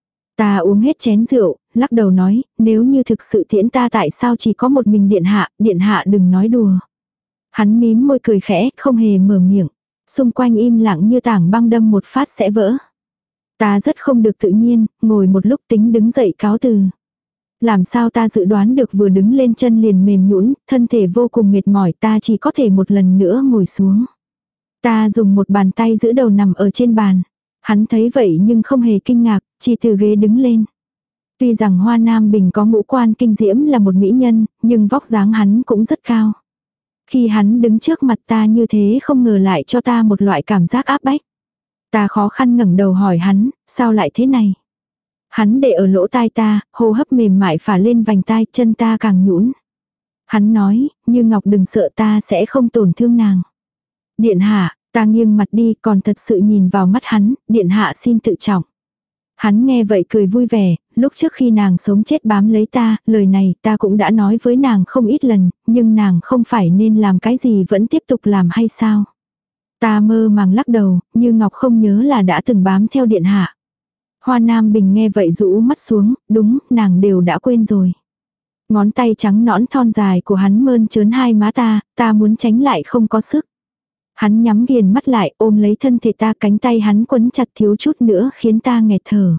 Ta uống hết chén rượu, lắc đầu nói, nếu như thực sự tiễn ta tại sao chỉ có một mình điện hạ, điện hạ đừng nói đùa. Hắn mím môi cười khẽ, không hề mở miệng. Xung quanh im lặng như tảng băng đâm một phát sẽ vỡ. Ta rất không được tự nhiên, ngồi một lúc tính đứng dậy cáo từ. Làm sao ta dự đoán được vừa đứng lên chân liền mềm nhũn, thân thể vô cùng mệt mỏi, ta chỉ có thể một lần nữa ngồi xuống. Ta dùng một bàn tay giữ đầu nằm ở trên bàn. Hắn thấy vậy nhưng không hề kinh ngạc, chỉ từ ghế đứng lên. Tuy rằng Hoa Nam Bình có ngũ quan kinh diễm là một mỹ nhân, nhưng vóc dáng hắn cũng rất cao. Khi hắn đứng trước mặt ta như thế không ngờ lại cho ta một loại cảm giác áp bách. Ta khó khăn ngẩng đầu hỏi hắn, sao lại thế này? Hắn để ở lỗ tai ta, hô hấp mềm mại phả lên vành tai, chân ta càng nhũn. Hắn nói, Như Ngọc đừng sợ, ta sẽ không tổn thương nàng. Điện hạ, ta nghiêng mặt đi, còn thật sự nhìn vào mắt hắn, điện hạ xin tự trọng. Hắn nghe vậy cười vui vẻ, lúc trước khi nàng sống chết bám lấy ta, lời này ta cũng đã nói với nàng không ít lần, nhưng nàng không phải nên làm cái gì vẫn tiếp tục làm hay sao? Ta mơ màng lắc đầu, Như Ngọc không nhớ là đã từng bám theo điện hạ. Hoa Nam Bình nghe vậy rũ mắt xuống, đúng, nàng đều đã quên rồi. Ngón tay trắng nõn thon dài của hắn mơn trớn hai má ta, ta muốn tránh lại không có sức. Hắn nhắm nghiền mắt lại, ôm lấy thân thể ta, cánh tay hắn quấn chặt thiếu chút nữa khiến ta nghẹt thở.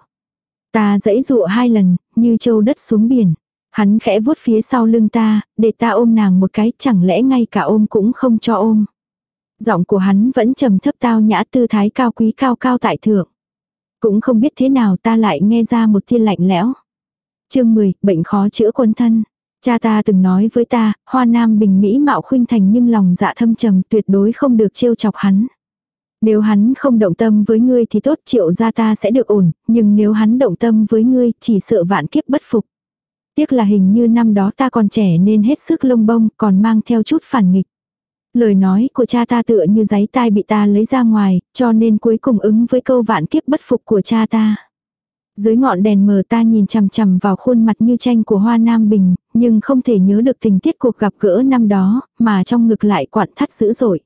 Ta giãy dụa hai lần, như trâu đất xuống biển. Hắn khẽ vuốt phía sau lưng ta, để ta ôm nàng một cái, chẳng lẽ ngay cả ôm cũng không cho ôm. Giọng của hắn vẫn trầm thấp tao nhã, tư thái cao quý cao cao tại thượng. Cũng không biết thế nào ta lại nghe ra một tia lạnh lẽo. Chương mười, bệnh khó chữa quân thân. Cha ta từng nói với ta, Hoa Nam Bình mỹ mạo khuynh thành nhưng lòng dạ thâm trầm, tuyệt đối không được trêu chọc hắn. Nếu hắn không động tâm với ngươi thì tốt, Triệu gia ta sẽ được ổn, nhưng nếu hắn động tâm với ngươi, chỉ sợ vạn kiếp bất phục. Tiếc là hình như năm đó ta còn trẻ nên hết sức lông bông, còn mang theo chút phản nghịch. Lời nói của cha ta tựa như giấy tai bị ta lấy ra ngoài, cho nên cuối cùng ứng với câu vạn kiếp bất phục của cha ta. Dưới ngọn đèn mờ ta nhìn chằm chằm vào khuôn mặt như tranh của Hoa Nam Bình, nhưng không thể nhớ được tình tiết cuộc gặp gỡ năm đó, mà trong ngực lại quặn thắt dữ dội.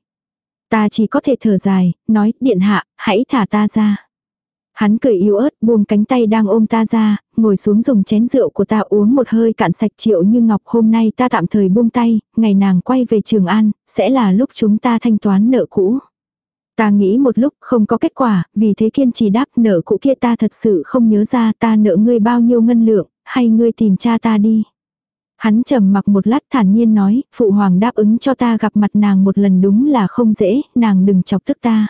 Ta chỉ có thể thở dài, nói, điện hạ, hãy thả ta ra. Hắn cười yếu ớt buông cánh tay đang ôm ta ra, ngồi xuống dùng chén rượu của ta uống một hơi cạn sạch. Triệu Như Ngọc, hôm nay ta tạm thời buông tay, ngày nàng quay về Trường An, sẽ là lúc chúng ta thanh toán nợ cũ. Ta nghĩ một lúc không có kết quả, vì thế kiên trì đáp, nợ cũ kia ta thật sự không nhớ ra, ta nợ ngươi bao nhiêu ngân lượng, hay ngươi tìm cha ta đi. Hắn trầm mặc một lát thản nhiên nói, phụ hoàng đáp ứng cho ta gặp mặt nàng một lần đúng là không dễ, nàng đừng chọc tức ta.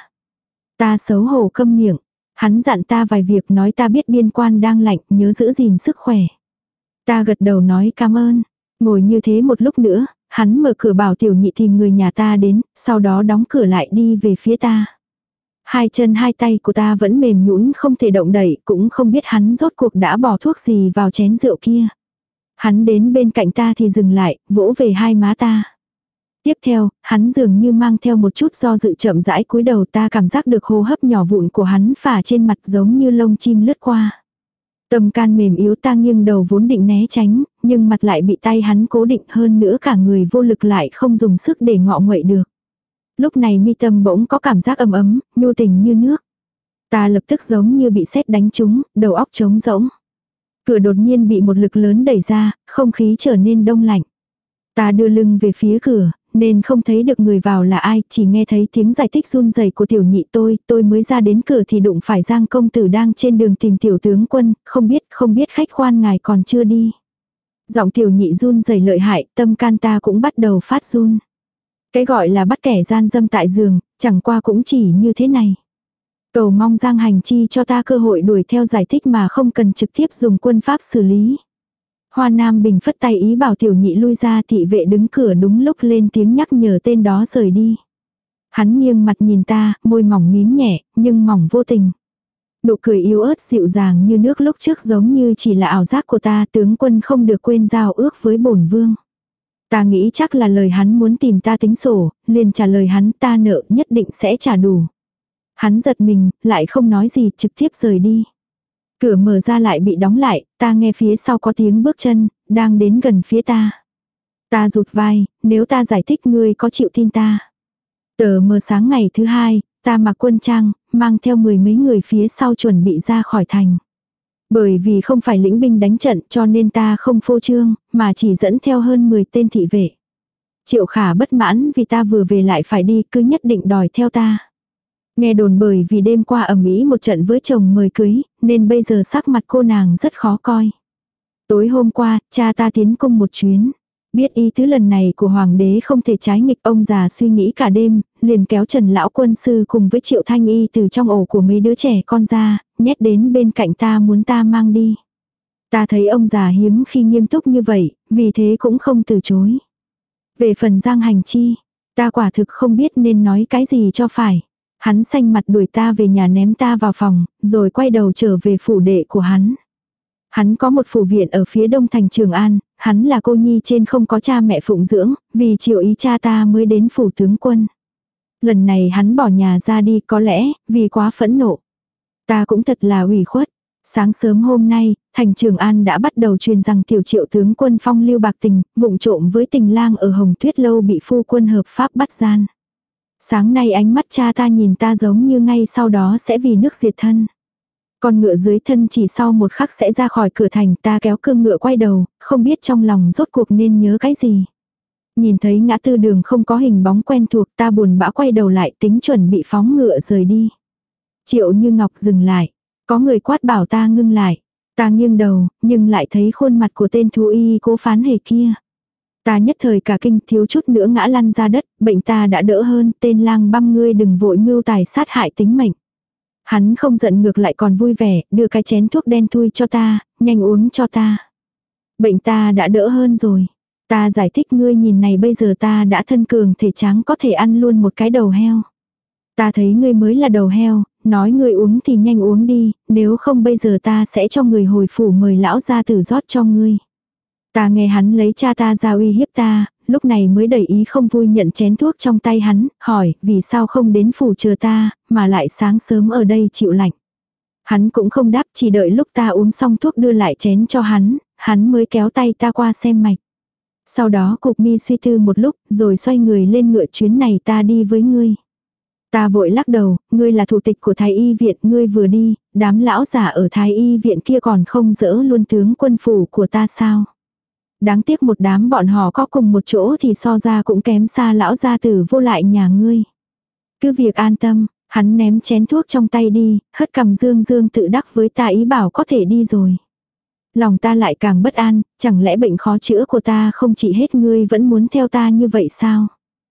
Ta xấu hổ câm miệng. Hắn dặn ta vài việc, nói ta biết biên quan đang lạnh, nhớ giữ gìn sức khỏe. Ta gật đầu nói cảm ơn. Ngồi như thế một lúc nữa, hắn mở cửa bảo tiểu nhị tìm người nhà ta đến, sau đó đóng cửa lại đi về phía ta. Hai chân hai tay của ta vẫn mềm nhũn không thể động đậy, cũng không biết hắn rốt cuộc đã bỏ thuốc gì vào chén rượu kia. Hắn đến bên cạnh ta thì dừng lại, vỗ về hai má ta. Tiếp theo, hắn dường như mang theo một chút do dự chậm rãi cúi đầu, ta cảm giác được hô hấp nhỏ vụn của hắn phả trên mặt giống như lông chim lướt qua. Tâm can mềm yếu, ta nghiêng đầu vốn định né tránh, nhưng mặt lại bị tay hắn cố định, hơn nữa cả người vô lực lại không dùng sức để ngọ nguậy được. Lúc này mi tâm bỗng có cảm giác ấm ấm, nhu tình như nước. Ta lập tức giống như bị sét đánh trúng, đầu óc trống rỗng. Cửa đột nhiên bị một lực lớn đẩy ra, không khí trở nên đông lạnh. Ta đưa lưng về phía cửa, nên không thấy được người vào là ai, chỉ nghe thấy tiếng giải thích run rẩy của tiểu nhị tôi, tôi mới ra đến cửa thì đụng phải Giang công tử đang trên đường tìm tiểu tướng quân, không biết, không biết khách quan ngài còn chưa đi. Giọng tiểu nhị run rẩy lợi hại, tâm can ta cũng bắt đầu phát run. Cái gọi là bắt kẻ gian dâm tại giường, chẳng qua cũng chỉ như thế này. Cầu mong Giang Hành Chi cho ta cơ hội đuổi theo giải thích mà không cần trực tiếp dùng quân pháp xử lý. Hoa Nam Bình phất tay ý bảo tiểu nhị lui ra, thị vệ đứng cửa đúng lúc lên tiếng nhắc nhở tên đó rời đi. Hắn nghiêng mặt nhìn ta, môi mỏng mím nhẹ, nhưng mỏng vô tình. Nụ cười yếu ớt dịu dàng như nước lúc trước giống như chỉ là ảo giác của ta, tướng quân không được quên giao ước với bổn vương. Ta nghĩ chắc là lời hắn muốn tìm ta tính sổ, liền trả lời hắn, ta nợ nhất định sẽ trả đủ. Hắn giật mình, lại không nói gì, trực tiếp rời đi. Cửa mở ra lại bị đóng lại, ta nghe phía sau có tiếng bước chân, đang đến gần phía ta. Ta rụt vai, nếu ta giải thích ngươi có chịu tin ta. Tờ mờ sáng ngày thứ hai, ta mặc quân trang, mang theo mười mấy người phía sau chuẩn bị ra khỏi thành. Bởi vì không phải lĩnh binh đánh trận cho nên ta không phô trương, mà chỉ dẫn theo hơn mười tên thị vệ. Triệu Khả bất mãn vì ta vừa về lại phải đi, cứ nhất định đòi theo ta. Nghe đồn bởi vì đêm qua ầm ĩ một trận với chồng mời cưới, nên bây giờ sắc mặt cô nàng rất khó coi. Tối hôm qua, cha ta tiến cung một chuyến. Biết ý tứ lần này của hoàng đế không thể trái nghịch, ông già suy nghĩ cả đêm, liền kéo Trần lão quân sư cùng với Triệu Thanh Y từ trong ổ của mấy đứa trẻ con ra, nhét đến bên cạnh ta muốn ta mang đi. Ta thấy ông già hiếm khi nghiêm túc như vậy, vì thế cũng không từ chối. Về phần Giang Hành Chi, ta quả thực không biết nên nói cái gì cho phải. Hắn xanh mặt đuổi ta về nhà ném ta vào phòng, rồi quay đầu trở về phủ đệ của hắn. Hắn có một phủ viện ở phía đông thành Trường An, hắn là cô nhi trên không có cha mẹ phụng dưỡng, vì chiều ý cha ta mới đến phủ tướng quân. Lần này hắn bỏ nhà ra đi có lẽ, vì quá phẫn nộ. Ta cũng thật là ủy khuất. Sáng sớm hôm nay, thành Trường An đã bắt đầu truyền rằng tiểu Triệu tướng quân phong lưu bạc tình, vụng trộm với tình lang ở Hồng Tuyết Lâu bị phu quân hợp pháp bắt gian. Sáng nay ánh mắt cha ta nhìn ta giống như ngay sau đó sẽ vì nước diệt thân. Con ngựa dưới thân chỉ sau một khắc sẽ ra khỏi cửa thành, ta kéo cương ngựa quay đầu, không biết trong lòng rốt cuộc nên nhớ cái gì. Nhìn thấy ngã tư đường không có hình bóng quen thuộc, ta buồn bã quay đầu lại tính chuẩn bị phóng ngựa rời đi. Triệu Như Ngọc dừng lại, có người quát bảo ta ngưng lại. Ta nghiêng đầu, nhưng lại thấy khuôn mặt của tên thú y Cố Phán Hề kia. Ta nhất thời cả kinh, thiếu chút nữa ngã lăn ra đất, bệnh ta đã đỡ hơn, tên lang băm ngươi đừng vội mưu tài sát hại tính mệnh. Hắn không giận ngược lại còn vui vẻ, đưa cái chén thuốc đen thui cho ta, nhanh uống cho ta. Bệnh ta đã đỡ hơn rồi. Ta giải thích ngươi nhìn này bây giờ ta đã thân cường thể trắng có thể ăn luôn một cái đầu heo. Ta thấy ngươi mới là đầu heo, nói ngươi uống thì nhanh uống đi, nếu không bây giờ ta sẽ cho người hồi phủ mời lão gia tử rót cho ngươi. Ta nghe hắn lấy cha ta ra uy hiếp ta, lúc này mới đầy ý không vui nhận chén thuốc trong tay hắn, hỏi vì sao không đến phủ chờ ta, mà lại sáng sớm ở đây chịu lạnh. Hắn cũng không đáp, chỉ đợi lúc ta uống xong thuốc đưa lại chén cho hắn, hắn mới kéo tay ta qua xem mạch. Sau đó cục mi suy tư một lúc, rồi xoay người lên ngựa, chuyến này ta đi với ngươi. Ta vội lắc đầu, ngươi là thủ tịch của Thái Y viện, ngươi vừa đi, đám lão giả ở Thái Y viện kia còn không dỡ luôn tướng quân phủ của ta sao. Đáng tiếc một đám bọn họ có cùng một chỗ thì so ra cũng kém xa lão gia tử vô lại nhà ngươi. Cứ việc an tâm, hắn ném chén thuốc trong tay đi, hất cằm dương dương tự đắc với ta ý bảo có thể đi rồi. Lòng ta lại càng bất an, chẳng lẽ bệnh khó chữa của ta không trị hết ngươi vẫn muốn theo ta như vậy sao?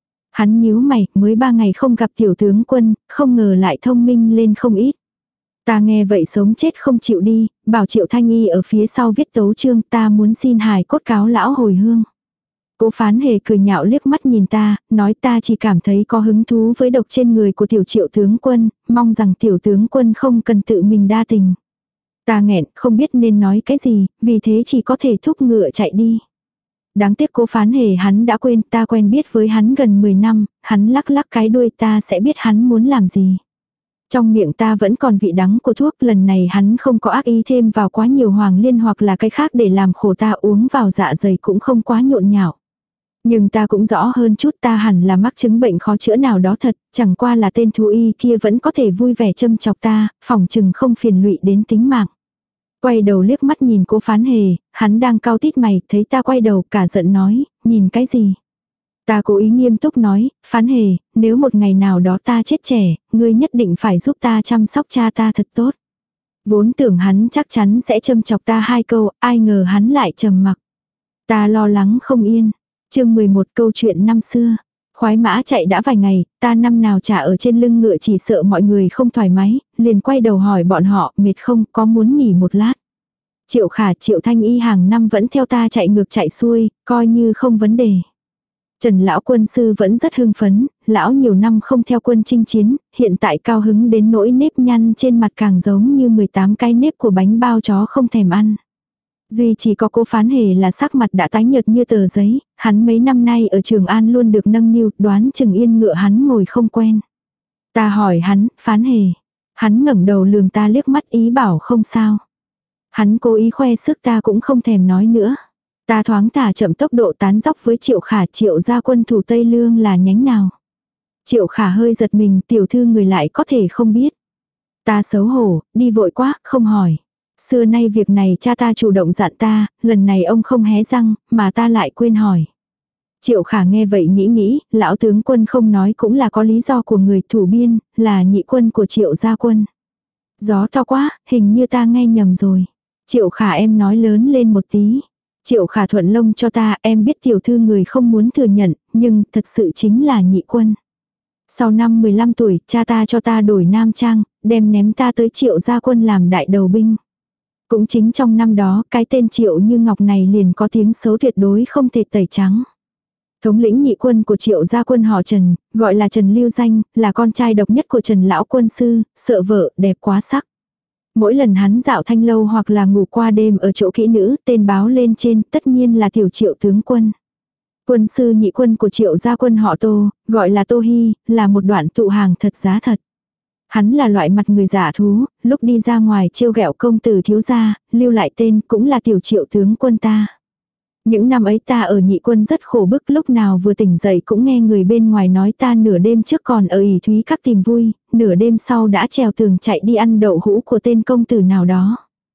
Hắn nhíu mày, mới ba ngày không gặp tiểu tướng quân, không ngờ lại thông minh lên không ít. Ta nghe vậy sống chết không chịu đi, bảo Triệu Thanh Y ở phía sau viết tấu chương, ta muốn xin hài cốt cáo lão hồi hương. Cố Phán Hề cười nhạo liếc mắt nhìn ta, nói ta chỉ cảm thấy có hứng thú với độc trên người của tiểu Triệu tướng quân, mong rằng tiểu tướng quân không cần tự mình đa tình. Ta nghẹn, không biết nên nói cái gì, vì thế chỉ có thể thúc ngựa chạy đi. Đáng tiếc Cố Phán Hề hắn đã quên, ta quen biết với hắn gần mười năm, hắn lắc lắc cái đuôi ta sẽ biết hắn muốn làm gì. Trong miệng ta vẫn còn vị đắng của thuốc, lần này hắn không có ác ý thêm vào quá nhiều hoàng liên hoặc là cái khác để làm khổ ta, uống vào dạ dày cũng không quá nhộn nhạo. Nhưng ta cũng rõ hơn chút, ta hẳn là mắc chứng bệnh khó chữa nào đó thật, chẳng qua là tên thú y kia vẫn có thể vui vẻ châm chọc ta, phỏng chừng không phiền lụy đến tính mạng. Quay đầu liếc mắt nhìn Cố Phán Hề, hắn đang cau tít mày, thấy ta quay đầu cả giận nói, nhìn cái gì? Ta cố ý nghiêm túc nói, Phán Hề, nếu một ngày nào đó ta chết trẻ, ngươi nhất định phải giúp ta chăm sóc cha ta thật tốt. Vốn tưởng hắn chắc chắn sẽ châm chọc ta hai câu, ai ngờ hắn lại trầm mặc. Ta lo lắng không yên. Chương mười một, câu chuyện năm xưa. Khoái mã chạy đã vài ngày, ta năm nào chả ở trên lưng ngựa, chỉ sợ mọi người không thoải mái, liền quay đầu hỏi bọn họ, mệt không, có muốn nghỉ một lát. Triệu Khả, Triệu Thanh Y hàng năm vẫn theo ta chạy ngược chạy xuôi, coi như không vấn đề. Trần lão quân sư vẫn rất hưng phấn, lão nhiều năm không theo quân chinh chiến, hiện tại cao hứng đến nỗi nếp nhăn trên mặt càng giống như mười tám cái nếp của bánh bao chó không thèm ăn. Duy chỉ có Cố Phán Hề là sắc mặt đã tái nhợt như tờ giấy, hắn mấy năm nay ở Trường An luôn được nâng niu, đoán chừng yên ngựa hắn ngồi không quen. Ta hỏi hắn, Phán Hề. Hắn ngẩng đầu lườm ta liếc mắt ý bảo không sao. Hắn cố ý khoe sức ta cũng không thèm nói nữa. Ta thoáng thả chậm tốc độ tán dóc với Triệu Khả, Triệu gia quân thủ Tây Lương là nhánh nào. Triệu Khả hơi giật mình, tiểu thư người lại có thể không biết. Ta xấu hổ, đi vội quá, không hỏi. Xưa nay việc này cha ta chủ động dặn ta, lần này ông không hé răng, mà ta lại quên hỏi. Triệu Khả nghe vậy nghĩ nghĩ, lão tướng quân không nói cũng là có lý do của người, thủ biên, là nhị quân của Triệu gia quân. Gió to quá, hình như ta nghe nhầm rồi. Triệu Khả em nói lớn lên một tí. Triệu Khả thuận lông cho ta, em biết tiểu thư người không muốn thừa nhận, nhưng thật sự chính là nhị quân. Sau năm mười lăm tuổi, cha ta cho ta đổi nam trang, đem ném ta tới Triệu gia quân làm đại đầu binh. Cũng chính trong năm đó, cái tên Triệu Như Ngọc này liền có tiếng xấu tuyệt đối không thể tẩy trắng. Thống lĩnh nhị quân của Triệu gia quân họ Trần, gọi là Trần Lưu Danh, là con trai độc nhất của Trần lão quân sư, sợ vợ, đẹp quá sắc. Mỗi lần hắn dạo thanh lâu hoặc là ngủ qua đêm ở chỗ kỹ nữ, tên báo lên trên tất nhiên là tiểu Triệu tướng quân. Quân sư nhị quân của Triệu gia quân họ Tô, gọi là Tô Hy, là một đoạn tụ hàng thật giá thật. Hắn là loại mặt người giả thú, lúc đi ra ngoài trêu ghẹo công tử thiếu gia, lưu lại tên cũng là tiểu Triệu tướng quân ta. Những năm ấy ta ở nhị quân rất khổ bức, lúc nào vừa tỉnh dậy cũng nghe người bên ngoài nói ta nửa đêm trước còn ở ỷ thúy các tìm vui, nửa đêm sau đã trèo tường chạy đi ăn đậu hũ của tên công tử nào đó.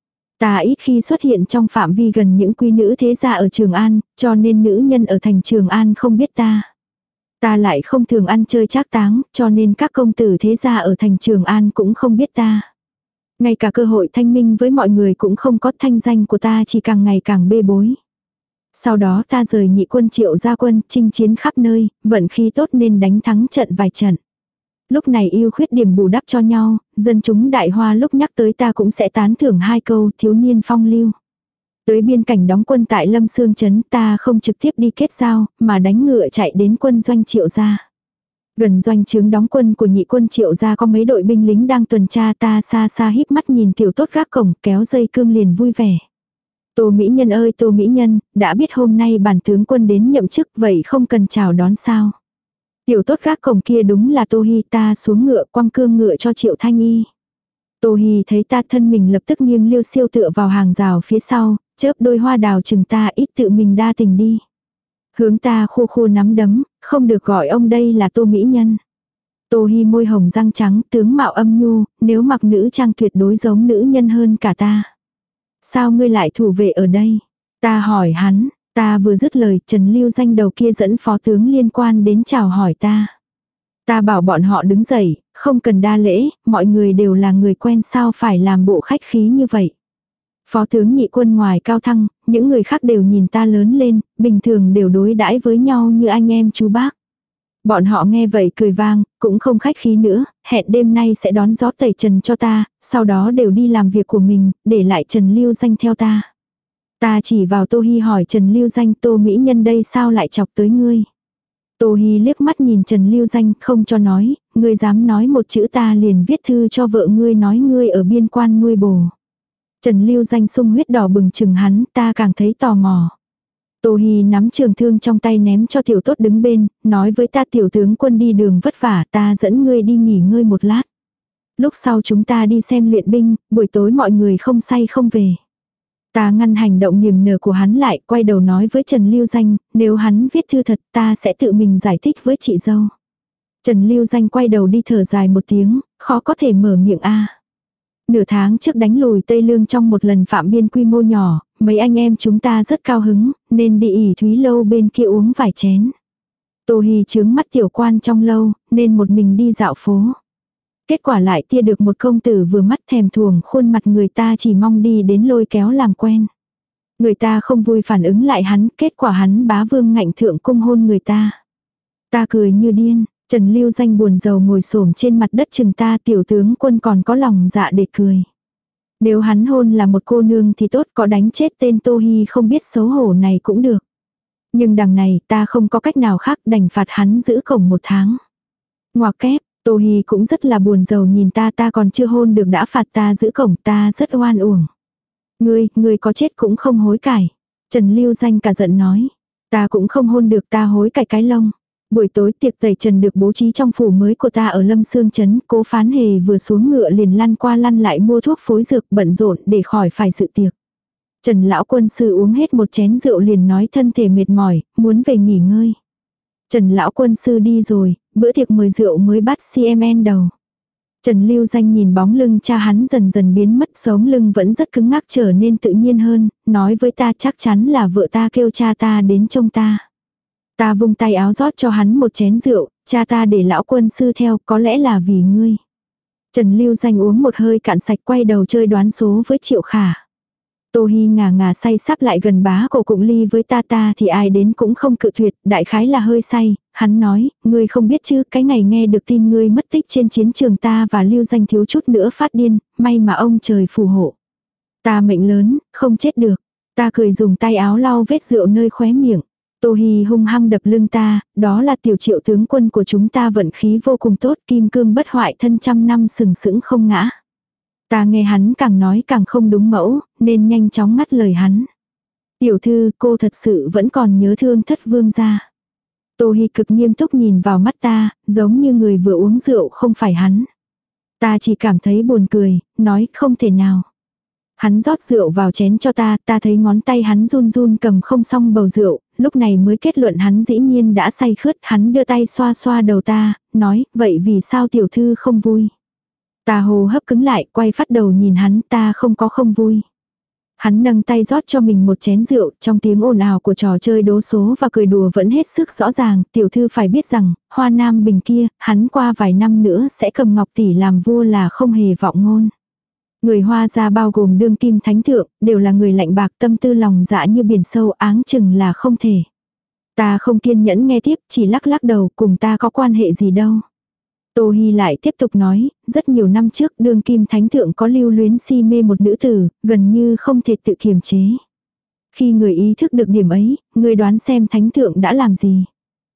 Ta ít khi xuất hiện trong phạm vi gần những quý nữ thế gia ở Trường An, cho nên nữ nhân ở thành Trường An không biết ta. Ta lại không thường ăn chơi trác táng, cho nên các công tử thế gia ở thành Trường An cũng không biết ta. Ngay cả cơ hội thanh minh với mọi người cũng không có, thanh danh của ta chỉ càng ngày càng bê bối. Sau đó ta rời nhị quân Triệu gia quân, chinh chiến khắp nơi, vận khí tốt nên đánh thắng trận vài trận. Lúc này ưu khuyết điểm bù đắp cho nhau, dân chúng Đại Hoa lúc nhắc tới ta cũng sẽ tán thưởng hai câu, thiếu niên phong lưu. Tới biên cảnh đóng quân tại Lâm Sương Trấn, ta không trực tiếp đi kết giao, mà đánh ngựa chạy đến quân doanh Triệu gia. Gần doanh trướng đóng quân của nhị quân Triệu gia có mấy đội binh lính đang tuần tra, ta xa xa híp mắt nhìn tiểu tốt gác cổng kéo dây cương liền vui vẻ. Tô Mỹ Nhân ơi Tô Mỹ Nhân, đã biết hôm nay bản tướng quân đến nhậm chức vậy không cần chào đón sao. Tiểu tốt gác cổng kia đúng là Tô Hi, ta xuống ngựa quăng cương ngựa cho Triệu Thanh Y. Tô Hi thấy ta thân mình lập tức nghiêng liêu siêu tựa vào hàng rào phía sau, chớp đôi hoa đào chừng ta ít tự mình đa tình đi. Hướng ta khô khô nắm đấm, không được gọi ông đây là Tô Mỹ Nhân. Tô Hi môi hồng răng trắng, tướng mạo âm nhu, nếu mặc nữ trang tuyệt đối giống nữ nhân hơn cả ta. Sao ngươi lại thủ vệ ở đây? Ta hỏi hắn, ta vừa dứt lời Trần Lưu Danh đầu kia dẫn phó tướng liên quan đến chào hỏi ta. Ta bảo bọn họ đứng dậy, không cần đa lễ, mọi người đều là người quen sao phải làm bộ khách khí như vậy. Phó tướng nhị quân ngoài cao thăng, những người khác đều nhìn ta lớn lên, bình thường đều đối đãi với nhau như anh em chú bác. Bọn họ nghe vậy cười vang, cũng không khách khí nữa, hẹn đêm nay sẽ đón gió tẩy trần cho ta, sau đó đều đi làm việc của mình, để lại Trần Lưu Danh theo ta. Ta chỉ vào Tô Hi hỏi Trần Lưu Danh, Tô Mỹ Nhân đây sao lại chọc tới ngươi. Tô Hi liếc mắt nhìn Trần Lưu Danh không cho nói, ngươi dám nói một chữ ta liền viết thư cho vợ ngươi nói ngươi ở biên quan nuôi bồ. Trần Lưu Danh sung huyết đỏ bừng chừng hắn, ta càng thấy tò mò. Tô Hi nắm trường thương trong tay ném cho tiểu tốt đứng bên, nói với ta tiểu tướng quân đi đường vất vả, ta dẫn ngươi đi nghỉ ngơi một lát. Lúc sau chúng ta đi xem luyện binh, buổi tối mọi người không say không về. Ta ngăn hành động niềm nở của hắn lại, quay đầu nói với Trần Lưu Danh, nếu hắn viết thư thật ta sẽ tự mình giải thích với chị dâu. Trần Lưu Danh quay đầu đi thở dài một tiếng, khó có thể mở miệng a. Nửa tháng trước đánh lùi Tây Lương trong một lần phạm biên quy mô nhỏ, mấy anh em chúng ta rất cao hứng, nên đi ỉ Thúy Lâu bên kia uống vài chén. Tô Hi chướng mắt tiểu quan trong lâu, nên một mình đi dạo phố. Kết quả lại tia được một công tử vừa mắt thèm thuồng, khuôn mặt người ta chỉ mong đi đến lôi kéo làm quen. Người ta không vui phản ứng lại hắn, kết quả hắn bá vương ngạnh thượng cung hôn người ta. Ta cười như điên, Trần Lưu Danh buồn rầu ngồi xổm trên mặt đất chừng ta, tiểu tướng quân còn có lòng dạ để cười. Nếu hắn hôn là một cô nương thì tốt, có đánh chết tên Tô Hi không biết xấu hổ này cũng được. Nhưng đằng này ta không có cách nào khác, đành phạt hắn giữ cổng một tháng. Ngoặc kép, Tô Hi cũng rất là buồn rầu nhìn ta, ta còn chưa hôn được đã phạt ta giữ cổng, ta rất oan uổng. Ngươi, ngươi có chết cũng không hối cải. Trần Lưu Danh cả giận nói. Ta cũng không hôn được, ta hối cải cái lông. Buổi tối tiệc tẩy trần được bố trí trong phủ mới của ta ở Lâm Sương Trấn, Cố Phán Hề vừa xuống ngựa liền lăn qua lăn lại mua thuốc phối dược bận rộn để khỏi phải dự tiệc. Trần lão quân sư uống hết một chén rượu liền nói thân thể mệt mỏi, muốn về nghỉ ngơi. Trần lão quân sư đi rồi, bữa tiệc mời rượu mới bắt xê em en đầu. Trần Lưu Danh nhìn bóng lưng cha hắn dần dần biến mất, sống lưng vẫn rất cứng ngắc trở nên tự nhiên hơn, nói với ta chắc chắn là vợ ta kêu cha ta đến trông ta. Ta vung tay áo rót cho hắn một chén rượu, cha ta để lão quân sư theo, có lẽ là vì ngươi. Trần Lưu Danh uống một hơi cạn sạch, quay đầu chơi đoán số với Triệu Khả. Tô Hi ngà ngà say sắp lại gần bá cổ cụng ly với ta, ta thì ai đến cũng không cự tuyệt, đại khái là hơi say, hắn nói, ngươi không biết chứ, cái ngày nghe được tin ngươi mất tích trên chiến trường ta và Lưu Danh thiếu chút nữa phát điên, may mà ông trời phù hộ. Ta mệnh lớn, không chết được. Ta cười dùng tay áo lau vết rượu nơi khóe miệng. Tô Hi hung hăng đập lưng ta, đó là tiểu Triệu tướng quân của chúng ta vận khí vô cùng tốt, kim cương bất hoại thân trăm năm sừng sững không ngã. Ta nghe hắn càng nói càng không đúng mẫu, nên nhanh chóng ngắt lời hắn. Tiểu thư, cô thật sự vẫn còn nhớ thương thất vương gia. Tô Hi cực nghiêm túc nhìn vào mắt ta, giống như người vừa uống rượu không phải hắn. Ta chỉ cảm thấy buồn cười, nói không thể nào. Hắn rót rượu vào chén cho ta, ta thấy ngón tay hắn run run cầm không xong bầu rượu, lúc này mới kết luận hắn dĩ nhiên đã say khướt. Hắn đưa tay xoa xoa đầu ta, nói, vậy vì sao tiểu thư không vui? Ta hô hấp cứng lại, quay phát đầu nhìn hắn, ta không có không vui. Hắn nâng tay rót cho mình một chén rượu, trong tiếng ồn ào của trò chơi đố số và cười đùa vẫn hết sức rõ ràng, tiểu thư phải biết rằng, Hoa Nam Bình kia, hắn qua vài năm nữa sẽ cầm ngọc tỷ làm vua là không hề vọng ngôn. Người Hoa gia bao gồm đương kim thánh thượng, đều là người lạnh bạc, tâm tư lòng dạ như biển sâu, áng chừng là không thể. Ta không kiên nhẫn nghe tiếp, chỉ lắc lắc đầu, cùng ta có quan hệ gì đâu. Tô Hi lại tiếp tục nói, rất nhiều năm trước đương kim thánh thượng có lưu luyến si mê một nữ tử, gần như không thể tự kiềm chế. Khi người ý thức được điểm ấy, người đoán xem thánh thượng đã làm gì.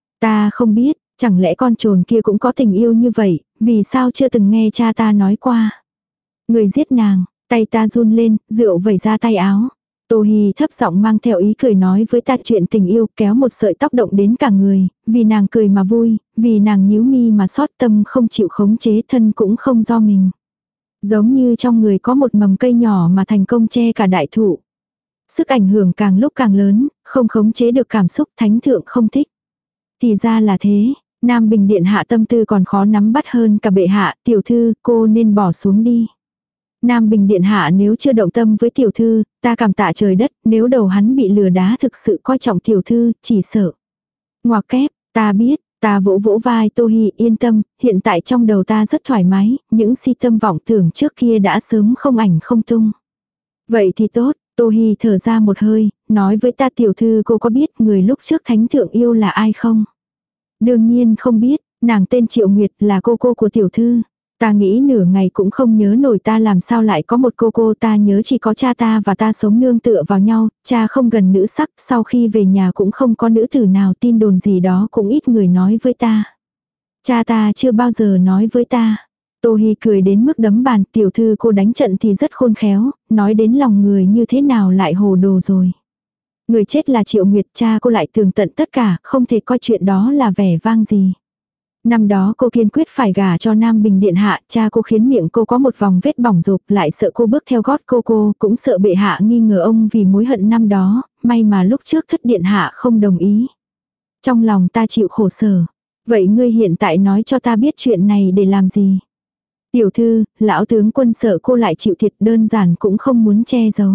Ta không biết, chẳng lẽ con trồn kia cũng có tình yêu như vậy, vì sao chưa từng nghe cha ta nói qua. Người giết nàng, tay ta run lên, rượu vẩy ra tay áo. Tô Hi thấp giọng mang theo ý cười nói với ta chuyện tình yêu, kéo một sợi tóc động đến cả người, vì nàng cười mà vui, vì nàng nhíu mi mà xót, tâm không chịu khống chế, thân cũng không do mình. Giống như trong người có một mầm cây nhỏ mà thành công che cả đại thụ. Sức ảnh hưởng càng lúc càng lớn, không khống chế được cảm xúc, thánh thượng không thích. Thì ra là thế, Nam Bình điện hạ tâm tư còn khó nắm bắt hơn cả bệ hạ, tiểu thư, cô nên bỏ xuống đi. Nam Bình điện hạ nếu chưa động tâm với tiểu thư, ta cảm tạ trời đất, nếu đầu hắn bị lừa đá thực sự coi trọng tiểu thư, chỉ sợ. Ngoặc kép, ta biết, ta vỗ vỗ vai Tô Hi, yên tâm, hiện tại trong đầu ta rất thoải mái, những si tâm vọng tưởng trước kia đã sớm không ảnh không tung. Vậy thì tốt, Tô Hi thở ra một hơi, nói với ta tiểu thư cô có biết người lúc trước thánh thượng yêu là ai không? Đương nhiên không biết, nàng tên Triệu Nguyệt là cô cô của tiểu thư. Ta nghĩ nửa ngày cũng không nhớ nổi ta làm sao lại có một cô cô, ta nhớ chỉ có cha ta và ta sống nương tựa vào nhau, cha không gần nữ sắc, sau khi về nhà cũng không có nữ tử nào, tin đồn gì đó cũng ít người nói với ta. Cha ta chưa bao giờ nói với ta. Tô Hi cười đến mức đấm bàn, tiểu thư cô đánh trận thì rất khôn khéo, nói đến lòng người như thế nào lại hồ đồ rồi. Người chết là Triệu Nguyệt, cha cô lại tường tận tất cả, không thể coi chuyện đó là vẻ vang gì. Năm đó cô kiên quyết phải gả cho Nam Bình điện hạ, cha cô khiến miệng cô có một vòng vết bỏng rộp, lại sợ cô bước theo gót cô cô, cũng sợ bệ hạ nghi ngờ ông vì mối hận năm đó, may mà lúc trước thất điện hạ không đồng ý. Trong lòng ta chịu khổ sở. Vậy ngươi hiện tại nói cho ta biết chuyện này để làm gì? Tiểu thư, lão tướng quân sợ cô lại chịu thiệt, đơn giản cũng không muốn che giấu.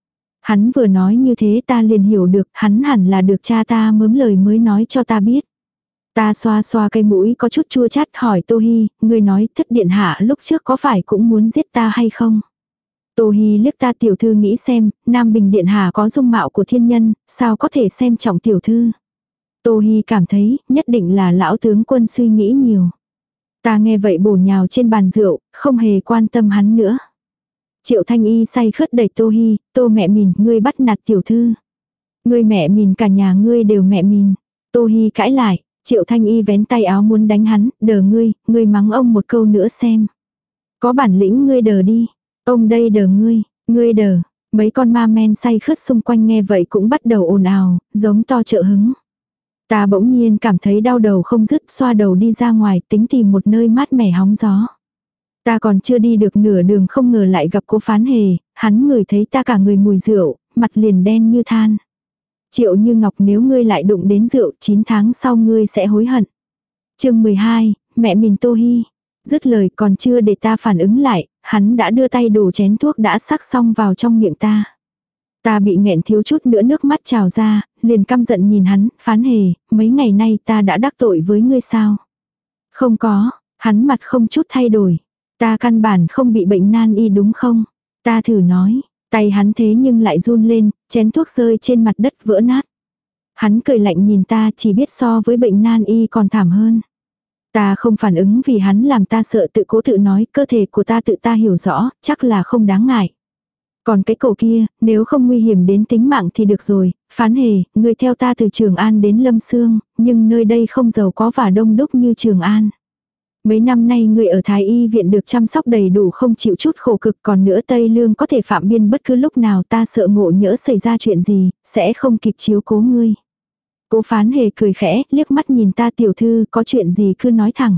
Hắn vừa nói như thế ta liền hiểu được, hắn hẳn là được cha ta mớm lời mới nói cho ta biết. Ta xoa xoa cây mũi có chút chua chát hỏi Tô Hi, ngươi nói thất điện hạ lúc trước có phải cũng muốn giết ta hay không? Tô Hi liếc ta, tiểu thư nghĩ xem, Nam Bình điện hạ có dung mạo của thiên nhân, sao có thể xem trọng tiểu thư? Tô Hi cảm thấy, nhất định là lão tướng quân suy nghĩ nhiều. Ta nghe vậy bổ nhào trên bàn rượu, không hề quan tâm hắn nữa. Triệu Thanh Y say khướt đẩy Tô Hi, Tô mẹ mình, ngươi bắt nạt tiểu thư. Ngươi mẹ mình, cả nhà ngươi đều mẹ mình. Tô Hi cãi lại, Triệu Thanh Y vén tay áo muốn đánh hắn, đờ ngươi, ngươi mắng ông một câu nữa xem. Có bản lĩnh ngươi đờ đi, ông đây đờ ngươi, ngươi đờ. Mấy con ma men say khướt xung quanh nghe vậy cũng bắt đầu ồn ào, giống to trợ hứng. Ta bỗng nhiên cảm thấy đau đầu không dứt, xoa đầu đi ra ngoài, tính tìm một nơi mát mẻ hóng gió. Ta còn chưa đi được nửa đường không ngờ lại gặp cô Phán Hề, hắn ngửi thấy ta cả người mùi rượu, mặt liền đen như than. Triệu Như Ngọc, nếu ngươi lại đụng đến rượu, chín tháng sau ngươi sẽ hối hận. Chương mười hai, mẹ mình Tô Hi. Dứt lời còn chưa để ta phản ứng lại, hắn đã đưa tay đổ chén thuốc đã sắc xong vào trong miệng ta. Ta bị nghẹn thiếu chút nữa nước mắt trào ra, liền căm giận nhìn hắn, Phán Hề, mấy ngày nay ta đã đắc tội với ngươi sao? Không có, hắn mặt không chút thay đổi. Ta căn bản không bị bệnh nan y đúng không? Ta thử nói, tay hắn thế nhưng lại run lên, chén thuốc rơi trên mặt đất vỡ nát. Hắn cười lạnh nhìn ta, chỉ biết so với bệnh nan y còn thảm hơn. Ta không phản ứng vì hắn làm ta sợ, tự cố tự nói, cơ thể của ta tự ta hiểu rõ, chắc là không đáng ngại. Còn cái cổ kia, nếu không nguy hiểm đến tính mạng thì được rồi, Phán Hề, ngươi theo ta từ Trường An đến Lâm Sương, nhưng nơi đây không giàu có và đông đúc như Trường An. Mấy năm nay ngươi ở Thái Y viện được chăm sóc đầy đủ không chịu chút khổ cực, còn nữa Tây Lương có thể phạm biên bất cứ lúc nào, ta sợ ngộ nhỡ xảy ra chuyện gì, sẽ không kịp chiếu cố ngươi. Cố Phán Hề cười khẽ, liếc mắt nhìn ta, tiểu thư, có chuyện gì cứ nói thẳng.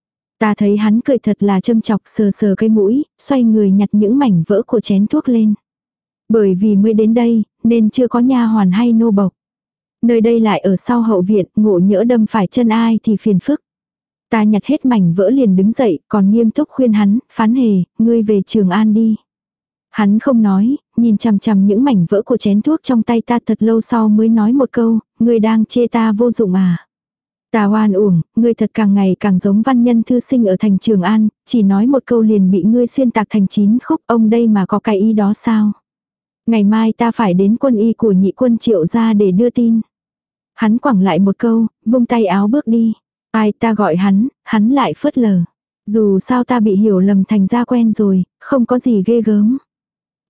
Ta thấy hắn cười thật là châm chọc, sờ sờ cái mũi, xoay người nhặt những mảnh vỡ của chén thuốc lên. Bởi vì mới đến đây, nên chưa có nha hoàn hay nô bộc. Nơi đây lại ở sau hậu viện, ngộ nhỡ đâm phải chân ai thì phiền phức. Ta nhặt hết mảnh vỡ liền đứng dậy, còn nghiêm túc khuyên hắn, Phán Hề, ngươi về Trường An đi. Hắn không nói, nhìn chằm chằm những mảnh vỡ của chén thuốc trong tay ta thật lâu sau mới nói một câu, ngươi đang chê ta vô dụng à. Ta oan uổng, ngươi thật càng ngày càng giống văn nhân thư sinh ở thành Trường An, chỉ nói một câu liền bị ngươi xuyên tạc thành chín khúc, ông đây mà có cái ý đó sao. Ngày mai ta phải đến quân y của nhị quân Triệu ra để đưa tin. Hắn quẳng lại một câu, vung tay áo bước đi. Ai ta gọi hắn, hắn lại phớt lờ. Dù sao ta bị hiểu lầm thành ra quen rồi, không có gì ghê gớm.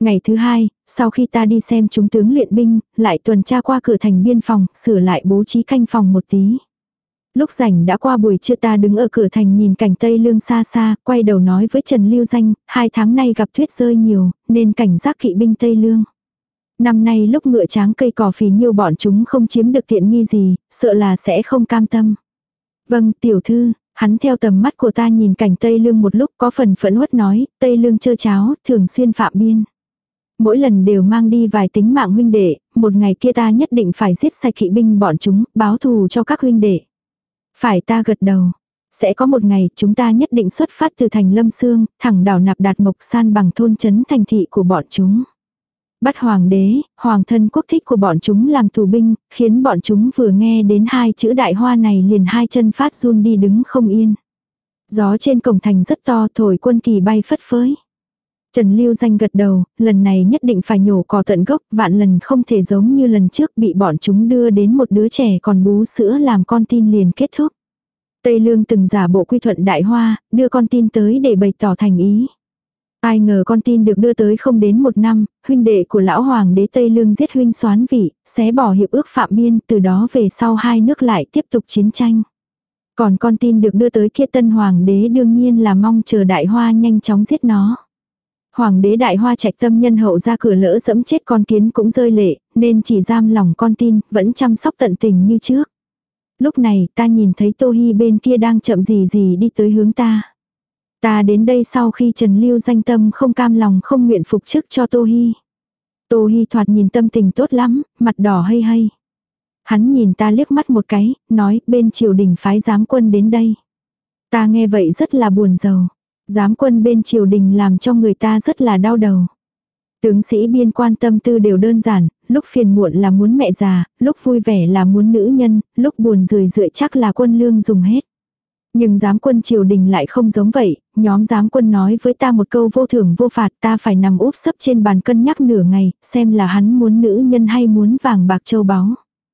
Ngày thứ hai, sau khi ta đi xem chúng tướng luyện binh, lại tuần tra qua cửa thành biên phòng, sửa lại bố trí canh phòng một tí. Lúc rảnh đã qua buổi trưa, ta đứng ở cửa thành nhìn cảnh Tây Lương xa xa, quay đầu nói với Trần Lưu Danh, hai tháng nay gặp tuyết rơi nhiều, nên cảnh giác kỵ binh Tây Lương. Năm nay lúc ngựa tráng cây cỏ phì nhiêu bọn chúng không chiếm được tiện nghi gì, sợ là sẽ không cam tâm. Vâng, tiểu thư, hắn theo tầm mắt của ta nhìn cảnh Tây Lương một lúc, có phần phẫn uất nói, Tây Lương trơ cháo, thường xuyên phạm biên. Mỗi lần đều mang đi vài tính mạng huynh đệ, một ngày kia ta nhất định phải giết sạch kỵ binh bọn chúng, báo thù cho các huynh đệ. Phải, ta gật đầu. Sẽ có một ngày chúng ta nhất định xuất phát từ thành Lâm Sương, thẳng đảo Nạp Đạt Mộc san bằng thôn trấn thành thị của bọn chúng. Bắt hoàng đế, hoàng thân quốc thích của bọn chúng làm tù binh, khiến bọn chúng vừa nghe đến hai chữ đại hoa này liền hai chân phát run đi đứng không yên. Gió trên cổng thành rất to, thổi quân kỳ bay phất phới. Trần Lưu Danh gật đầu, lần này nhất định phải nhổ cỏ tận gốc, vạn lần không thể giống như lần trước bị bọn chúng đưa đến một đứa trẻ còn bú sữa làm con tin liền kết thúc. Tây Lương từng giả bộ quy thuận đại hoa, đưa con tin tới để bày tỏ thành ý. Ai ngờ con tin được đưa tới không đến một năm, huynh đệ của lão hoàng đế Tây Lương giết huynh soán vị, xé bỏ hiệp ước phạm biên, từ đó về sau hai nước lại tiếp tục chiến tranh. Còn con tin được đưa tới kia tân hoàng đế đương nhiên là mong chờ đại hoa nhanh chóng giết nó. Hoàng đế đại hoa trạch tâm nhân hậu ra cửa lỡ dẫm chết con kiến cũng rơi lệ, nên chỉ giam lòng con tin, vẫn chăm sóc tận tình như trước. Lúc này ta nhìn thấy Tô Hi bên kia đang chậm gì gì đi tới hướng ta. Ta đến đây sau khi Trần Lưu Danh tâm không cam lòng không nguyện phục chức cho Tô Hi. Tô Hi thoạt nhìn tâm tình tốt lắm, mặt đỏ hây hây. Hắn nhìn ta liếc mắt một cái, nói bên triều đình phái giám quân đến đây. Ta nghe vậy rất là buồn rầu. Giám quân bên triều đình làm cho người ta rất là đau đầu. Tướng sĩ biên quan tâm tư đều đơn giản, lúc phiền muộn là muốn mẹ già, lúc vui vẻ là muốn nữ nhân, lúc buồn rười rượi chắc là quân lương dùng hết. Nhưng giám quân triều đình lại không giống vậy, nhóm giám quân nói với ta một câu vô thưởng vô phạt, ta phải nằm úp sấp trên bàn cân nhắc nửa ngày, xem là hắn muốn nữ nhân hay muốn vàng bạc châu báu.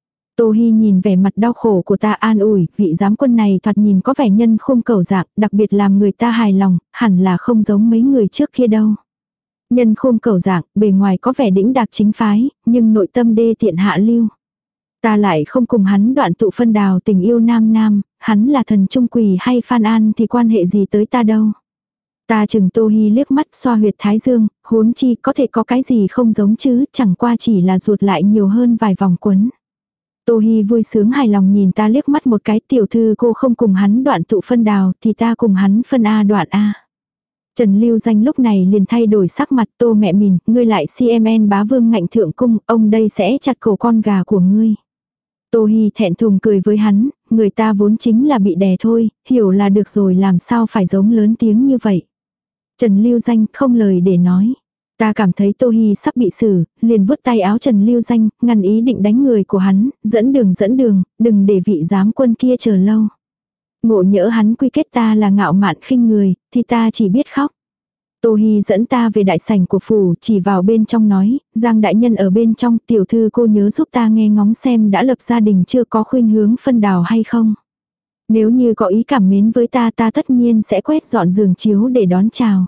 Tô Hi nhìn vẻ mặt đau khổ của ta an ủi, vị giám quân này thoạt nhìn có vẻ nhân khôn cẩu dạng, đặc biệt làm người ta hài lòng, hẳn là không giống mấy người trước kia đâu. Nhân khôn cẩu dạng, bề ngoài có vẻ đĩnh đạc chính phái, nhưng nội tâm đê tiện hạ lưu. Ta lại không cùng hắn đoạn tụ phân đào tình yêu nam nam, hắn là thần trung quỳ hay Phan An thì quan hệ gì tới ta đâu. Ta chừng Tô Hi liếc mắt xoa huyệt thái dương, huống chi có thể có cái gì không giống chứ, chẳng qua chỉ là ruột lại nhiều hơn vài vòng quấn. Tô Hi vui sướng hài lòng nhìn ta liếc mắt một cái, tiểu thư cô không cùng hắn đoạn tụ phân đào thì ta cùng hắn phân A đoạn A. Trần Lưu Danh lúc này liền thay đổi sắc mặt, Tô mẹ mình, ngươi lại xê em en bá vương ngạnh thượng cung, ông đây sẽ chặt cổ con gà của ngươi. Tô Hi thẹn thùng cười với hắn, người ta vốn chính là bị đè thôi, hiểu là được rồi, làm sao phải giống lớn tiếng như vậy. Trần Lưu Danh không lời để nói. Ta cảm thấy Tô Hi sắp bị xử, liền vuốt tay áo Trần Lưu Danh, ngăn ý định đánh người của hắn, dẫn đường dẫn đường, đừng để vị giám quân kia chờ lâu. Ngộ nhỡ hắn quy kết ta là ngạo mạn khinh người, thì ta chỉ biết khóc. Tô Hi dẫn ta về đại sảnh của phủ, chỉ vào bên trong nói, Giang đại nhân ở bên trong, tiểu thư cô nhớ giúp ta nghe ngóng xem đã lập gia đình chưa, có khuynh hướng phân đào hay không. Nếu như có ý cảm mến với ta, ta tất nhiên sẽ quét dọn giường chiếu để đón chào.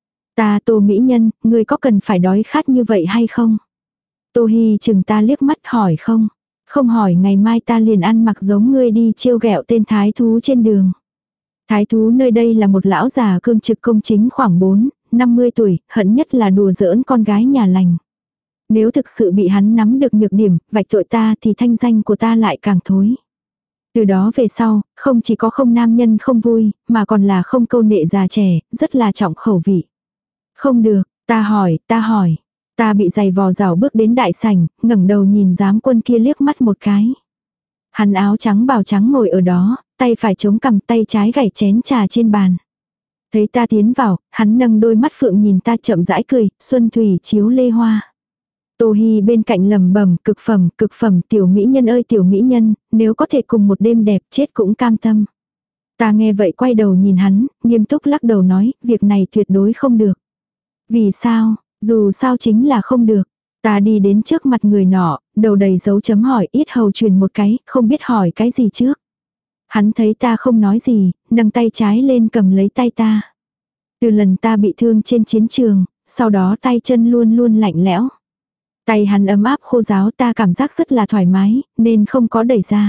Ta Tô mỹ nhân, ngươi có cần phải đói khát như vậy hay không? Tô Hi chừng ta liếc mắt hỏi không. Không hỏi ngày mai ta liền ăn mặc giống ngươi đi trêu ghẹo tên thái thú trên đường. Thái thú nơi đây là một lão già cương trực công chính khoảng bốn, năm mươi tuổi, hận nhất là đùa giỡn con gái nhà lành. Nếu thực sự bị hắn nắm được nhược điểm, vạch tội ta thì thanh danh của ta lại càng thối. Từ đó về sau, không chỉ có không nam nhân không vui, mà còn là không câu nệ già trẻ, rất là trọng khẩu vị. Không được, ta hỏi, ta hỏi. Ta bị giày vò rảo bước đến đại sảnh, ngẩng đầu nhìn giám quân kia liếc mắt một cái. Hắn áo trắng bào trắng ngồi ở đó, tay phải chống cằm, tay trái gảy chén trà trên bàn. Thấy ta tiến vào, hắn nâng đôi mắt phượng nhìn ta chậm rãi cười, xuân thủy chiếu lê hoa. Tô Hi bên cạnh lẩm bẩm, cực phẩm, cực phẩm, tiểu mỹ nhân ơi tiểu mỹ nhân, nếu có thể cùng một đêm đẹp chết cũng cam tâm. Ta nghe vậy quay đầu nhìn hắn, nghiêm túc lắc đầu nói, việc này tuyệt đối không được. Vì sao? Dù sao chính là không được. Ta đi đến trước mặt người nọ, đầu đầy dấu chấm hỏi, ít hầu truyền một cái, không biết hỏi cái gì trước. Hắn thấy ta không nói gì, nâng tay trái lên cầm lấy tay ta. Từ lần ta bị thương trên chiến trường, sau đó tay chân luôn luôn lạnh lẽo. Tay hắn ấm áp khô ráo, ta cảm giác rất là thoải mái, nên không có đẩy ra.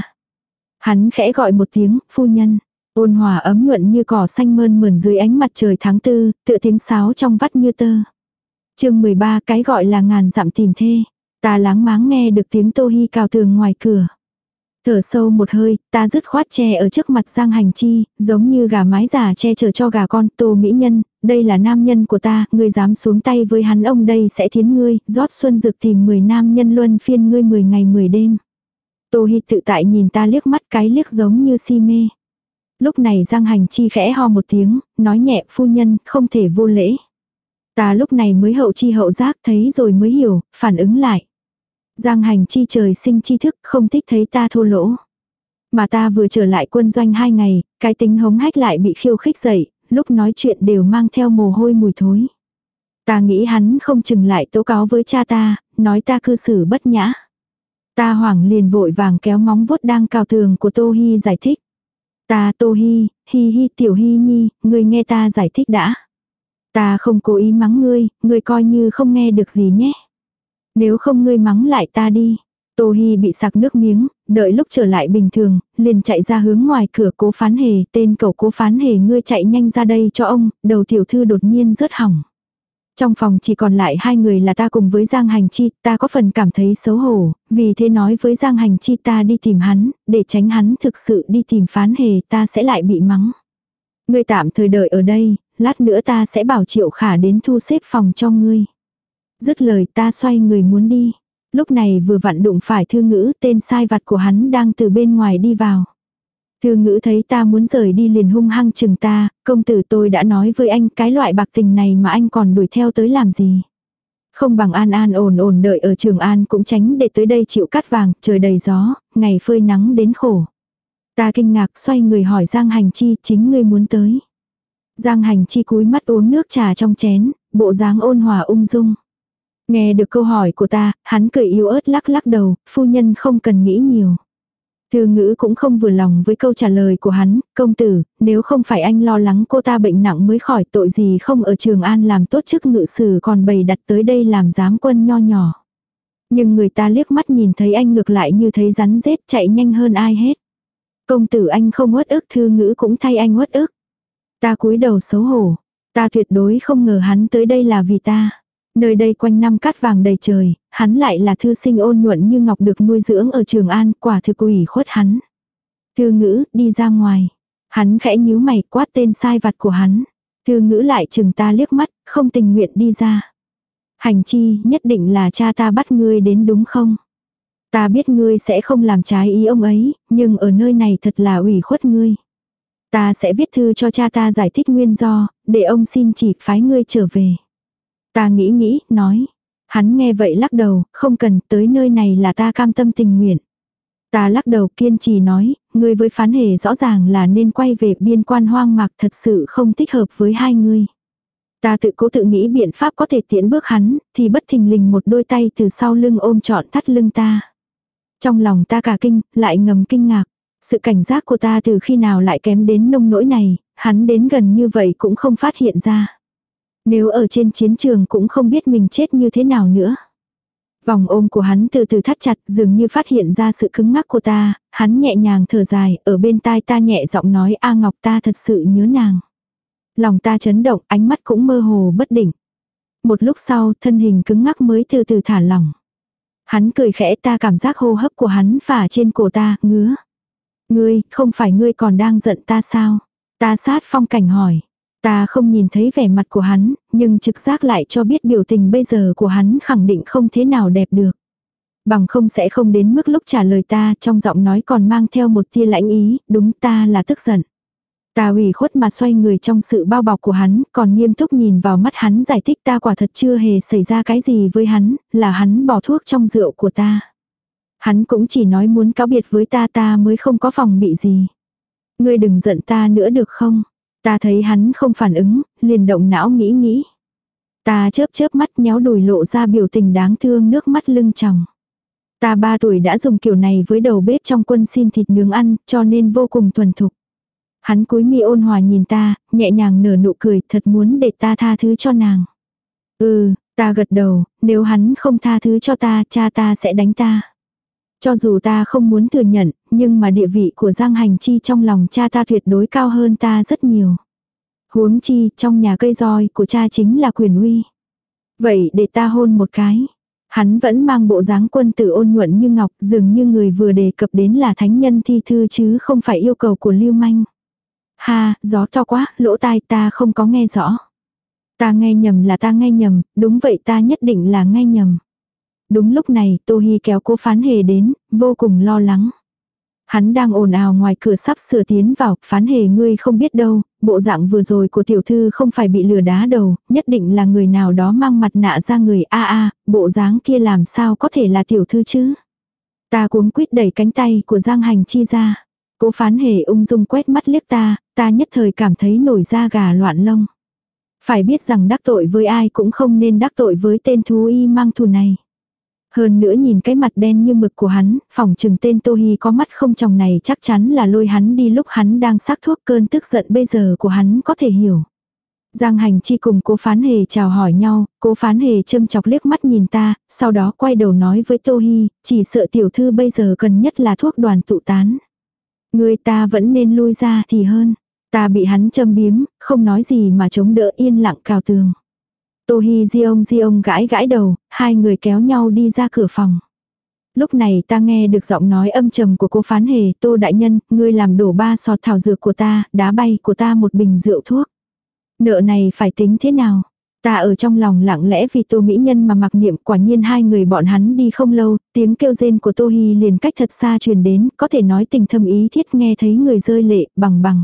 Hắn khẽ gọi một tiếng, phu nhân. Ôn hòa ấm nhuận như cỏ xanh mơn mởn dưới ánh mặt trời tháng tư, tựa tiếng sáo trong vắt như tơ. chương mười ba, cái gọi là ngàn dặm tìm thê. Ta láng máng nghe được tiếng Tô Hi cào tường ngoài cửa. Thở sâu một hơi, ta dứt khoát che ở trước mặt Giang Hành Chi, giống như gà mái già che chở cho gà con. Tô mỹ nhân, đây là nam nhân của ta, ngươi dám xuống tay với hắn, ông đây sẽ thiến ngươi, rót xuân dược tìm mười nam nhân luân phiên ngươi mười ngày mười đêm. Tô Hi tự tại nhìn ta liếc mắt, cái liếc giống như si mê. Lúc này Giang Hành Chi khẽ ho một tiếng, nói nhẹ, phu nhân, không thể vô lễ. Ta lúc này mới hậu chi hậu giác, thấy rồi mới hiểu, phản ứng lại. Giang Hành Chi trời sinh tri thức, không thích thấy ta thô lỗ. Mà ta vừa trở lại quân doanh hai ngày, cái tính hống hách lại bị khiêu khích dậy, lúc nói chuyện đều mang theo mồ hôi mùi thối. Ta nghĩ hắn không chừng lại tố cáo với cha ta, nói ta cư xử bất nhã. Ta hoảng liền vội vàng kéo móng vuốt đang cào tường của Tô Hi giải thích. Ta Tô Hi, Hi Hi tiểu Hi nhi, ngươi nghe ta giải thích đã. Ta không cố ý mắng ngươi, ngươi coi như không nghe được gì nhé. Nếu không ngươi mắng lại ta đi. Tô Hi bị sặc nước miếng, đợi lúc trở lại bình thường, liền chạy ra hướng ngoài cửa. Cố Phán Hề, tên cậu Cố Phán Hề, ngươi chạy nhanh ra đây cho ông, đầu tiểu thư đột nhiên rớt hỏng. Trong phòng chỉ còn lại hai người là ta cùng với Giang Hành Chi, ta có phần cảm thấy xấu hổ, vì thế nói với Giang Hành Chi ta đi tìm hắn, để tránh hắn thực sự đi tìm Phán Hề ta sẽ lại bị mắng. Ngươi tạm thời đợi ở đây, lát nữa ta sẽ bảo Triệu Khả đến thu xếp phòng cho ngươi. Dứt lời ta xoay người muốn đi. Lúc này vừa vặn đụng phải Thư Ngữ, tên sai vặt của hắn đang từ bên ngoài đi vào. Thư Ngữ thấy ta muốn rời đi liền hung hăng chừng ta, công tử tôi đã nói với anh cái loại bạc tình này mà anh còn đuổi theo tới làm gì. Không bằng an an ổn ổn đợi ở Trường An cũng tránh để tới đây chịu cắt vàng, trời đầy gió, ngày phơi nắng đến khổ. Ta kinh ngạc xoay người hỏi Giang Hành Chi, chính ngươi muốn tới. Giang Hành Chi cúi mắt uống nước trà trong chén, bộ dáng ôn hòa ung dung. Nghe được câu hỏi của ta, hắn cười yếu ớt lắc lắc đầu, phu nhân không cần nghĩ nhiều. Thư Ngữ cũng không vừa lòng với câu trả lời của hắn, công tử, nếu không phải anh lo lắng cô ta bệnh nặng mới khỏi, tội gì không ở Trường An làm tốt chức ngự sử còn bày đặt tới đây làm giám quân nho nhỏ. Nhưng người ta liếc mắt nhìn thấy anh ngược lại như thấy rắn rết chạy nhanh hơn ai hết. Công tử anh không uất ức, Thư Ngữ cũng thay anh uất ức. Ta cúi đầu xấu hổ, ta tuyệt đối không ngờ hắn tới đây là vì ta. Nơi đây quanh năm cát vàng đầy trời, hắn lại là thư sinh ôn nhuận như ngọc được nuôi dưỡng ở Trường An, quả thực ủy khuất hắn. Thư Ngữ, đi ra ngoài. Hắn khẽ nhíu mày quát tên sai vặt của hắn. Thư Ngữ lại chừng ta liếc mắt, không tình nguyện đi ra. Hành Chi, nhất định là cha ta bắt ngươi đến đúng không? Ta biết ngươi sẽ không làm trái ý ông ấy, nhưng ở nơi này thật là ủy khuất ngươi. Ta sẽ viết thư cho cha ta giải thích nguyên do, để ông xin chỉ phái ngươi trở về. Ta nghĩ nghĩ, nói. Hắn nghe vậy lắc đầu, không cần, tới nơi này là ta cam tâm tình nguyện. Ta lắc đầu kiên trì nói, ngươi với Phán Hề rõ ràng là nên quay về biên quan hoang mạc, thật sự không thích hợp với hai ngươi. Ta tự cố tự nghĩ biện pháp có thể tiễn bước hắn, thì bất thình lình một đôi tay từ sau lưng ôm trọn thắt lưng ta. Trong lòng ta cả kinh, lại ngầm kinh ngạc. Sự cảnh giác của ta từ khi nào lại kém đến nông nỗi này, hắn đến gần như vậy cũng không phát hiện ra. Nếu ở trên chiến trường cũng không biết mình chết như thế nào nữa. Vòng ôm của hắn từ từ thắt chặt, dường như phát hiện ra sự cứng ngắc của ta, hắn nhẹ nhàng thở dài, ở bên tai ta nhẹ giọng nói, A Ngọc, ta thật sự nhớ nàng. Lòng ta chấn động, ánh mắt cũng mơ hồ bất định. Một lúc sau, thân hình cứng ngắc mới từ từ thả lỏng. Hắn cười khẽ, ta cảm giác hô hấp của hắn phả trên cổ ta, ngứa. Ngươi, không phải ngươi còn đang giận ta sao? Ta sát phong cảnh hỏi. Ta không nhìn thấy vẻ mặt của hắn, nhưng trực giác lại cho biết biểu tình bây giờ của hắn khẳng định không thế nào đẹp được. Bằng không sẽ không đến mức lúc trả lời ta, trong giọng nói còn mang theo một tia lãnh ý, đúng, ta là tức giận. Ta ủy khuất mà xoay người trong sự bao bọc của hắn, còn nghiêm túc nhìn vào mắt hắn giải thích, ta quả thật chưa hề xảy ra cái gì với hắn, là hắn bỏ thuốc trong rượu của ta. Hắn cũng chỉ nói muốn cáo biệt với ta, ta mới không có phòng bị gì. Ngươi đừng giận ta nữa được không? Ta thấy hắn không phản ứng, liền động não nghĩ nghĩ. Ta chớp chớp mắt nhéo đùi lộ ra biểu tình đáng thương, nước mắt lưng tròng. Ta ba tuổi đã dùng kiểu này với đầu bếp trong quân xin thịt nướng ăn, cho nên vô cùng thuần thục. Hắn cúi mi ôn hòa nhìn ta, nhẹ nhàng nở nụ cười, thật muốn để ta tha thứ cho nàng. Ừ, ta gật đầu, nếu hắn không tha thứ cho ta, cha ta sẽ đánh ta. Cho dù ta không muốn thừa nhận, nhưng mà địa vị của Giang Hành Chi trong lòng cha ta tuyệt đối cao hơn ta rất nhiều. Huống chi, trong nhà cây roi của cha chính là quyền uy. Vậy để ta hôn một cái. Hắn vẫn mang bộ dáng quân tử ôn nhuận như ngọc, dường như người vừa đề cập đến là thánh nhân thi thư chứ không phải yêu cầu của lưu manh. Ha, gió to quá, lỗ tai ta không có nghe rõ. Ta nghe nhầm là ta nghe nhầm, đúng vậy ta nhất định là nghe nhầm. Đúng lúc này, Tô Hi kéo Cố Phán Hề đến, vô cùng lo lắng. Hắn đang ồn ào ngoài cửa sắp sửa tiến vào, Phán Hề ngươi không biết đâu, bộ dạng vừa rồi của tiểu thư không phải bị lừa đá đầu, nhất định là người nào đó mang mặt nạ ra người a a, bộ dáng kia làm sao có thể là tiểu thư chứ. Ta cuống quýt đẩy cánh tay của Giang Hành Chi ra. Cố Phán Hề ung dung quét mắt liếc ta, ta nhất thời cảm thấy nổi da gà loạn lông. Phải biết rằng đắc tội với ai cũng không nên đắc tội với tên thú y mang thù này. Hơn nữa nhìn cái mặt đen như mực của hắn, phỏng chừng tên Tô Hi có mắt không tròng này chắc chắn là lôi hắn đi lúc hắn đang sắc thuốc, cơn tức giận bây giờ của hắn có thể hiểu. Giang Hành Chi cùng Cố Phán Hề chào hỏi nhau, Cố Phán Hề châm chọc liếc mắt nhìn ta, sau đó quay đầu nói với Tô Hi, chỉ sợ tiểu thư bây giờ cần nhất là thuốc đoàn tụ tán. Người ta vẫn nên lui ra thì hơn. Ta bị hắn châm biếm, không nói gì mà chống đỡ yên lặng cào tường. Tô Hi di ông di ông gãi gãi đầu, hai người kéo nhau đi ra cửa phòng. Lúc này ta nghe được giọng nói âm trầm của Cố Phán Hề, Tô đại nhân, ngươi làm đổ ba sọt thảo dược của ta, đá bay của ta một bình rượu thuốc. Nợ này phải tính thế nào? Ta ở trong lòng lặng lẽ vì Tô mỹ nhân mà mặc niệm, quả nhiên hai người bọn hắn đi không lâu, tiếng kêu rên của Tô Hi liền cách thật xa truyền đến, có thể nói tình thâm ý thiết, nghe thấy người rơi lệ, bằng bằng.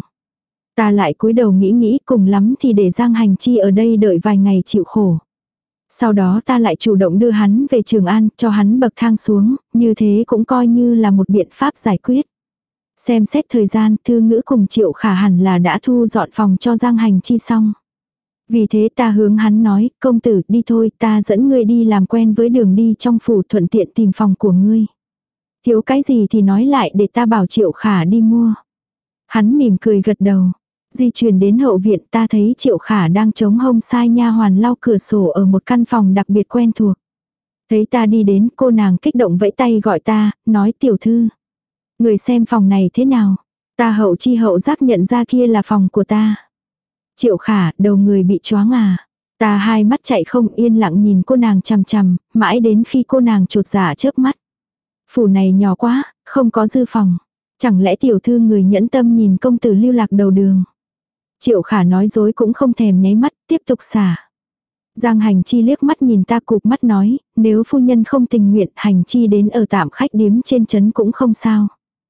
Ta lại cúi đầu nghĩ nghĩ, cùng lắm thì để Giang Hành Chi ở đây đợi vài ngày chịu khổ. Sau đó ta lại chủ động đưa hắn về Trường An, cho hắn bậc thang xuống, như thế cũng coi như là một biện pháp giải quyết. Xem xét thời gian, Thư Ngữ cùng Triệu Khả hẳn là đã thu dọn phòng cho Giang Hành Chi xong. Vì thế ta hướng hắn nói, công tử đi thôi, ta dẫn ngươi đi làm quen với đường đi trong phủ, thuận tiện tìm phòng của ngươi. Thiếu cái gì thì nói lại để ta bảo Triệu Khả đi mua. Hắn mỉm cười gật đầu. Di chuyển đến hậu viện, ta thấy Triệu Khả đang chống hông sai nha hoàn lau cửa sổ ở một căn phòng đặc biệt quen thuộc. Thấy ta đi đến, cô nàng kích động vẫy tay gọi ta, nói tiểu thư. Người xem phòng này thế nào? Ta hậu chi hậu giác nhận ra kia là phòng của ta. Triệu Khả, đầu người bị choáng à? Ta hai mắt chạy không yên lặng nhìn cô nàng chằm chằm, mãi đến khi cô nàng chột dạ chớp mắt. Phủ này nhỏ quá, không có dư phòng. Chẳng lẽ tiểu thư người nhẫn tâm nhìn công tử lưu lạc đầu đường? Triệu Khả nói dối cũng không thèm nháy mắt, tiếp tục xả. Giang Hành Chi liếc mắt nhìn ta cụp mắt nói, nếu phu nhân không tình nguyện, Hành Chi đến ở tạm khách điếm trên trấn cũng không sao.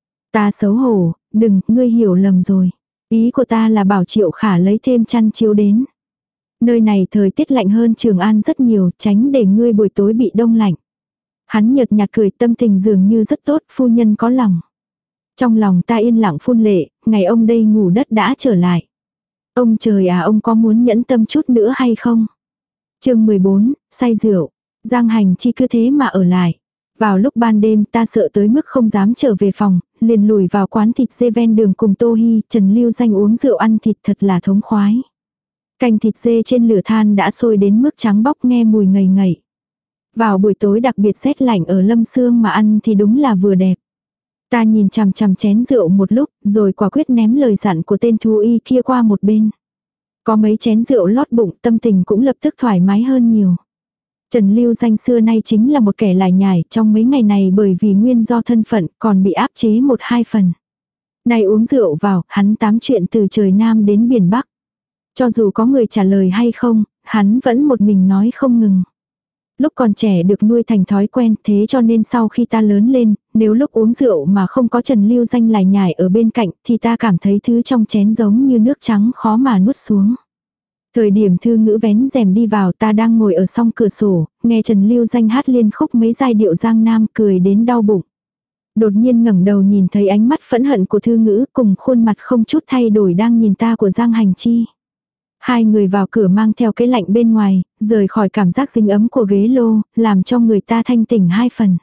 Ta xấu hổ, đừng, ngươi hiểu lầm rồi. Ý của ta là bảo Triệu Khả lấy thêm chăn chiếu đến. Nơi này thời tiết lạnh hơn Trường An rất nhiều, tránh để ngươi buổi tối bị đông lạnh. Hắn nhợt nhạt cười, tâm tình dường như rất tốt, phu nhân có lòng. Trong lòng ta yên lặng phun lệ, ngày ông đây ngủ đất đã trở lại. Ông trời à, ông có muốn nhẫn tâm chút nữa hay không? Chương mười bốn, say rượu. Giang Hành Chi cứ thế mà ở lại. Vào lúc ban đêm ta sợ tới mức không dám trở về phòng, liền lùi vào quán thịt dê ven đường cùng Tô Hi, Trần Lưu Danh uống rượu ăn thịt thật là thống khoái. Canh thịt dê trên lửa than đã sôi đến mức trắng bóc nghe mùi ngậy ngậy. Vào buổi tối đặc biệt rét lạnh ở Lâm Sương mà ăn thì đúng là vừa đẹp. Ta nhìn chằm chằm chén rượu một lúc, rồi quả quyết ném lời dặn của tên thú y kia qua một bên. Có mấy chén rượu lót bụng, tâm tình cũng lập tức thoải mái hơn nhiều. Trần Lưu Danh xưa nay chính là một kẻ lải nhải, trong mấy ngày này bởi vì nguyên do thân phận còn bị áp chế một hai phần. Này uống rượu vào, hắn tám chuyện từ trời Nam đến biển Bắc. Cho dù có người trả lời hay không, hắn vẫn một mình nói không ngừng. Lúc còn trẻ được nuôi thành thói quen, thế cho nên sau khi ta lớn lên, nếu lúc uống rượu mà không có Trần Lưu Danh lải nhải ở bên cạnh thì ta cảm thấy thứ trong chén giống như nước trắng khó mà nuốt xuống. Thời điểm Thư Ngữ vén rèm đi vào, ta đang ngồi ở song cửa sổ, nghe Trần Lưu Danh hát liên khúc mấy giai điệu Giang Nam, cười đến đau bụng. Đột nhiên ngẩng đầu nhìn thấy ánh mắt phẫn hận của Thư Ngữ cùng khuôn mặt không chút thay đổi đang nhìn ta của Giang Hành Chi. Hai người vào cửa mang theo cái lạnh bên ngoài, rời khỏi cảm giác dính ấm của ghế lô, làm cho người ta thanh tỉnh hai phần.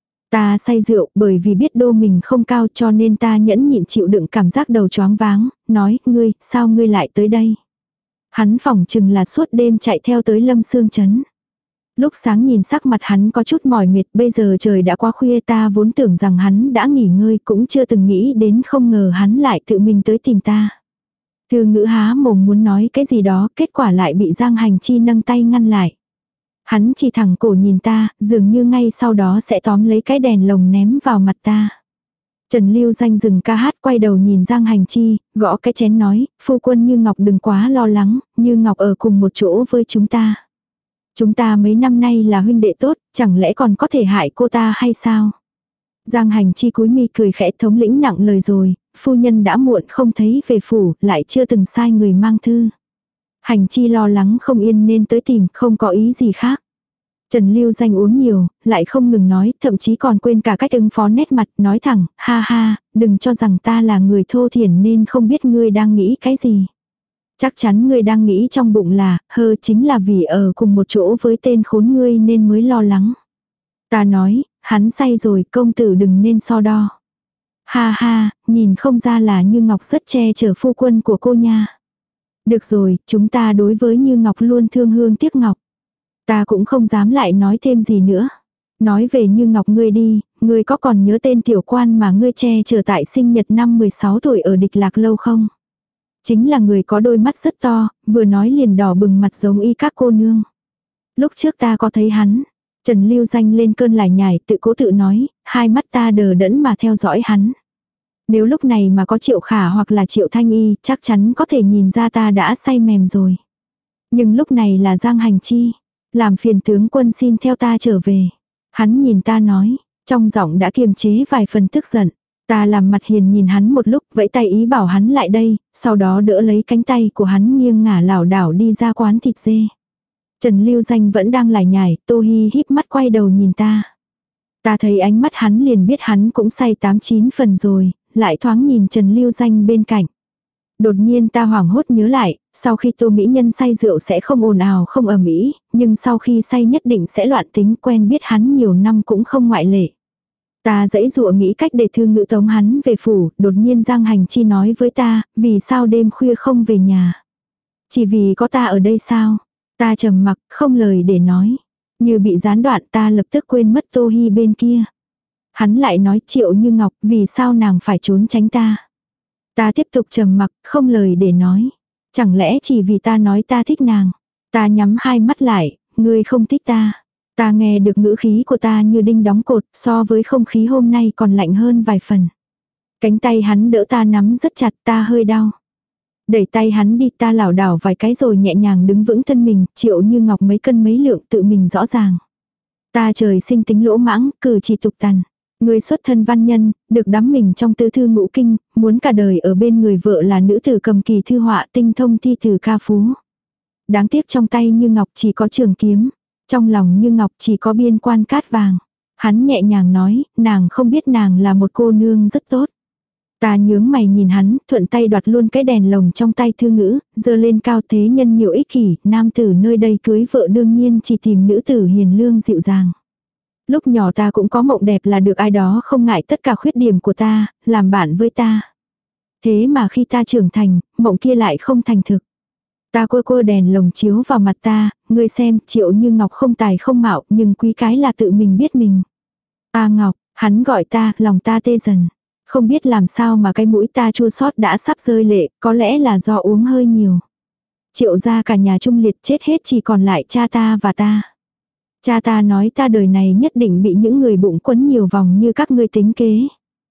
Ta say rượu bởi vì biết đô mình không cao cho nên ta nhẫn nhịn chịu đựng cảm giác đầu choáng váng, nói, ngươi, sao ngươi lại tới đây? Hắn phỏng chừng là suốt đêm chạy theo tới Lâm Sương Trấn. Lúc sáng nhìn sắc mặt hắn có chút mỏi mệt, bây giờ trời đã quá khuya, ta vốn tưởng rằng hắn đã nghỉ ngơi, cũng chưa từng nghĩ đến không ngờ hắn lại tự mình tới tìm ta. Thư Ngữ há mồm muốn nói cái gì đó, kết quả lại bị Giang Hành Chi nâng tay ngăn lại. Hắn chỉ thẳng cổ nhìn ta, dường như ngay sau đó sẽ tóm lấy cái đèn lồng ném vào mặt ta. Trần Lưu Danh dừng ca hát, quay đầu nhìn Giang Hành Chi, gõ cái chén nói, phu quân Như Ngọc đừng quá lo lắng, Như Ngọc ở cùng một chỗ với chúng ta. Chúng ta mấy năm nay là huynh đệ tốt, chẳng lẽ còn có thể hại cô ta hay sao? Giang Hành Chi cúi mi cười khẽ, thống lĩnh nặng lời rồi, phu nhân đã muộn không thấy về phủ, lại chưa từng sai người mang thư. Hành Chi lo lắng không yên nên tới tìm, không có ý gì khác. Trần Lưu Danh uống nhiều, lại không ngừng nói, thậm chí còn quên cả cách ứng phó nét mặt, nói thẳng, ha ha, đừng cho rằng ta là người thô thiển nên không biết ngươi đang nghĩ cái gì. Chắc chắn ngươi đang nghĩ trong bụng là, hơ chính là vì ở cùng một chỗ với tên khốn ngươi nên mới lo lắng. Ta nói, hắn say rồi, công tử đừng nên so đo. Ha ha, nhìn không ra là Như Ngọc rất che chở phu quân của cô nha. Được rồi, chúng ta đối với Như Ngọc luôn thương hương tiếc ngọc. Ta cũng không dám lại nói thêm gì nữa. Nói về Như Ngọc ngươi đi, ngươi có còn nhớ tên tiểu quan mà ngươi che chở tại sinh nhật năm mười sáu tuổi ở Địch Lạc Lâu không? Chính là người có đôi mắt rất to, vừa nói liền đỏ bừng mặt giống y các cô nương. Lúc trước ta có thấy hắn. Trần Lưu Danh lên cơn lải nhải, tự cố tự nói, hai mắt ta đờ đẫn mà theo dõi hắn. Nếu lúc này mà có Triệu Khả hoặc là Triệu Thanh Y, chắc chắn có thể nhìn ra ta đã say mềm rồi. Nhưng lúc này là Giang Hành Chi. Làm phiền tướng quân xin theo ta trở về. Hắn nhìn ta nói, trong giọng đã kiềm chế vài phần tức giận. Ta làm mặt hiền nhìn hắn một lúc, vẫy tay ý bảo hắn lại đây, sau đó đỡ lấy cánh tay của hắn nghiêng ngả lảo đảo đi ra quán thịt dê. Trần Lưu Danh vẫn đang lải nhải, Tô Hi híp mắt quay đầu nhìn ta. Ta thấy ánh mắt hắn liền biết hắn cũng say tám chín phần rồi, lại thoáng nhìn Trần Lưu Danh bên cạnh. Đột nhiên ta hoảng hốt nhớ lại, sau khi Tô mỹ nhân say rượu sẽ không ồn ào không ầm ĩ, nhưng sau khi say nhất định sẽ loạn tính, quen biết hắn nhiều năm cũng không ngoại lệ. Ta dãy dụa nghĩ cách để Thư Ngữ tống hắn về phủ, đột nhiên Giang Hành Chi nói với ta, vì sao đêm khuya không về nhà? Chỉ vì có ta ở đây sao? Ta trầm mặc, không lời để nói. Như bị gián đoạn, ta lập tức quên mất Tô Hi bên kia. Hắn lại nói, Triệu Như Ngọc, vì sao nàng phải trốn tránh ta? Ta tiếp tục trầm mặc, không lời để nói. Chẳng lẽ chỉ vì ta nói ta thích nàng? Ta nhắm hai mắt lại, ngươi không thích ta. Ta nghe được ngữ khí của ta như đinh đóng cột, so với không khí hôm nay còn lạnh hơn vài phần. Cánh tay hắn đỡ ta nắm rất chặt, ta hơi đau. Đẩy tay hắn đi, ta lảo đảo vài cái rồi nhẹ nhàng đứng vững thân mình, Triệu Như Ngọc mấy cân mấy lượng tự mình rõ ràng. Ta trời sinh tính lỗ mãng, cử chỉ tục tằn. Người xuất thân văn nhân, được đắm mình trong tứ thư ngũ kinh, muốn cả đời ở bên người vợ là nữ tử cầm kỳ thư họa tinh thông thi từ ca phú. Đáng tiếc trong tay Như Ngọc chỉ có trường kiếm, trong lòng Như Ngọc chỉ có biên quan cát vàng. Hắn nhẹ nhàng nói, nàng không biết nàng là một cô nương rất tốt. Ta nhướng mày nhìn hắn, thuận tay đoạt luôn cái đèn lồng trong tay Thư Ngữ, giơ lên cao, thế nhân nhiều ích kỷ, nam tử nơi đây cưới vợ đương nhiên chỉ tìm nữ tử hiền lương dịu dàng. Lúc nhỏ ta cũng có mộng đẹp là được ai đó không ngại tất cả khuyết điểm của ta, làm bạn với ta. Thế mà khi ta trưởng thành, mộng kia lại không thành thực. Ta quơ quơ đèn lồng chiếu vào mặt ta, ngươi xem, Triệu Như Ngọc không tài không mạo, nhưng quý cái là tự mình biết mình. Ta Ngọc, hắn gọi ta, lòng ta tê dần. Không biết làm sao mà cái mũi ta chua xót đã sắp rơi lệ, có lẽ là do uống hơi nhiều. Triệu gia cả nhà trung liệt chết hết, chỉ còn lại cha ta và ta. Cha ta nói ta đời này nhất định bị những người bụng quấn nhiều vòng như các ngươi tính kế.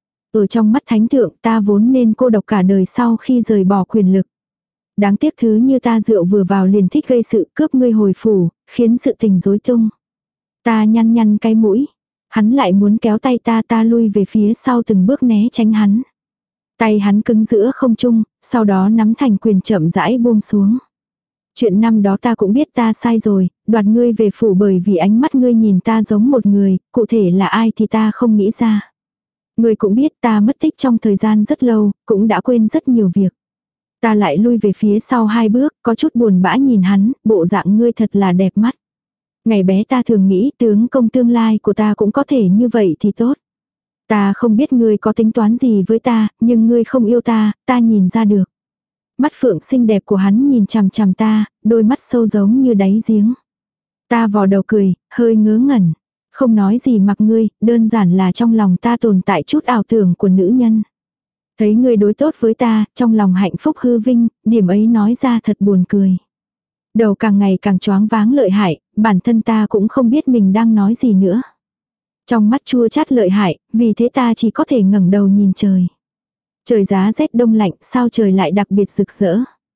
Ở trong mắt thánh thượng ta vốn nên cô độc cả đời sau khi rời bỏ quyền lực. Đáng tiếc thứ như ta rượu vừa vào liền thích gây sự, cướp ngươi hồi phủ, khiến sự tình rối tung. Ta nhăn nhăn cái mũi. Hắn lại muốn kéo tay ta, ta lui về phía sau từng bước né tránh hắn. Tay hắn cứng giữa không trung, sau đó nắm thành quyền chậm rãi buông xuống. Chuyện năm đó ta cũng biết ta sai rồi, đoạt ngươi về phủ bởi vì ánh mắt ngươi nhìn ta giống một người, cụ thể là ai thì ta không nghĩ ra. Ngươi cũng biết ta mất tích trong thời gian rất lâu, cũng đã quên rất nhiều việc. Ta lại lui về phía sau hai bước, có chút buồn bã nhìn hắn, bộ dạng ngươi thật là đẹp mắt. Ngày bé ta thường nghĩ tướng công tương lai của ta cũng có thể như vậy thì tốt. Ta không biết ngươi có tính toán gì với ta, nhưng ngươi không yêu ta, ta nhìn ra được. mắt phượng xinh đẹp của hắn nhìn chằm chằm ta, đôi mắt sâu giống như đáy giếng. Ta vò đầu cười, hơi ngớ ngẩn. Không nói gì mặc ngươi, đơn giản là trong lòng ta tồn tại chút ảo tưởng của nữ nhân. Thấy ngươi đối tốt với ta, trong lòng hạnh phúc hư vinh, điểm ấy nói ra thật buồn cười. Đầu càng ngày càng choáng váng lợi hại, bản thân ta cũng không biết mình đang nói gì nữa. Trong mắt chua chát lợi hại, vì thế ta chỉ có thể ngẩng đầu nhìn trời. Trời giá rét đông lạnh, sao trời lại đặc biệt rực rỡ.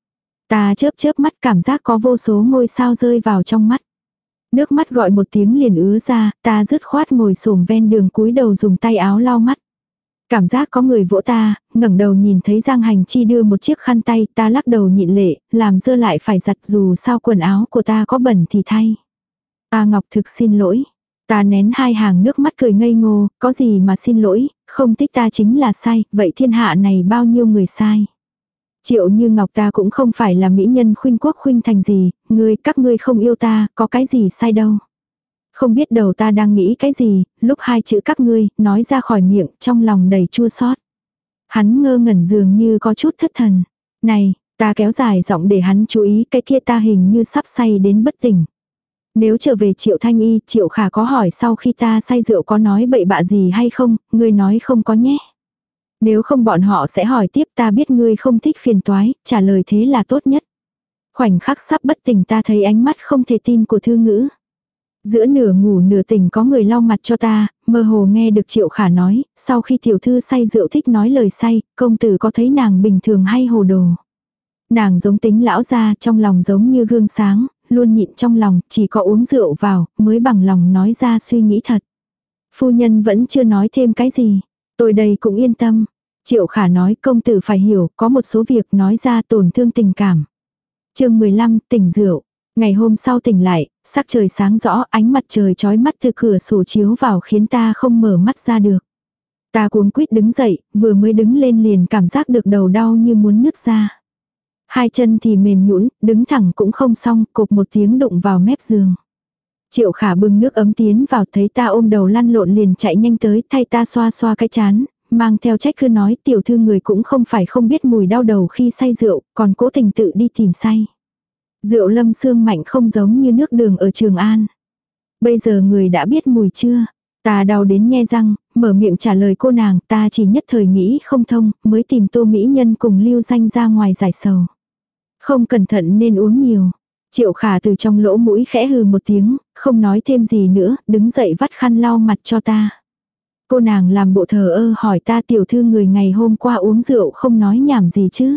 Ta chớp chớp mắt cảm giác có vô số ngôi sao rơi vào trong mắt. Nước mắt gọi một tiếng liền ứa ra, ta dứt khoát ngồi xổm ven đường cúi đầu dùng tay áo lau mắt. Cảm giác có người vỗ ta, ngẩng đầu nhìn thấy Giang Hành Chi đưa một chiếc khăn tay, ta lắc đầu nhịn lệ, làm dơ lại phải giặt dù sao quần áo của ta có bẩn thì thay. Ta Ngọc thực xin lỗi. Ta nén hai hàng nước mắt cười ngây ngô, có gì mà xin lỗi, không thích ta chính là sai, vậy thiên hạ này bao nhiêu người sai. Triệu Như Ngọc ta cũng không phải là mỹ nhân khuynh quốc khuynh thành gì, ngươi, các ngươi không yêu ta, có cái gì sai đâu. Không biết đầu ta đang nghĩ cái gì, lúc hai chữ các ngươi, nói ra khỏi miệng, trong lòng đầy chua xót. Hắn ngơ ngẩn dường như có chút thất thần. Này, ta kéo dài giọng để hắn chú ý, cái kia ta hình như sắp say đến bất tỉnh. Nếu trở về Triệu Thanh Y, Triệu Khả có hỏi sau khi ta say rượu có nói bậy bạ gì hay không, ngươi nói không có nhé. Nếu không bọn họ sẽ hỏi tiếp, ta biết ngươi không thích phiền toái, trả lời thế là tốt nhất. Khoảnh khắc sắp bất tỉnh ta thấy ánh mắt không thể tin của Thư Ngữ. Giữa nửa ngủ nửa tỉnh có người lau mặt cho ta, mơ hồ nghe được Triệu Khả nói, sau khi tiểu thư say rượu thích nói lời say, công tử có thấy nàng bình thường hay hồ đồ. Nàng giống tính lão gia, trong lòng giống như gương sáng, luôn nhịn trong lòng, chỉ có uống rượu vào, mới bằng lòng nói ra suy nghĩ thật. Phu nhân vẫn chưa nói thêm cái gì, tôi đây cũng yên tâm. Triệu Khả nói công tử phải hiểu, có một số việc nói ra tổn thương tình cảm. Chương mười lăm, tỉnh rượu. Ngày hôm sau tỉnh lại, sắc trời sáng rõ, ánh mặt trời chói mắt từ cửa sổ chiếu vào khiến ta không mở mắt ra được. Ta cuống quýt đứng dậy, vừa mới đứng lên liền cảm giác được đầu đau như muốn nứt ra. Hai chân thì mềm nhũn, đứng thẳng cũng không xong, cộp một tiếng đụng vào mép giường. Triệu Khả bưng nước ấm tiến vào, thấy ta ôm đầu lăn lộn liền chạy nhanh tới, thay ta xoa xoa cái chán, mang theo trách cứ nói tiểu thư người cũng không phải không biết mùi đau đầu khi say rượu, còn cố tình tự đi tìm say. Rượu Lâm Sương mạnh không giống như nước đường ở Trường An. Bây giờ người đã biết mùi chưa? Ta đau đến nhe răng, mở miệng trả lời cô nàng, ta chỉ nhất thời nghĩ không thông, mới tìm Tô Mỹ Nhân cùng Lưu Danh ra ngoài giải sầu. Không cẩn thận nên uống nhiều. Triệu Khả từ trong lỗ mũi khẽ hừ một tiếng, không nói thêm gì nữa, đứng dậy vắt khăn lau mặt cho ta. Cô nàng làm bộ thờ ơ hỏi ta tiểu thư người ngày hôm qua uống rượu không nói nhảm gì chứ.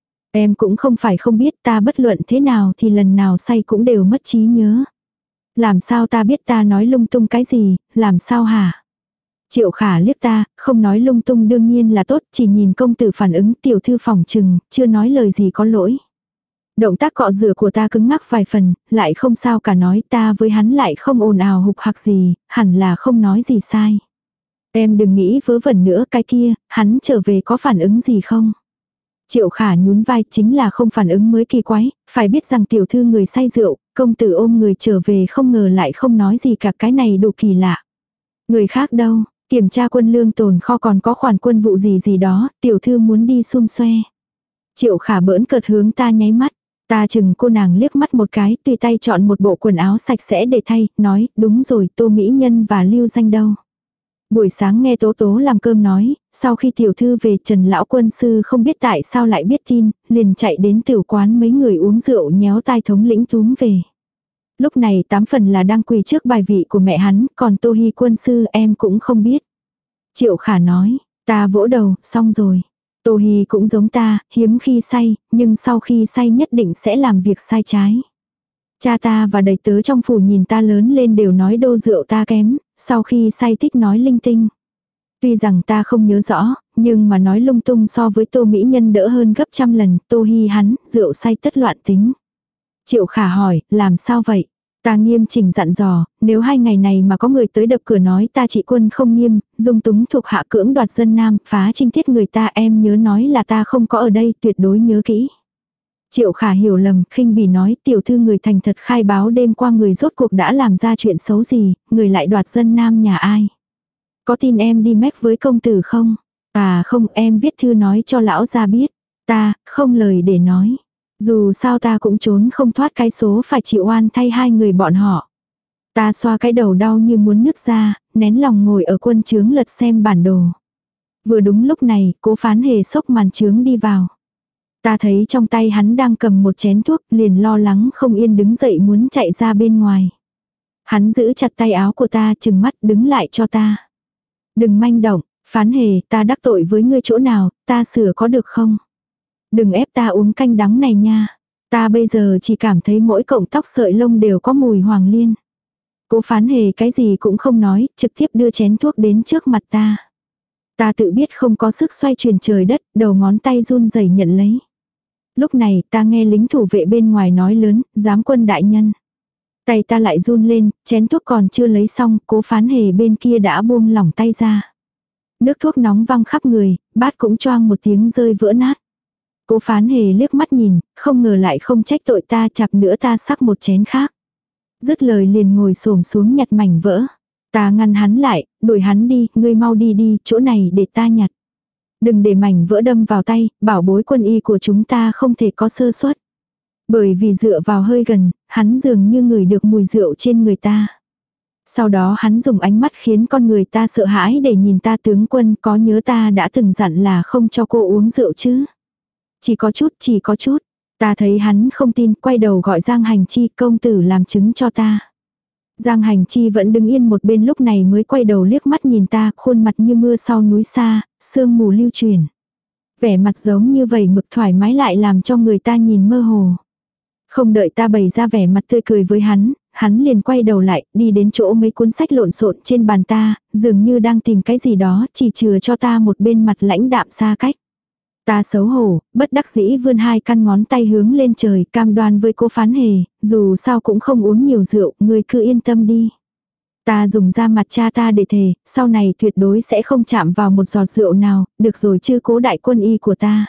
Em cũng không phải không biết ta bất luận thế nào thì lần nào say cũng đều mất trí nhớ. Làm sao ta biết ta nói lung tung cái gì, làm sao hả? Triệu Khả liếc ta, không nói lung tung đương nhiên là tốt, chỉ nhìn công tử phản ứng tiểu thư phỏng trừng, chưa nói lời gì có lỗi. Động tác cọ rửa của ta cứng ngắc vài phần, lại không sao cả nói ta với hắn lại không ồn ào hục hạc gì, hẳn là không nói gì sai. Em đừng nghĩ vớ vẩn nữa cái kia, hắn trở về có phản ứng gì không? Triệu Khả nhún vai chính là không phản ứng mới kỳ quái, phải biết rằng tiểu thư người say rượu, công tử ôm người trở về không ngờ lại không nói gì cả cái này đủ kỳ lạ. Người khác đâu, kiểm tra quân lương tồn kho còn có khoản quân vụ gì gì đó, tiểu thư muốn đi xung xoe. Triệu Khả bỡn cợt hướng ta nháy mắt, ta chừng cô nàng liếc mắt một cái, tùy tay chọn một bộ quần áo sạch sẽ để thay, nói, đúng rồi, Tô Mỹ Nhân và Lưu Danh đâu. Buổi sáng nghe Tố Tố làm cơm nói, sau khi tiểu thư về Trần lão quân sư không biết tại sao lại biết tin, liền chạy đến tiểu quán mấy người uống rượu nhéo tai thống lĩnh túm về. Lúc này tám phần là đang quỳ trước bài vị của mẹ hắn, còn Tô Hy quân sư em cũng không biết. Triệu Khả nói, ta vỗ đầu, xong rồi. Tô Hy cũng giống ta, hiếm khi say, nhưng sau khi say nhất định sẽ làm việc sai trái. Cha ta và đầy tớ trong phủ nhìn ta lớn lên đều nói đô rượu ta kém, sau khi say thích nói linh tinh. Tuy rằng ta không nhớ rõ, nhưng mà nói lung tung so với Tô Mỹ Nhân đỡ hơn gấp trăm lần, Tô Hy hắn, rượu say tất loạn tính. Triệu Khả hỏi, làm sao vậy? Ta nghiêm chỉnh dặn dò, nếu hai ngày này mà có người tới đập cửa nói ta trị quân không nghiêm, dung túng thuộc hạ cưỡng đoạt dân nam, phá trinh tiết người ta em nhớ nói là ta không có ở đây, tuyệt đối nhớ kỹ. Triệu Khả hiểu lầm, khinh bỉ nói tiểu thư người thành thật khai báo đêm qua người rốt cuộc đã làm ra chuyện xấu gì, người lại đoạt dân nam nhà ai. Có tin em đi mách với công tử không? À không, em viết thư nói cho lão gia biết. Ta, không lời để nói. Dù sao ta cũng trốn không thoát cái số phải chịu oan thay hai người bọn họ. Ta xoa cái đầu đau như muốn nứt ra, nén lòng ngồi ở quân trướng lật xem bản đồ. Vừa đúng lúc này, Cố Phán Hề xốc màn trướng đi vào. Ta thấy trong tay hắn đang cầm một chén thuốc, liền lo lắng không yên đứng dậy muốn chạy ra bên ngoài. Hắn giữ chặt tay áo của ta, trừng mắt đứng lại cho ta. Đừng manh động, Phán Hề, ta đắc tội với ngươi chỗ nào, ta sửa có được không? Đừng ép ta uống canh đắng này nha. Ta bây giờ chỉ cảm thấy mỗi cọng tóc sợi lông đều có mùi hoàng liên. Cố Phán Hề cái gì cũng không nói, trực tiếp đưa chén thuốc đến trước mặt ta. Ta tự biết không có sức xoay chuyển trời đất, đầu ngón tay run rẩy nhận lấy. Lúc này ta nghe lính thủ vệ bên ngoài nói lớn, giám quân đại nhân. Tay ta lại run lên, chén thuốc còn chưa lấy xong, Cố Phán Hề bên kia đã buông lỏng tay ra. Nước thuốc nóng văng khắp người, bát cũng choang một tiếng rơi vỡ nát. Cố Phán Hề liếc mắt nhìn, không ngờ lại không trách tội ta, chặp nữa ta sắc một chén khác. Dứt lời liền ngồi xổm xuống nhặt mảnh vỡ. Ta ngăn hắn lại, đuổi hắn đi, ngươi mau đi đi, chỗ này để ta nhặt. Đừng để mảnh vỡ đâm vào tay, bảo bối quân y của chúng ta không thể có sơ suất. Bởi vì dựa vào hơi gần, hắn dường như ngửi được mùi rượu trên người ta. Sau đó hắn dùng ánh mắt khiến con người ta sợ hãi để nhìn ta. Tướng quân, có nhớ ta đã từng dặn là không cho cô uống rượu chứ? Chỉ có chút, chỉ có chút. Ta thấy hắn không tin, quay đầu gọi Giang Hành Chi công tử làm chứng cho ta. Giang Hành Chi vẫn đứng yên một bên lúc này mới quay đầu liếc mắt nhìn ta, khuôn mặt như mưa sau núi xa, sương mù lưu truyền. Vẻ mặt giống như vầy mực thoải mái lại làm cho người ta nhìn mơ hồ. Không đợi ta bày ra vẻ mặt tươi cười với hắn, hắn liền quay đầu lại, đi đến chỗ mấy cuốn sách lộn xộn trên bàn ta, dường như đang tìm cái gì đó, chỉ chừa cho ta một bên mặt lãnh đạm xa cách. Ta xấu hổ, bất đắc dĩ vươn hai căn ngón tay hướng lên trời, cam đoan với Cố Phán Hề, dù sao cũng không uống nhiều rượu, ngươi cứ yên tâm đi. Ta dùng da mặt cha ta để thề, sau này tuyệt đối sẽ không chạm vào một giọt rượu nào, được rồi chứ Cố đại quân y của ta.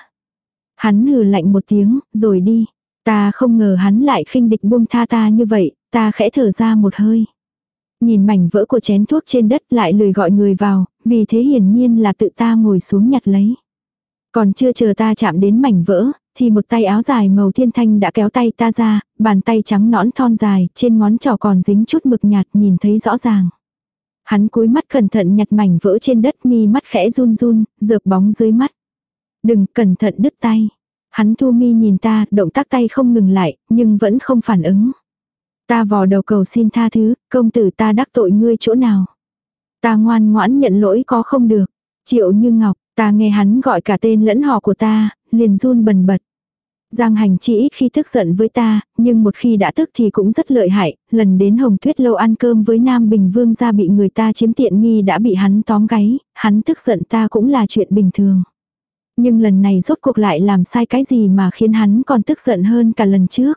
Hắn hừ lạnh một tiếng, rồi đi. Ta không ngờ hắn lại khinh địch buông tha ta như vậy, ta khẽ thở ra một hơi. Nhìn mảnh vỡ của chén thuốc trên đất lại lười gọi người vào, vì thế hiển nhiên là tự ta ngồi xuống nhặt lấy. Còn chưa chờ ta chạm đến mảnh vỡ, thì một tay áo dài màu thiên thanh đã kéo tay ta ra, bàn tay trắng nõn thon dài, trên ngón trỏ còn dính chút mực nhạt nhìn thấy rõ ràng. Hắn cúi mắt cẩn thận nhặt mảnh vỡ trên đất, mi mắt khẽ run run, dợp bóng dưới mắt. Đừng, cẩn thận đứt tay. Hắn thu mi nhìn ta, động tác tay không ngừng lại, nhưng vẫn không phản ứng. Ta vò đầu cầu xin tha thứ, công tử ta đắc tội ngươi chỗ nào. Ta ngoan ngoãn nhận lỗi có không được. Triệu Như Ngọc, ta nghe hắn gọi cả tên lẫn họ của ta, liền run bần bật. Giang Hành Chi ít khi tức giận với ta, nhưng một khi đã tức thì cũng rất lợi hại. Lần đến Hồng Tuyết Lâu ăn cơm với Nam Bình Vương gia bị người ta chiếm tiện nghi đã bị hắn tóm gáy, hắn tức giận ta cũng là chuyện bình thường. Nhưng lần này rốt cuộc lại làm sai cái gì mà khiến hắn còn tức giận hơn cả lần trước.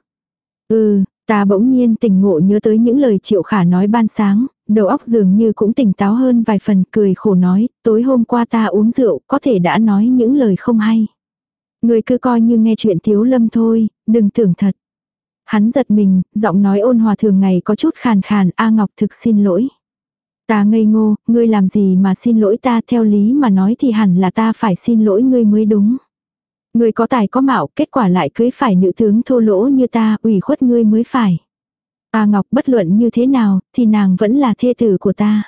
Ừ, ta bỗng nhiên tỉnh ngộ nhớ tới những lời Triệu Khả nói ban sáng, đầu óc dường như cũng tỉnh táo hơn vài phần, cười khổ nói, tối hôm qua ta uống rượu, có thể đã nói những lời không hay. Người cứ coi như nghe chuyện Tiếu Lâm thôi, đừng tưởng thật. Hắn giật mình, giọng nói ôn hòa thường ngày có chút khàn khàn, A Ngọc thực xin lỗi. Ta ngây ngô, ngươi làm gì mà xin lỗi ta, theo lý mà nói thì hẳn là ta phải xin lỗi ngươi mới đúng. Ngươi có tài có mạo, kết quả lại cưới phải nữ tướng thô lỗ như ta, ủy khuất ngươi mới phải. A Ngọc bất luận như thế nào, thì nàng vẫn là thê tử của ta.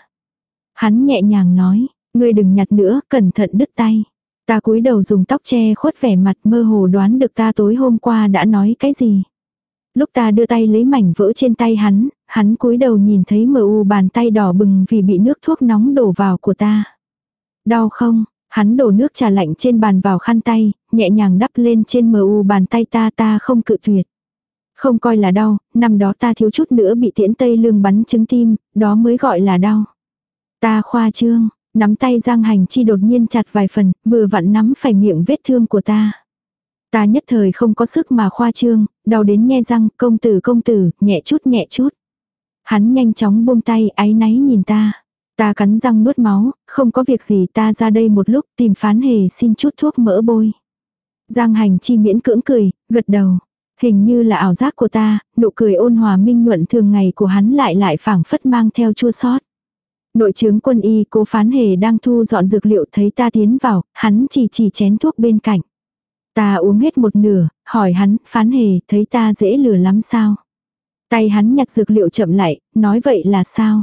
Hắn nhẹ nhàng nói, ngươi đừng nhặt nữa, cẩn thận đứt tay. Ta cúi đầu dùng tóc che khuất vẻ mặt, mơ hồ đoán được ta tối hôm qua đã nói cái gì. Lúc ta đưa tay lấy mảnh vỡ trên tay hắn, hắn cúi đầu nhìn thấy mờ u bàn tay đỏ bừng vì bị nước thuốc nóng đổ vào của ta. Đau không? Hắn đổ nước trà lạnh trên bàn vào khăn tay, nhẹ nhàng đắp lên trên mờ u bàn tay ta, ta không cự tuyệt. Không coi là đau, năm đó ta thiếu chút nữa bị tiễn Tây Lương bắn trúng tim, đó mới gọi là đau. Ta khoa trương, nắm tay Giang Hành Chi đột nhiên chặt vài phần, vừa vặn nắm phải miệng vết thương của ta. Ta nhất thời không có sức mà khoa trương, đau đến nhe răng, công tử công tử, nhẹ chút nhẹ chút. Hắn nhanh chóng buông tay, áy náy nhìn ta. Ta cắn răng nuốt máu, không có việc gì, ta ra đây một lúc tìm Phán Hề xin chút thuốc mỡ bôi. Giang Hành Chi miễn cưỡng cười, gật đầu. Hình như là ảo giác của ta, nụ cười ôn hòa minh nhuận thường ngày của hắn lại lại phảng phất mang theo chua xót. Nội trướng quân y Cố Phán Hề đang thu dọn dược liệu thấy ta tiến vào, hắn chỉ chỉ chén thuốc bên cạnh. Ta uống hết một nửa, hỏi hắn, Phán Hề, thấy ta dễ lừa lắm sao? Tay hắn nhặt dược liệu chậm lại, nói vậy là sao?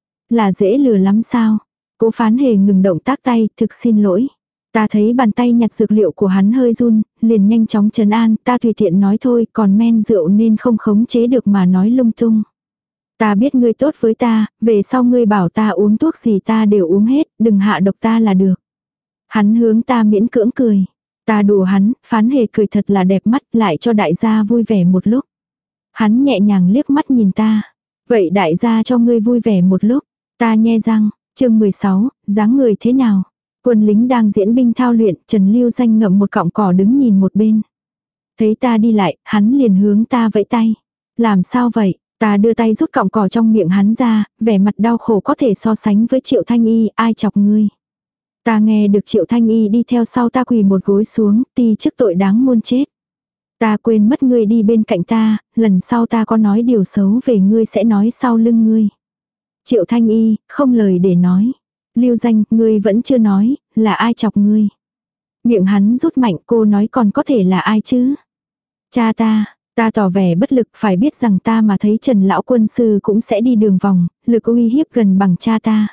Là dễ lừa lắm sao? Cố Phán Hề ngừng động tác tay, thực xin lỗi. Ta thấy bàn tay nhặt dược liệu của hắn hơi run, liền nhanh chóng trấn an, ta tùy tiện nói thôi, còn men rượu nên không khống chế được mà nói lung tung. Ta biết ngươi tốt với ta, về sau ngươi bảo ta uống thuốc gì ta đều uống hết, đừng hạ độc ta là được. Hắn hướng ta miễn cưỡng cười. Ta đùa hắn, Phán Hề cười thật là đẹp mắt, lại cho đại gia vui vẻ một lúc. Hắn nhẹ nhàng liếc mắt nhìn ta. Vậy đại gia cho ngươi vui vẻ một lúc. Ta nhe răng, chương mười sáu, dáng người thế nào? Quân lính đang diễn binh thao luyện, Trần Lưu Danh ngậm một cọng cỏ đứng nhìn một bên. Thấy ta đi lại, hắn liền hướng ta vẫy tay. Làm sao vậy? Ta đưa tay rút cọng cỏ trong miệng hắn ra, vẻ mặt đau khổ có thể so sánh với Triệu Thanh Y, ai chọc ngươi. Ta nghe được Triệu Thanh Y đi theo sau ta quỳ một gối xuống, ti trước tội đáng muôn chết. Ta quên mất ngươi đi bên cạnh ta, lần sau ta có nói điều xấu về ngươi sẽ nói sau lưng ngươi. Triệu Thanh Y, không lời để nói. Lưu Danh, ngươi vẫn chưa nói, là ai chọc ngươi. Miệng hắn rút mạnh, cô nói còn có thể là ai chứ. Cha ta, ta tỏ vẻ bất lực, phải biết rằng ta mà thấy Trần lão quân sư cũng sẽ đi đường vòng, lực uy hiếp gần bằng cha ta.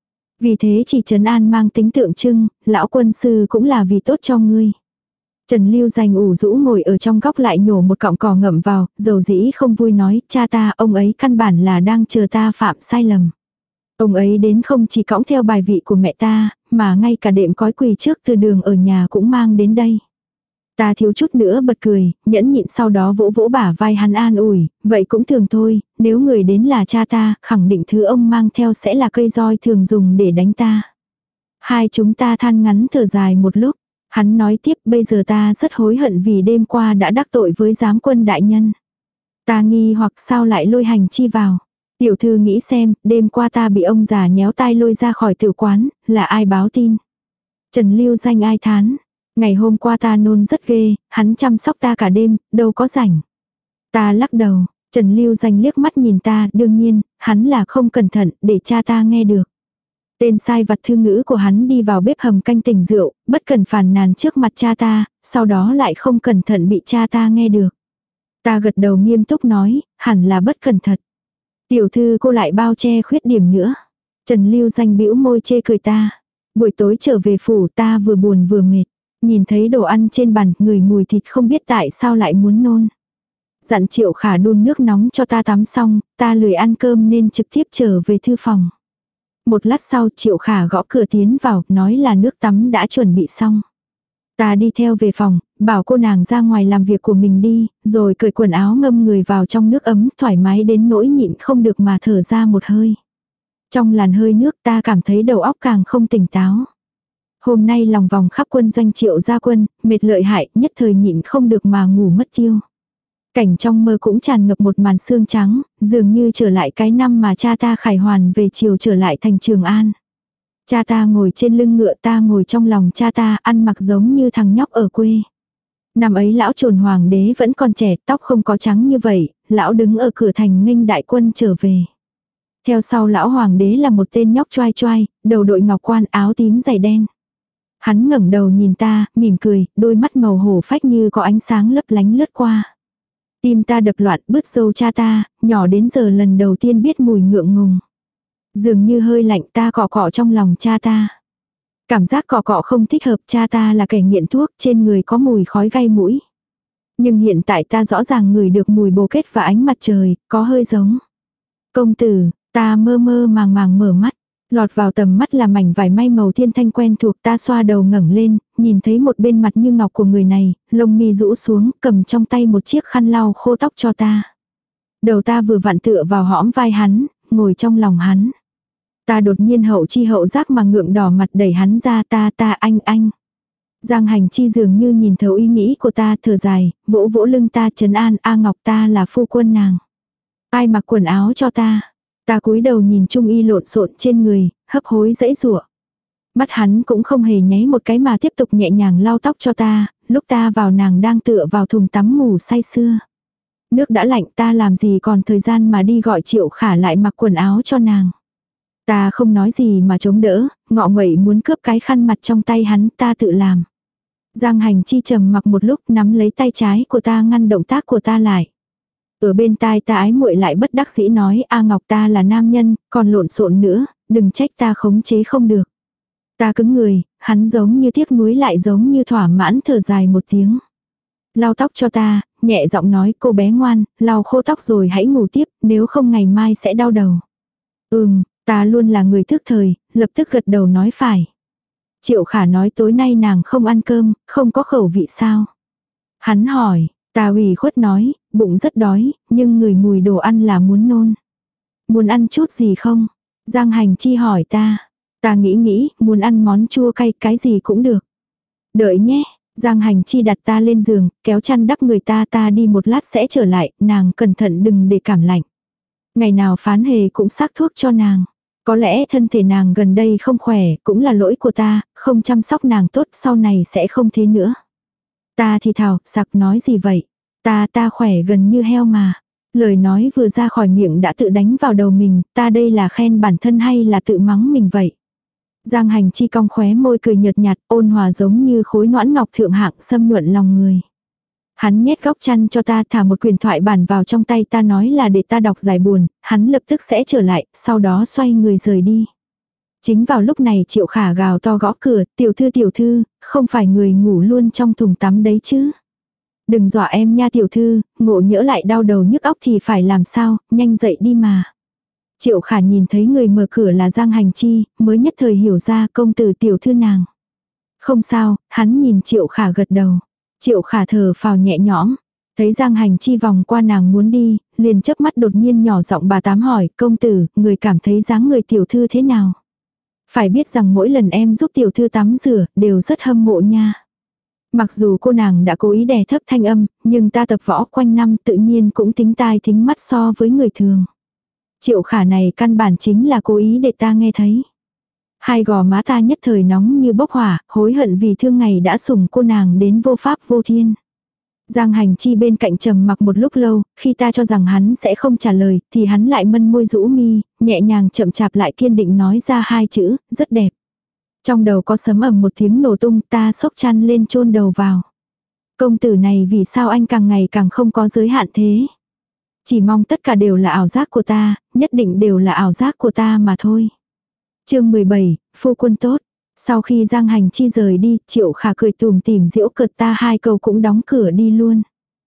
Vì thế chỉ trấn an mang tính tượng trưng, lão quân sư cũng là vì tốt cho ngươi. Trần Lưu Danh ủ rũ ngồi ở trong góc lại nhổ một cọng cỏ ngậm vào, dầu dĩ không vui nói, cha ta, ông ấy căn bản là đang chờ ta phạm sai lầm. Ông ấy đến không chỉ cõng theo bài vị của mẹ ta, mà ngay cả đệm cói quỳ trước từ đường ở nhà cũng mang đến đây. Ta thiếu chút nữa bật cười, nhẫn nhịn sau đó vỗ vỗ bả vai hắn an ủi, vậy cũng thường thôi, nếu người đến là cha ta, khẳng định thứ ông mang theo sẽ là cây roi thường dùng để đánh ta. Hai chúng ta than ngắn thở dài một lúc, hắn nói tiếp bây giờ ta rất hối hận vì đêm qua đã đắc tội với giám quân đại nhân. Ta nghi hoặc sao lại lôi hành chi vào. Tiểu thư nghĩ xem, đêm qua ta bị ông già nhéo tai lôi ra khỏi tiểu quán, là ai báo tin? Trần Lưu Danh ai thán. Ngày hôm qua ta nôn rất ghê, hắn chăm sóc ta cả đêm, đâu có rảnh. Ta lắc đầu, Trần Lưu Danh liếc mắt nhìn ta, đương nhiên, hắn là không cẩn thận, để cha ta nghe được. Tên sai vặt thư ngữ của hắn đi vào bếp hầm canh tỉnh rượu, bất cần phàn nàn trước mặt cha ta, sau đó lại không cẩn thận bị cha ta nghe được. Ta gật đầu nghiêm túc nói, hẳn là bất cẩn thật. Tiểu thư cô lại bao che khuyết điểm nữa. Trần Lưu Danh bĩu môi chê cười ta. Buổi tối trở về phủ ta vừa buồn vừa mệt. Nhìn thấy đồ ăn trên bàn, ngửi mùi thịt không biết tại sao lại muốn nôn. Dặn Triệu Khả đun nước nóng cho ta tắm xong, ta lười ăn cơm nên trực tiếp trở về thư phòng. Một lát sau Triệu Khả gõ cửa tiến vào, nói là nước tắm đã chuẩn bị xong. Ta đi theo về phòng, bảo cô nàng ra ngoài làm việc của mình đi, rồi cởi quần áo ngâm người vào trong nước ấm, thoải mái đến nỗi nhịn không được mà thở ra một hơi. Trong làn hơi nước ta cảm thấy đầu óc càng không tỉnh táo. Hôm nay lòng vòng khắp quân doanh Triệu gia quân, mệt lợi hại, nhất thời nhịn không được mà ngủ mất tiêu. Cảnh trong mơ cũng tràn ngập một màn sương trắng, dường như trở lại cái năm mà cha ta khải hoàn về chiều trở lại thành Trường An. Cha ta ngồi trên lưng ngựa, ta ngồi trong lòng cha ta, ăn mặc giống như thằng nhóc ở quê. Năm ấy lão Trồn hoàng đế vẫn còn trẻ, tóc không có trắng như vậy, lão đứng ở cửa thành nghênh đại quân trở về. Theo sau lão hoàng đế là một tên nhóc choai choai, đầu đội ngọc quan, áo tím giày đen. Hắn ngẩng đầu nhìn ta, mỉm cười, đôi mắt màu hổ phách như có ánh sáng lấp lánh lướt qua. Tim ta đập loạn, bứt râu cha ta, nhỏ đến giờ lần đầu tiên biết mùi ngượng ngùng. Dường như hơi lạnh, ta cọ cọ trong lòng cha ta. Cảm giác cọ cọ không thích hợp, cha ta là kẻ nghiện thuốc, trên người có mùi khói gai mũi. Nhưng hiện tại ta rõ ràng ngửi được mùi bồ kết và ánh mặt trời, có hơi giống. Công tử, ta mơ mơ màng màng mở mắt. Lọt vào tầm mắt là mảnh vải may màu thiên thanh quen thuộc, ta xoa đầu ngẩng lên, nhìn thấy một bên mặt như ngọc của người này, lông mi rũ xuống, cầm trong tay một chiếc khăn lau khô tóc cho ta. Đầu ta vừa vặn tựa vào hõm vai hắn, ngồi trong lòng hắn. Ta đột nhiên hậu chi hậu giác mà ngượng đỏ mặt đẩy hắn ra, ta ta anh anh. Giang Hành Chi dường như nhìn thấu ý nghĩ của ta, thở dài, vỗ vỗ lưng ta, trấn an, A Ngọc, ta là phu quân nàng. Ai mặc quần áo cho ta. Ta cúi đầu nhìn trung y lộn xộn trên người, hấp hối dãy rủa. Mắt hắn cũng không hề nháy một cái mà tiếp tục nhẹ nhàng lau tóc cho ta, lúc ta vào nàng đang tựa vào thùng tắm ngủ say sưa. Nước đã lạnh, ta làm gì còn thời gian mà đi gọi Triệu Khả lại mặc quần áo cho nàng. Ta không nói gì mà chống đỡ, ngọ nguậy muốn cướp cái khăn mặt trong tay hắn, ta tự làm. Giang Hành Chi trầm mặc một lúc, nắm lấy tay trái của ta ngăn động tác của ta lại. Ở bên tai ta ái muội lại bất đắc dĩ nói, A Ngọc ta là nam nhân, còn lộn xộn nữa, đừng trách ta khống chế không được. Ta cứng người, hắn giống như tiếc nuối lại giống như thỏa mãn thở dài một tiếng. Lau tóc cho ta, nhẹ giọng nói, cô bé ngoan, lau khô tóc rồi hãy ngủ tiếp, nếu không ngày mai sẽ đau đầu. Ừm, ta luôn là người thức thời, lập tức gật đầu nói phải. Triệu Khả nói tối nay nàng không ăn cơm, không có khẩu vị sao? Hắn hỏi, ta ủy khuất nói, bụng rất đói, nhưng người mùi đồ ăn là muốn nôn. Muốn ăn chút gì không? Giang Hành Chi hỏi ta. Ta nghĩ nghĩ, muốn ăn món chua cay, cái gì cũng được. Đợi nhé, Giang Hành Chi đặt ta lên giường, kéo chăn đắp người ta, ta đi một lát sẽ trở lại, nàng cẩn thận đừng để cảm lạnh. Ngày nào Phán Hề cũng sắc thuốc cho nàng. Có lẽ thân thể nàng gần đây không khỏe, cũng là lỗi của ta, không chăm sóc nàng tốt, sau này sẽ không thế nữa. Ta thì thào, sặc nói gì vậy? Ta ta khỏe gần như heo mà. Lời nói vừa ra khỏi miệng đã tự đánh vào đầu mình, ta đây là khen bản thân hay là tự mắng mình vậy? Giang Hành Chi cong khóe môi cười nhợt nhạt, ôn hòa giống như khối noãn ngọc thượng hạng xâm nhuận lòng người. Hắn nhét góc chăn cho ta, thả một quyển thoại bản vào trong tay ta, nói là để ta đọc giải buồn, hắn lập tức sẽ trở lại, sau đó xoay người rời đi. Chính vào lúc này Triệu Khả gào to gõ cửa, tiểu thư tiểu thư, không phải người ngủ luôn trong thùng tắm đấy chứ. Đừng dọa em nha tiểu thư, ngộ nhỡ lại đau đầu nhức óc thì phải làm sao, nhanh dậy đi mà. Triệu Khả nhìn thấy người mở cửa là Giang Hành Chi, mới nhất thời hiểu ra công tử tiểu thư nàng. Không sao, hắn nhìn Triệu Khả gật đầu. Triệu Khả thở phào nhẹ nhõm, thấy Giang Hành Chi vòng qua nàng muốn đi, liền chớp mắt đột nhiên nhỏ giọng bà tám hỏi, công tử, người cảm thấy dáng người tiểu thư thế nào? Phải biết rằng mỗi lần em giúp tiểu thư tắm rửa, đều rất hâm mộ nha. Mặc dù cô nàng đã cố ý đè thấp thanh âm, nhưng ta tập võ quanh năm tự nhiên cũng tính tai thính mắt so với người thường. Triệu Khả này căn bản chính là cố ý để ta nghe thấy. Hai gò má ta nhất thời nóng như bốc hỏa, hối hận vì thương ngày đã sủng cô nàng đến vô pháp vô thiên. Giang Hành Chi bên cạnh trầm mặc một lúc lâu, khi ta cho rằng hắn sẽ không trả lời, thì hắn lại mân môi rũ mi, nhẹ nhàng chậm chạp lại kiên định nói ra hai chữ, rất đẹp. Trong đầu có sấm ầm một tiếng nổ tung, ta xốc chăn lên chôn đầu vào. Công tử này vì sao anh càng ngày càng không có giới hạn thế? Chỉ mong tất cả đều là ảo giác của ta, nhất định đều là ảo giác của ta mà thôi. Chương mười bảy, phu quân tốt. Sau khi Giang Hành Chi rời đi, Triệu Khả cười tùm tìm giễu cợt ta hai câu cũng đóng cửa đi luôn.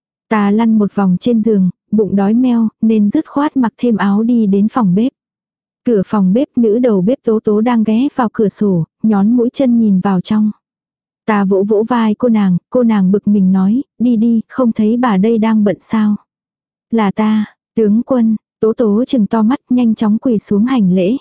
Ta lăn một vòng trên giường, bụng đói meo, nên dứt khoát mặc thêm áo đi đến phòng bếp. Cửa phòng bếp, nữ đầu bếp Tố Tố đang ghé vào cửa sổ, nhón mũi chân nhìn vào trong. Ta vỗ vỗ vai cô nàng, cô nàng bực mình nói, đi đi, không thấy bà đây đang bận sao. Là ta, tướng quân, Tố Tố chừng to mắt nhanh chóng quỳ xuống hành lễ.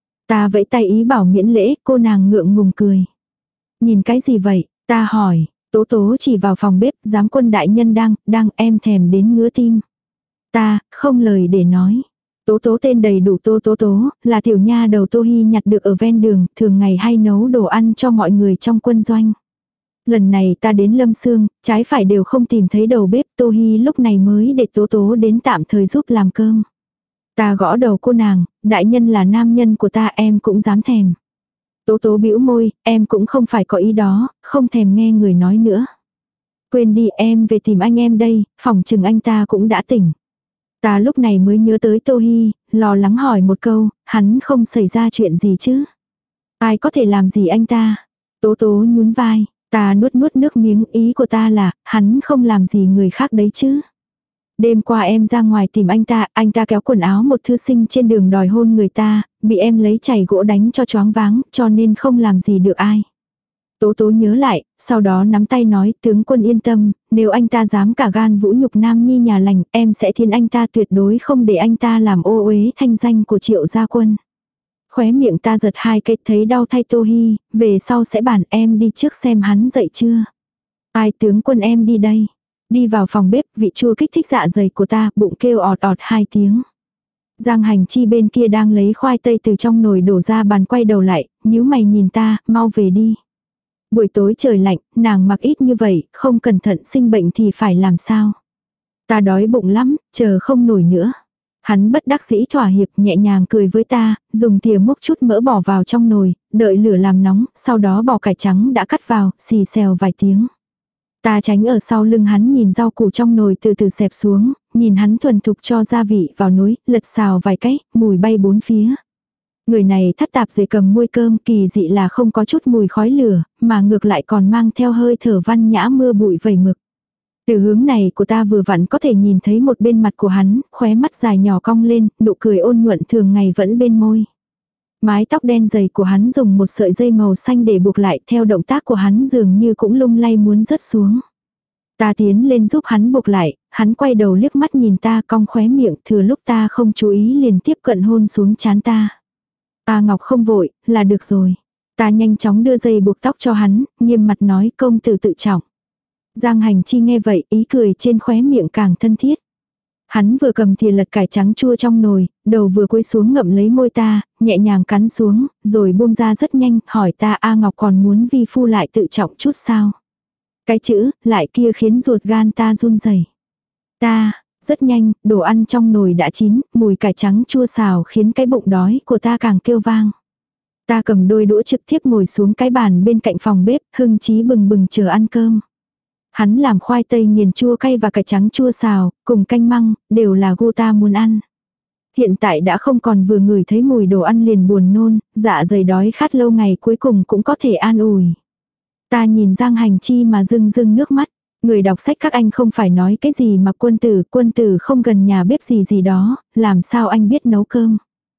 Ta vẫy tay ý bảo miễn lễ, cô nàng ngượng ngùng cười. Nhìn cái gì vậy, ta hỏi, Tố Tố chỉ vào phòng bếp, giám quân đại nhân đang, đang em thèm đến ngứa tim. Ta, không lời để nói. Tố Tố tên đầy đủ Tô Tố Tố, là tiểu nha đầu Tô Hi nhặt được ở ven đường, thường ngày hay nấu đồ ăn cho mọi người trong quân doanh. Lần này ta đến Lâm Sương, trái phải đều không tìm thấy đầu bếp, Tô Hi lúc này mới để Tố Tố đến tạm thời giúp làm cơm. Ta gõ đầu cô nàng, đại nhân là nam nhân của ta, em cũng dám thèm. Tố Tố bĩu môi, em cũng không phải có ý đó, không thèm nghe người nói nữa. Quên đi, em về tìm anh em đây, phòng chừng anh ta cũng đã tỉnh. Ta lúc này mới nhớ tới Tô Hi, lo lắng hỏi một câu, hắn không xảy ra chuyện gì chứ? Ai có thể làm gì anh ta? Tố Tố nhún vai, ta nuốt nuốt nước miếng, ý của ta là, hắn không làm gì người khác đấy chứ? Đêm qua em ra ngoài tìm anh ta, anh ta kéo quần áo một thư sinh trên đường đòi hôn người ta, bị em lấy chày gỗ đánh cho choáng váng, cho nên không làm gì được ai. Tố Tố nhớ lại, sau đó nắm tay nói, tướng quân yên tâm, nếu anh ta dám cả gan vũ nhục nam nhi nhà lành, em sẽ thiên anh ta, tuyệt đối không để anh ta làm ô uế thanh danh của Triệu gia quân. Khóe miệng ta giật hai cái, thấy đau thay Tô Hi, về sau sẽ bản em đi trước xem hắn dậy chưa. Ai, tướng quân em đi đây. Đi vào phòng bếp, vị chua kích thích dạ dày của ta, bụng kêu ọt ọt hai tiếng. Giang Hành Chi bên kia đang lấy khoai tây từ trong nồi đổ ra bàn, quay đầu lại, nhíu mày nhìn ta, mau về đi. Buổi tối trời lạnh, nàng mặc ít như vậy, không cẩn thận sinh bệnh thì phải làm sao. Ta đói bụng lắm, chờ không nổi nữa. Hắn bất đắc dĩ thỏa hiệp nhẹ nhàng cười với ta, dùng thìa múc chút mỡ bỏ vào trong nồi, đợi lửa làm nóng, sau đó bỏ cải trắng đã cắt vào, xì xèo vài tiếng. Ta tránh ở sau lưng hắn nhìn rau củ trong nồi từ từ xẹp xuống, nhìn hắn thuần thục cho gia vị vào nồi, lật xào vài cái, mùi bay bốn phía. Người này thắt tạp dề cầm muôi cơm, kỳ dị là không có chút mùi khói lửa, mà ngược lại còn mang theo hơi thở văn nhã mưa bụi vẩy mực. Từ hướng này của ta vừa vặn có thể nhìn thấy một bên mặt của hắn, khóe mắt dài nhỏ cong lên, nụ cười ôn nhuận thường ngày vẫn bên môi. Mái tóc đen dày của hắn dùng một sợi dây màu xanh để buộc lại, theo động tác của hắn dường như cũng lung lay muốn rớt xuống. Ta tiến lên giúp hắn buộc lại, hắn quay đầu liếc mắt nhìn ta cong khóe miệng, thừa lúc ta không chú ý liền tiếp cận hôn xuống trán ta. Ta Ngọc không vội, là được rồi. Ta nhanh chóng đưa dây buộc tóc cho hắn, nghiêm mặt nói công tử tự trọng. Giang Hành Chi nghe vậy, ý cười trên khóe miệng càng thân thiết. Hắn vừa cầm thìa lật cải trắng chua trong nồi, đầu vừa cúi xuống ngậm lấy môi ta, nhẹ nhàng cắn xuống, rồi buông ra rất nhanh, hỏi ta A Ngọc còn muốn vi phu lại tự trọng chút sao. Cái chữ, lại kia khiến ruột gan ta run rẩy. Ta, rất nhanh, đồ ăn trong nồi đã chín, mùi cải trắng chua xào khiến cái bụng đói của ta càng kêu vang. Ta cầm đôi đũa trực tiếp ngồi xuống cái bàn bên cạnh phòng bếp, hưng chí bừng bừng chờ ăn cơm. Hắn làm khoai tây nghiền chua cay và cải trắng chua xào, cùng canh măng, đều là gu ta muốn ăn. Hiện tại đã không còn vừa ngửi thấy mùi đồ ăn liền buồn nôn, dạ dày đói khát lâu ngày cuối cùng cũng có thể an ủi. Ta nhìn Giang Hành Chi mà rưng rưng nước mắt. Người đọc sách các anh không phải nói cái gì mà quân tử, quân tử không gần nhà bếp gì gì đó, làm sao anh biết nấu cơm.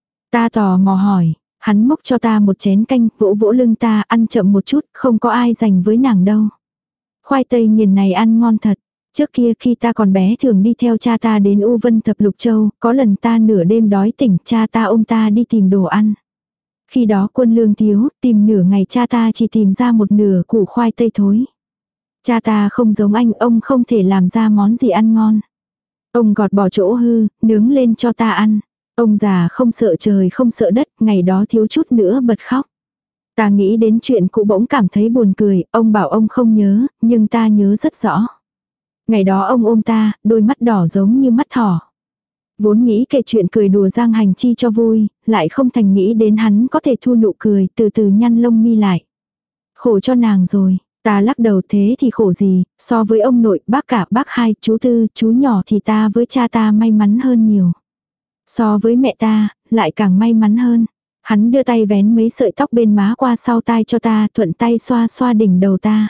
Ta tò mò hỏi, hắn múc cho ta một chén canh, vỗ vỗ lưng ta, ăn chậm một chút, không có ai dành với nàng đâu. Khoai tây nghiền này ăn ngon thật. Trước kia khi ta còn bé thường đi theo cha ta đến U Vân Thập Lục Châu, có lần ta nửa đêm đói tỉnh, cha ta ôm ta đi tìm đồ ăn. Khi đó quân lương thiếu, tìm nửa ngày cha ta chỉ tìm ra một nửa củ khoai tây thối. Cha ta không giống anh, ông không thể làm ra món gì ăn ngon. Ông gọt bỏ chỗ hư, nướng lên cho ta ăn. Ông già không sợ trời không sợ đất, ngày đó thiếu chút nữa bật khóc. Ta nghĩ đến chuyện cũ bỗng cảm thấy buồn cười, ông bảo ông không nhớ, nhưng ta nhớ rất rõ. Ngày đó ông ôm ta, đôi mắt đỏ giống như mắt thỏ. Vốn nghĩ kể chuyện cười đùa Giang Hành Chi cho vui, lại không thành nghĩ đến hắn có thể thu nụ cười, từ từ nhăn lông mi lại. Khổ cho nàng rồi, ta lắc đầu thế thì khổ gì, so với ông nội, bác cả, bác hai, chú tư, chú nhỏ thì ta với cha ta may mắn hơn nhiều. So với mẹ ta, lại càng may mắn hơn. Hắn đưa tay vén mấy sợi tóc bên má qua sau tai cho ta, thuận tay xoa xoa đỉnh đầu ta.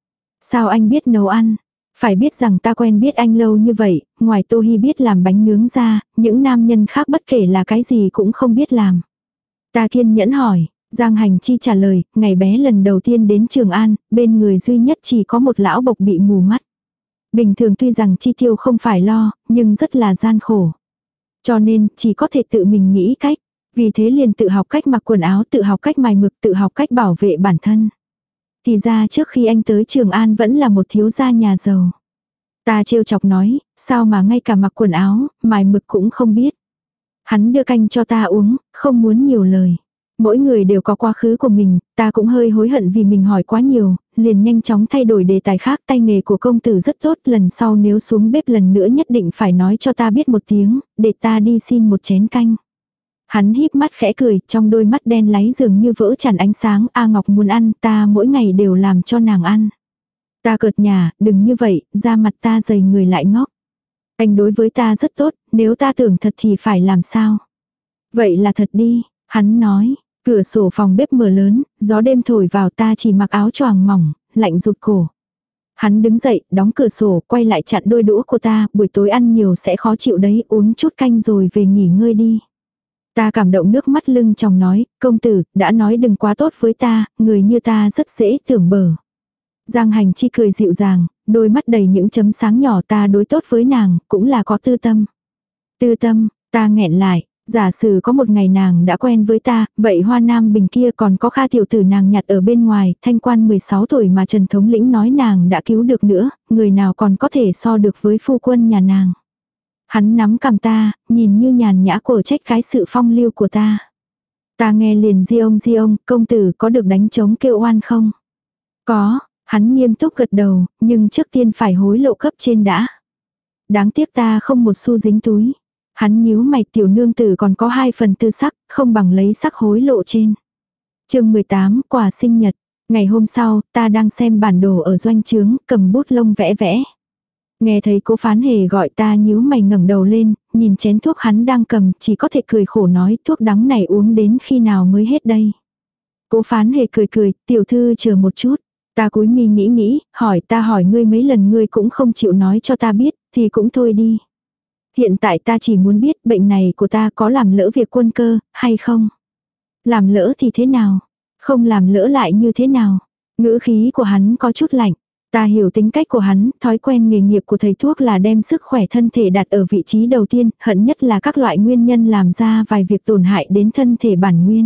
Sao anh biết nấu ăn? Phải biết rằng ta quen biết anh lâu như vậy, ngoài Tô Hi biết làm bánh nướng ra, những nam nhân khác bất kể là cái gì cũng không biết làm. Ta kiên nhẫn hỏi, Giang Hành Chi trả lời, ngày bé lần đầu tiên đến Trường An, bên người duy nhất chỉ có một lão bộc bị mù mắt. Bình thường tuy rằng chi tiêu không phải lo, nhưng rất là gian khổ. Cho nên, chỉ có thể tự mình nghĩ cách. Vì thế liền tự học cách mặc quần áo, tự học cách mài mực, tự học cách bảo vệ bản thân. Thì ra trước khi anh tới Trường An vẫn là một thiếu gia nhà giàu. Ta trêu chọc nói, sao mà ngay cả mặc quần áo, mài mực cũng không biết. Hắn đưa canh cho ta uống, không muốn nhiều lời. Mỗi người đều có quá khứ của mình, ta cũng hơi hối hận vì mình hỏi quá nhiều, liền nhanh chóng thay đổi đề tài khác. Tay nghề của công tử rất tốt, lần sau nếu xuống bếp lần nữa nhất định phải nói cho ta biết một tiếng, để ta đi xin một chén canh. Hắn híp mắt khẽ cười, trong đôi mắt đen láy dường như vỡ tràn ánh sáng. A Ngọc muốn ăn, ta mỗi ngày đều làm cho nàng ăn. Ta cợt nhả, đừng như vậy, da mặt ta dày người lại ngốc. Anh đối với ta rất tốt, nếu ta tưởng thật thì phải làm sao? Vậy là thật đi, hắn nói. Cửa sổ phòng bếp mở lớn, gió đêm thổi vào, ta chỉ mặc áo choàng mỏng, lạnh rụt cổ. Hắn đứng dậy, đóng cửa sổ, quay lại chặn đôi đũa của ta, buổi tối ăn nhiều sẽ khó chịu đấy, uống chút canh rồi về nghỉ ngơi đi. Ta cảm động nước mắt lưng tròng nói, công tử, đã nói đừng quá tốt với ta, người như ta rất dễ tưởng bở. Giang Hành Chi cười dịu dàng, đôi mắt đầy những chấm sáng nhỏ. Ta đối tốt với nàng, cũng là có tư tâm. Tư tâm, ta nghẹn lại, giả sử có một ngày nàng đã quen với ta, vậy Hoa Nam Bình kia còn có Kha tiểu tử nàng nhặt ở bên ngoài, thanh quan mười sáu tuổi mà Trần Thống lĩnh nói nàng đã cứu được nữa, người nào còn có thể so được với phu quân nhà nàng. Hắn nắm cằm ta, nhìn như nhàn nhã cổ trách cái sự phong lưu của ta. Ta nghe liền di ông di ông, công tử có được đánh trống kêu oan không? Có, hắn nghiêm túc gật đầu, nhưng trước tiên phải hối lộ cấp trên đã. Đáng tiếc ta không một xu dính túi. Hắn nhíu mày, tiểu nương tử còn có hai phần tư sắc, không bằng lấy sắc hối lộ trên. chương mười tám, quà sinh nhật. Ngày hôm sau, ta đang xem bản đồ ở doanh trướng, cầm bút lông vẽ vẽ. Nghe thấy Cố Phán Hề gọi ta, nhíu mày ngẩng đầu lên, nhìn chén thuốc hắn đang cầm, chỉ có thể cười khổ nói thuốc đắng này uống đến khi nào mới hết đây. Cố Phán Hề cười cười, tiểu thư chờ một chút. Ta cúi mi nghĩ nghĩ, hỏi ta hỏi ngươi mấy lần ngươi cũng không chịu nói cho ta biết, thì cũng thôi đi. Hiện tại ta chỉ muốn biết bệnh này của ta có làm lỡ việc quân cơ, hay không? Làm lỡ thì thế nào? Không làm lỡ lại như thế nào? Ngữ khí của hắn có chút lạnh. Ta hiểu tính cách của hắn, thói quen nghề nghiệp của thầy thuốc là đem sức khỏe thân thể đặt ở vị trí đầu tiên, hận nhất là các loại nguyên nhân làm ra vài việc tổn hại đến thân thể bản nguyên.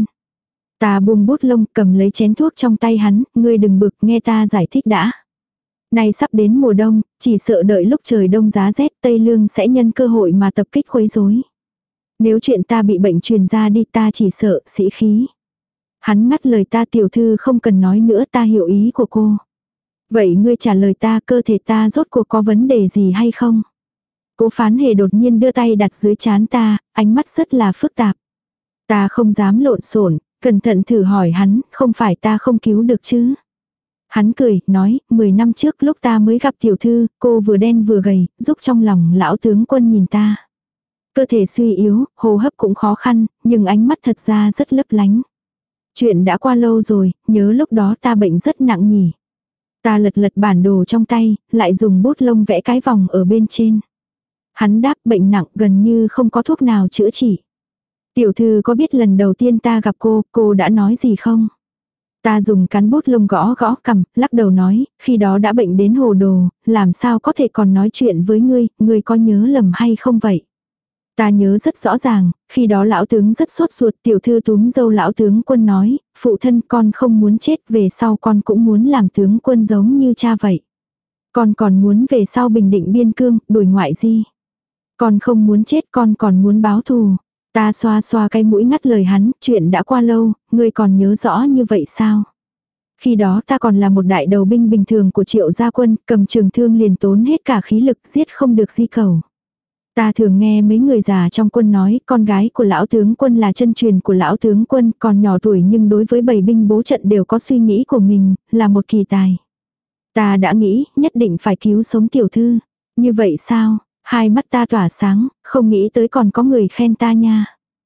Ta buông bút lông cầm lấy chén thuốc trong tay hắn, ngươi đừng bực nghe ta giải thích đã. Nay sắp đến mùa đông, chỉ sợ đợi lúc trời đông giá rét Tây Lương sẽ nhân cơ hội mà tập kích quấy rối. Nếu chuyện ta bị bệnh truyền ra đi ta chỉ sợ sĩ khí. Hắn ngắt lời ta tiểu thư không cần nói nữa ta hiểu ý của cô. Vậy ngươi trả lời ta cơ thể ta rốt cuộc có vấn đề gì hay không? Cố Phán Hề đột nhiên đưa tay đặt dưới trán ta, ánh mắt rất là phức tạp. Ta không dám lộn xộn, cẩn thận thử hỏi hắn, không phải ta không cứu được chứ? Hắn cười, nói, mười năm trước lúc ta mới gặp tiểu thư, cô vừa đen vừa gầy, giúp trong lòng lão tướng quân nhìn ta. Cơ thể suy yếu, hô hấp cũng khó khăn, nhưng ánh mắt thật ra rất lấp lánh. Chuyện đã qua lâu rồi, nhớ lúc đó ta bệnh rất nặng nhỉ. Ta lật lật bản đồ trong tay, lại dùng bút lông vẽ cái vòng ở bên trên. Hắn đáp bệnh nặng gần như không có thuốc nào chữa trị. Tiểu thư có biết lần đầu tiên ta gặp cô, cô đã nói gì không? Ta dùng cán bút lông gõ gõ cằm, lắc đầu nói, khi đó đã bệnh đến hồ đồ, làm sao có thể còn nói chuyện với ngươi, ngươi có nhớ lầm hay không vậy? Ta nhớ rất rõ ràng, khi đó lão tướng rất sốt ruột, tiểu thư túm dâu lão tướng quân nói, phụ thân con không muốn chết, về sau con cũng muốn làm tướng quân giống như cha vậy. Con còn muốn về sau bình định biên cương, đuổi ngoại di. Con không muốn chết, con còn muốn báo thù. Ta xoa xoa cái mũi ngắt lời hắn, chuyện đã qua lâu, ngươi còn nhớ rõ như vậy sao? Khi đó ta còn là một đại đầu binh bình thường của Triệu gia quân, cầm trường thương liền tốn hết cả khí lực giết không được di cầu. Ta thường nghe mấy người già trong quân nói, con gái của lão tướng quân là chân truyền của lão tướng quân, còn nhỏ tuổi nhưng đối với bầy binh bố trận đều có suy nghĩ của mình, là một kỳ tài. Ta đã nghĩ, nhất định phải cứu sống tiểu thư. Như vậy sao? Hai mắt ta tỏa sáng, không nghĩ tới còn có người khen ta nha.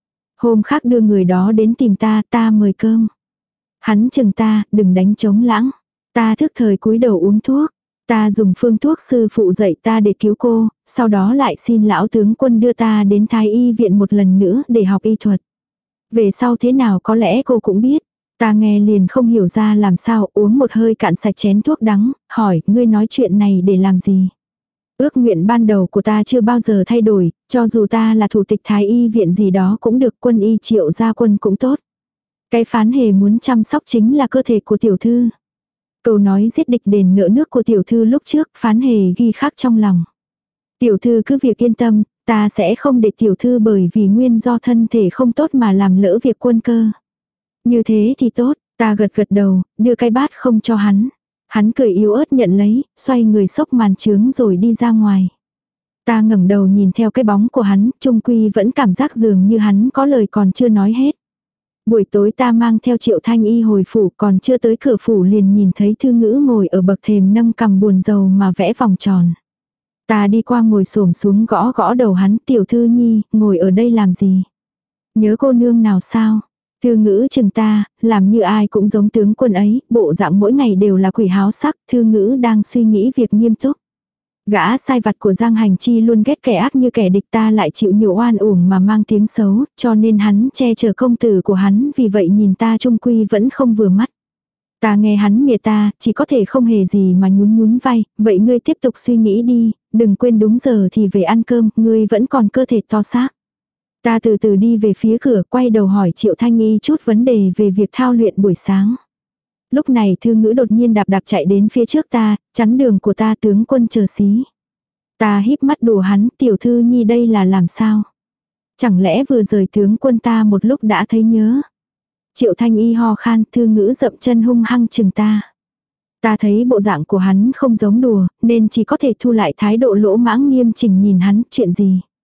Hôm khác đưa người đó đến tìm ta, ta mời cơm. Hắn chừng ta, đừng đánh trống lãng. Ta thức thời cúi đầu uống thuốc. Ta dùng phương thuốc sư phụ dạy ta để cứu cô, sau đó lại xin lão tướng quân đưa ta đến Thái y viện một lần nữa để học y thuật. Về sau thế nào có lẽ cô cũng biết. Ta nghe liền không hiểu ra làm sao, uống một hơi cạn sạch chén thuốc đắng, hỏi, ngươi nói chuyện này để làm gì? Ước nguyện ban đầu của ta chưa bao giờ thay đổi, cho dù ta là thủ tịch Thái y viện gì đó cũng được, quân y Triệu gia quân cũng tốt. Cái Phán Hề muốn chăm sóc chính là cơ thể của tiểu thư. Câu nói giết địch đền nợ nước của tiểu thư lúc trước, Phán Hề ghi khắc trong lòng. Tiểu thư cứ việc yên tâm, ta sẽ không để tiểu thư bởi vì nguyên do thân thể không tốt mà làm lỡ việc quân cơ. Như thế thì tốt, ta gật gật đầu, đưa cái bát không cho hắn. Hắn cười yếu ớt nhận lấy, xoay người xốc màn trướng rồi đi ra ngoài. Ta ngẩng đầu nhìn theo cái bóng của hắn, trung quy vẫn cảm giác dường như hắn có lời còn chưa nói hết. Buổi tối ta mang theo Triệu Thanh Y hồi phủ, còn chưa tới cửa phủ liền nhìn thấy Thư Ngữ ngồi ở bậc thềm nâng cằm buồn rầu mà vẽ vòng tròn. Ta đi qua ngồi xổm xuống gõ gõ đầu hắn, tiểu Thư Nhi, ngồi ở đây làm gì? Nhớ cô nương nào sao? Thư Ngữ chừng ta, làm như ai cũng giống tướng quân ấy, bộ dạng mỗi ngày đều là quỷ háo sắc, Thư Ngữ đang suy nghĩ việc nghiêm túc. Gã sai vặt của Giang Hành Chi luôn ghét kẻ ác như kẻ địch, ta lại chịu nhiều oan uổng mà mang tiếng xấu, cho nên hắn che chở công tử của hắn, vì vậy nhìn ta trung quy vẫn không vừa mắt. Ta nghe hắn mỉa ta, chỉ có thể không hề gì mà nhún nhún vai, vậy ngươi tiếp tục suy nghĩ đi, đừng quên đúng giờ thì về ăn cơm, ngươi vẫn còn cơ thể to xác. Ta từ từ đi về phía cửa, quay đầu hỏi Triệu Thanh Y chút vấn đề về việc thao luyện buổi sáng. Lúc này Thư Ngữ đột nhiên đạp đạp chạy đến phía trước ta, chắn đường của ta, tướng quân chờ xí. Ta híp mắt đùa hắn, tiểu Thư Nhi đây là làm sao? Chẳng lẽ vừa rời tướng quân ta một lúc đã thấy nhớ? Triệu Thanh Y ho khan, Thư Ngữ dậm chân hung hăng chừng ta. Ta thấy bộ dạng của hắn không giống đùa, nên chỉ có thể thu lại thái độ lỗ mãng nghiêm chỉnh nhìn hắn, chuyện gì?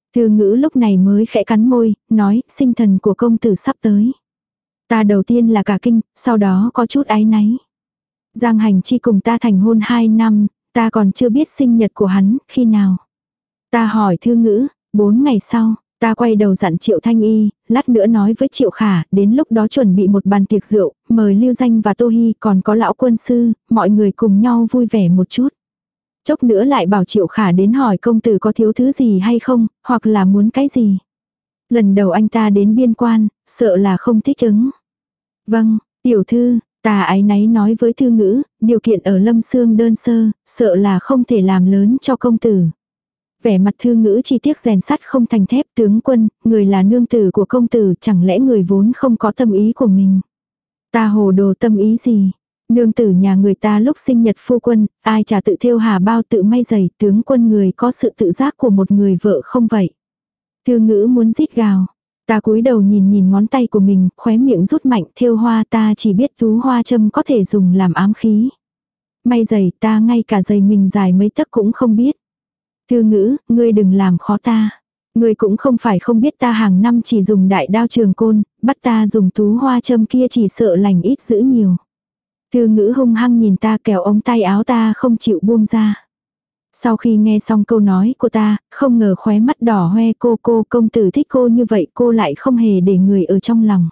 Thư Ngữ lúc này mới khẽ cắn môi, nói, sinh thần của công tử sắp tới. Ta đầu tiên là cả kinh, sau đó có chút áy náy. Giang Hành Chi cùng ta thành hôn hai năm, ta còn chưa biết sinh nhật của hắn, khi nào. Ta hỏi Thư Ngữ, bốn ngày sau, ta quay đầu dặn Triệu Thanh Y, lát nữa nói với Triệu Khả, đến lúc đó chuẩn bị một bàn tiệc rượu, mời Lưu Danh và Tô Hi, còn có lão quân sư, mọi người cùng nhau vui vẻ một chút. Chốc nữa lại bảo Triệu Khả đến hỏi công tử có thiếu thứ gì hay không, hoặc là muốn cái gì. Lần đầu anh ta đến biên quan, sợ là không thích ứng. Vâng, tiểu thư, ta áy náy nói với Thư Ngữ, điều kiện ở Lâm Sương đơn sơ, sợ là không thể làm lớn cho công tử. Vẻ mặt Thư Ngữ chi tiết rèn sắt không thành thép, tướng quân, người là nương tử của công tử, chẳng lẽ người vốn không có tâm ý của mình. Ta hồ đồ tâm ý gì? Nương tử nhà người ta lúc sinh nhật phu quân, ai chả tự thêu hà bao tự may giày, tướng quân người có sự tự giác của một người vợ không vậy. Thư Ngữ muốn rít gào. Ta cúi đầu nhìn nhìn ngón tay của mình, khóe miệng rút mạnh, thêu hoa ta chỉ biết tú hoa châm có thể dùng làm ám khí. May giày ta ngay cả giày mình dài mấy tấc cũng không biết. Thư Ngữ, ngươi đừng làm khó ta. Ngươi cũng không phải không biết ta hàng năm chỉ dùng đại đao trường côn, bắt ta dùng tú hoa châm kia chỉ sợ lành ít dữ nhiều. Thư Ngữ hung hăng nhìn ta, kéo ống tay áo ta không chịu buông ra. Sau khi nghe xong câu nói của ta, không ngờ khóe mắt đỏ hoe, cô cô công tử thích cô như vậy, cô lại không hề để người ở trong lòng.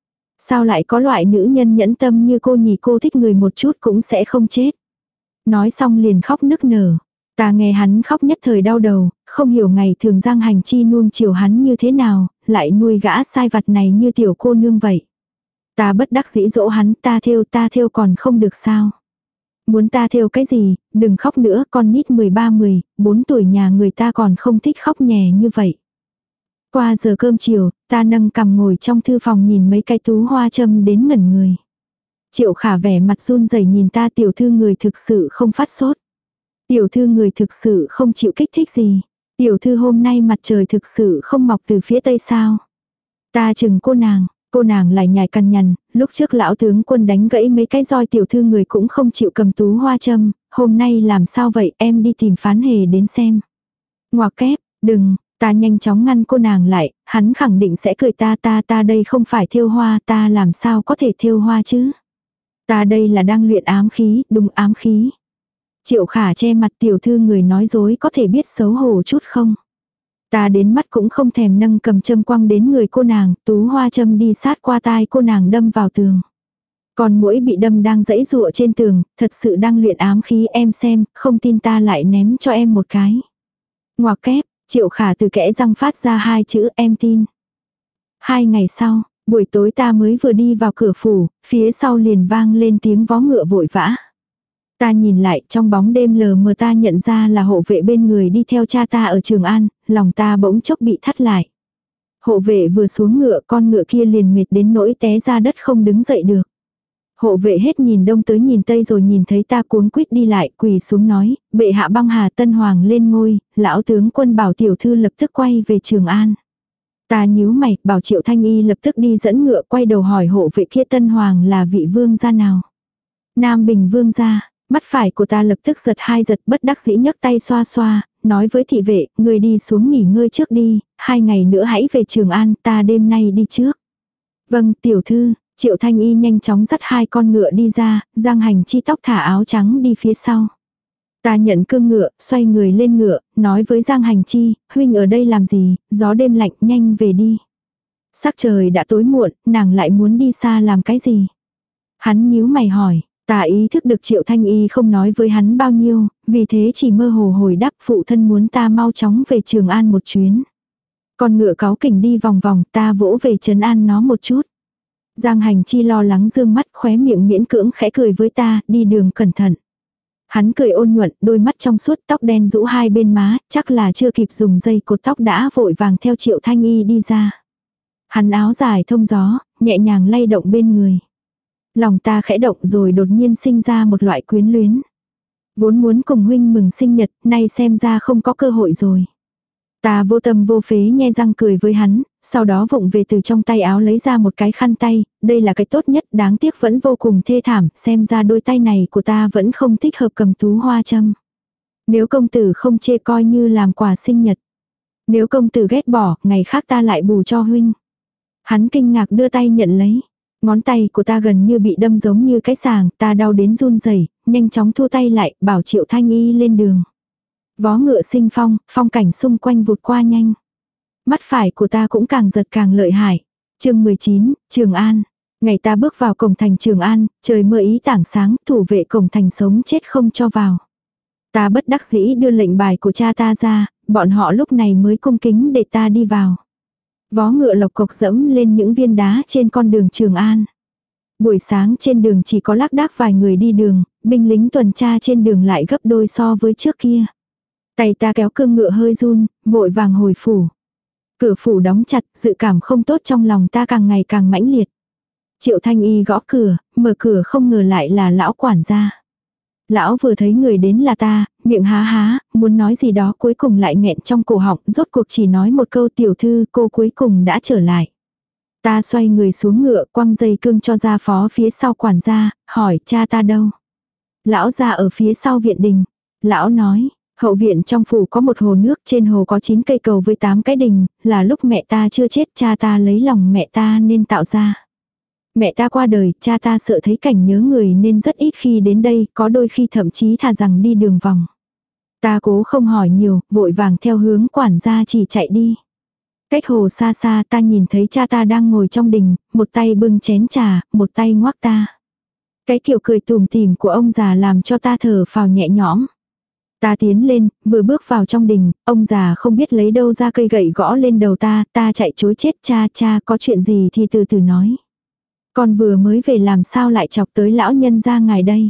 Sao lại có loại nữ nhân nhẫn tâm như cô nhỉ, cô thích người một chút cũng sẽ không chết. Nói xong liền khóc nức nở. Ta nghe hắn khóc nhất thời đau đầu, không hiểu ngày thường Giang Hành Chi nuông chiều hắn như thế nào, lại nuôi gã sai vặt này như tiểu cô nương vậy. Ta bất đắc dĩ dỗ hắn, ta thêu ta thêu còn không được sao. Muốn ta thêu cái gì, đừng khóc nữa, con nít mười ba mười bốn tuổi nhà người ta còn không thích khóc nhè như vậy. Qua giờ cơm chiều, ta nâng cằm ngồi trong thư phòng nhìn mấy cái tú hoa châm đến ngẩn người. Triệu Khả vẻ mặt run rẩy nhìn ta, tiểu thư người thực sự không phát sốt. Tiểu thư người thực sự không chịu kích thích gì. Tiểu thư hôm nay mặt trời thực sự không mọc từ phía tây sao. Ta chừng cô nàng, cô nàng lại nhảy cằn nhằn, lúc trước lão tướng quân đánh gãy mấy cái roi tiểu thư người cũng không chịu cầm tú hoa châm, hôm nay làm sao vậy, em đi tìm Phán Hề đến xem. Ngoặc kép, đừng, ta nhanh chóng ngăn cô nàng lại, hắn khẳng định sẽ cười ta ta ta đây không phải thêu hoa, ta làm sao có thể thêu hoa chứ. Ta đây là đang luyện ám khí, đúng ám khí. Triệu Khả che mặt, tiểu thư người nói dối có thể biết xấu hổ chút không. Ta đến mắt cũng không thèm nâng cầm châm quăng đến người cô nàng, tú hoa châm đi sát qua tai cô nàng đâm vào tường. Còn mũi bị đâm đang giãy giụa trên tường, thật sự đang luyện ám khí, em xem, không tin ta lại ném cho em một cái. Ngoặc kép, Triệu Khả từ kẽ răng phát ra hai chữ em tin. Hai ngày sau, buổi tối ta mới vừa đi vào cửa phủ, phía sau liền vang lên tiếng vó ngựa vội vã. Ta nhìn lại, trong bóng đêm lờ mờ ta nhận ra là hộ vệ bên người đi theo cha ta ở Trường An, lòng ta bỗng chốc bị thắt lại. Hộ vệ vừa xuống ngựa, con ngựa kia liền mệt đến nỗi té ra đất không đứng dậy được. Hộ vệ hết nhìn đông tới nhìn tây rồi nhìn thấy ta cuống quýt đi lại, quỳ xuống nói, bệ hạ băng hà tân hoàng lên ngôi, lão tướng quân bảo tiểu thư lập tức quay về Trường An. Ta nhíu mày, bảo Triệu Thanh Y lập tức đi dẫn ngựa, quay đầu hỏi hộ vệ kia tân hoàng là vị vương gia nào. Nam Bình vương gia. Mắt phải của ta lập tức giật hai giật, bất đắc dĩ nhấc tay xoa xoa, nói với thị vệ, người đi xuống nghỉ ngơi trước đi, hai ngày nữa hãy về Trường An, ta đêm nay đi trước. Vâng, tiểu thư, Triệu Thanh Y nhanh chóng dắt hai con ngựa đi ra, Giang Hành Chi tóc thả áo trắng đi phía sau. Ta nhận cương ngựa, xoay người lên ngựa, nói với Giang Hành Chi, huynh ở đây làm gì, gió đêm lạnh, nhanh về đi. Sắc trời đã tối muộn, nàng lại muốn đi xa làm cái gì? Hắn nhíu mày hỏi. Ta ý thức được Triệu Thanh Y không nói với hắn bao nhiêu, vì thế chỉ mơ hồ hồi đáp phụ thân muốn ta mau chóng về Trường An một chuyến. Con ngựa cáu kỉnh đi vòng vòng, ta vỗ về trấn an nó một chút. Giang Hành Chi lo lắng dương mắt, khóe miệng miễn cưỡng khẽ cười với ta, đi đường cẩn thận. Hắn cười ôn nhuận, đôi mắt trong suốt, tóc đen rũ hai bên má, chắc là chưa kịp dùng dây cột tóc đã vội vàng theo Triệu Thanh Y đi ra. Hắn áo dài thông gió, nhẹ nhàng lay động bên người. Lòng ta khẽ động rồi đột nhiên sinh ra một loại quyến luyến. Vốn muốn cùng huynh mừng sinh nhật, nay xem ra không có cơ hội rồi. Ta vô tâm vô phế nhe răng cười với hắn, sau đó vụng về từ trong tay áo lấy ra một cái khăn tay, đây là cái tốt nhất, đáng tiếc vẫn vô cùng thê thảm, xem ra đôi tay này của ta vẫn không thích hợp cầm tú hoa châm. Nếu công tử không chê coi như làm quà sinh nhật. Nếu công tử ghét bỏ, ngày khác ta lại bù cho huynh. Hắn kinh ngạc đưa tay nhận lấy. Ngón tay của ta gần như bị đâm giống như cái sàng, ta đau đến run rẩy, nhanh chóng thu tay lại, bảo Triệu Thanh Y lên đường. Vó ngựa sinh phong, phong cảnh xung quanh vụt qua nhanh. Mắt phải của ta cũng càng giật càng lợi hại. Chương mười chín, Trường An. Ngày ta bước vào cổng thành Trường An, trời mưa ý tảng sáng, thủ vệ cổng thành sống chết không cho vào. Ta bất đắc dĩ đưa lệnh bài của cha ta ra, bọn họ lúc này mới cung kính để ta đi vào. Vó ngựa lộc cộc dẫm lên những viên đá trên con đường Trường An. Buổi sáng trên đường chỉ có lác đác vài người đi đường, binh lính tuần tra trên đường lại gấp đôi so với trước kia. Tay ta kéo cương ngựa hơi run, vội vàng hồi phủ. Cửa phủ đóng chặt, dự cảm không tốt trong lòng ta càng ngày càng mãnh liệt. Triệu Thanh Y gõ cửa, mở cửa không ngờ lại là lão quản gia. Lão vừa thấy người đến là ta, miệng há há, muốn nói gì đó cuối cùng lại nghẹn trong cổ họng, rốt cuộc chỉ nói một câu tiểu thư cô cuối cùng đã trở lại. Ta xoay người xuống ngựa, quăng dây cương cho gia phó phía sau quản gia, hỏi cha ta đâu. Lão ra ở phía sau viện đình. Lão nói, hậu viện trong phủ có một hồ nước, trên hồ có chín cây cầu với tám cái đình, là lúc mẹ ta chưa chết cha ta lấy lòng mẹ ta nên tạo ra. Mẹ ta qua đời, cha ta sợ thấy cảnh nhớ người nên rất ít khi đến đây, có đôi khi thậm chí thà rằng đi đường vòng. Ta cố không hỏi nhiều, vội vàng theo hướng quản gia chỉ chạy đi. Cách hồ xa xa ta nhìn thấy cha ta đang ngồi trong đình, một tay bưng chén trà, một tay ngoác ta. Cái kiểu cười tùm tìm của ông già làm cho ta thở phào nhẹ nhõm. Ta tiến lên, vừa bước vào trong đình, ông già không biết lấy đâu ra cây gậy gõ lên đầu ta, ta chạy chối chết cha cha có chuyện gì thì từ từ nói. Con vừa mới về làm sao lại chọc tới lão nhân ra ngài đây.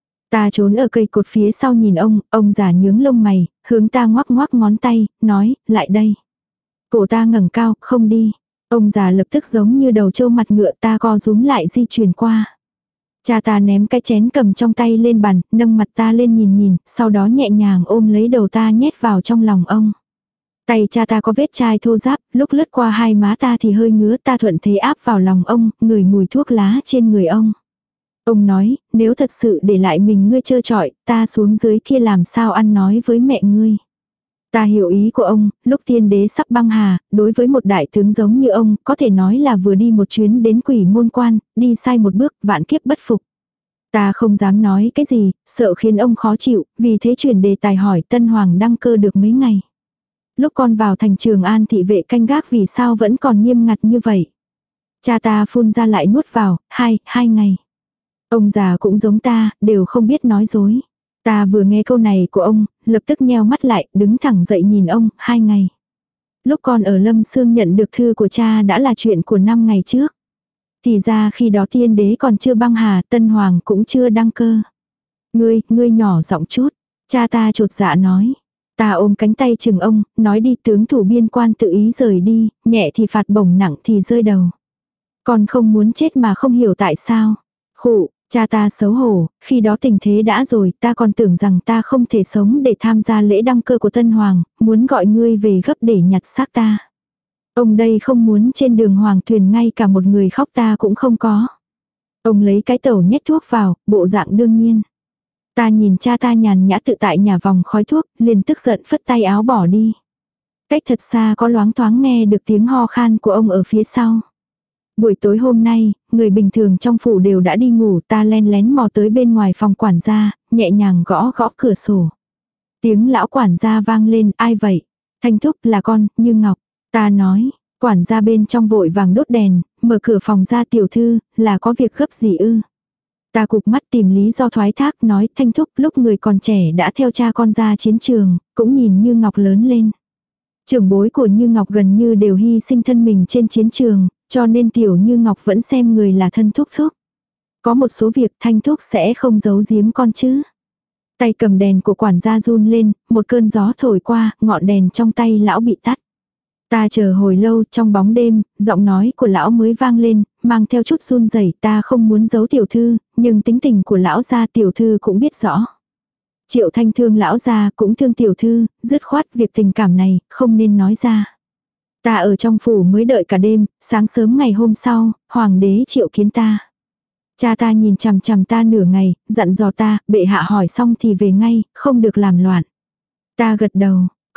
Ta trốn ở cây cột phía sau nhìn ông, ông già nhướng lông mày, hướng ta ngoắc ngoắc ngón tay, nói, lại đây. Cổ ta ngẩng cao, không đi. Ông già lập tức giống như đầu trâu mặt ngựa ta co rúm lại di chuyển qua. Cha ta ném cái chén cầm trong tay lên bàn, nâng mặt ta lên nhìn nhìn, sau đó nhẹ nhàng ôm lấy đầu ta nhét vào trong lòng ông. Tay cha ta có vết chai thô ráp, lúc lướt qua hai má ta thì hơi ngứa, ta thuận thế áp vào lòng ông, ngửi mùi thuốc lá trên người ông. Ông nói, nếu thật sự để lại mình ngươi trơ trọi, ta xuống dưới kia làm sao ăn nói với mẹ ngươi. Ta hiểu ý của ông, lúc tiên đế sắp băng hà, đối với một đại tướng giống như ông, có thể nói là vừa đi một chuyến đến quỷ môn quan, đi sai một bước, vạn kiếp bất phục. Ta không dám nói cái gì, sợ khiến ông khó chịu, vì thế chuyển đề tài hỏi Tân Hoàng đăng cơ được mấy ngày. Lúc con vào thành Trường An thị vệ canh gác vì sao vẫn còn nghiêm ngặt như vậy. Cha ta phun ra lại nuốt vào, hai, hai ngày. Ông già cũng giống ta, đều không biết nói dối. Ta vừa nghe câu này của ông, lập tức nheo mắt lại, đứng thẳng dậy nhìn ông, hai ngày. Lúc con ở Lâm Sương nhận được thư của cha đã là chuyện của năm ngày trước. Thì ra khi đó tiên đế còn chưa băng hà, Tân Hoàng cũng chưa đăng cơ. Ngươi, ngươi nhỏ giọng chút. Cha ta chột dạ nói. Ta ôm cánh tay chừng ông, nói đi tướng thủ biên quan tự ý rời đi, nhẹ thì phạt bổng nặng thì rơi đầu. Con không muốn chết mà không hiểu tại sao. Khụ, cha ta xấu hổ, khi đó tình thế đã rồi, ta còn tưởng rằng ta không thể sống để tham gia lễ đăng cơ của Tân Hoàng, muốn gọi ngươi về gấp để nhặt xác ta. Ông đây không muốn trên đường hoàng thuyền ngay cả một người khóc ta cũng không có. Ông lấy cái tẩu nhét thuốc vào, bộ dạng đương nhiên. Ta nhìn cha ta nhàn nhã tự tại nhà vòng khói thuốc, liền tức giận phất tay áo bỏ đi. Cách thật xa có loáng thoáng nghe được tiếng ho khan của ông ở phía sau. Buổi tối hôm nay, người bình thường trong phủ đều đã đi ngủ, ta len lén mò tới bên ngoài phòng quản gia, nhẹ nhàng gõ gõ cửa sổ. Tiếng lão quản gia vang lên, ai vậy? Thanh thúc là con, Như Ngọc. Ta nói, quản gia bên trong vội vàng đốt đèn, mở cửa phòng ra tiểu thư, là có việc gấp gì ư? Ta cụp mắt tìm lý do thoái thác nói Thanh thúc lúc người còn trẻ đã theo cha con ra chiến trường, cũng nhìn Như Ngọc lớn lên. Trưởng bối của Như Ngọc gần như đều hy sinh thân mình trên chiến trường, cho nên tiểu Như Ngọc vẫn xem người là thân thúc thúc. Có một số việc Thanh thúc sẽ không giấu giếm con chứ. Tay cầm đèn của quản gia run lên, một cơn gió thổi qua, ngọn đèn trong tay lão bị tắt. Ta chờ hồi lâu trong bóng đêm, giọng nói của lão mới vang lên, mang theo chút run rẩy. Ta không muốn giấu tiểu thư, nhưng tính tình của lão gia tiểu thư cũng biết rõ. Triệu Thanh thương lão gia cũng thương tiểu thư, dứt khoát việc tình cảm này, không nên nói ra. Ta ở trong phủ mới đợi cả đêm, sáng sớm ngày hôm sau, hoàng đế triệu kiến ta. Cha ta nhìn chằm chằm ta nửa ngày, dặn dò ta, bệ hạ hỏi xong thì về ngay, không được làm loạn. Ta gật đầu.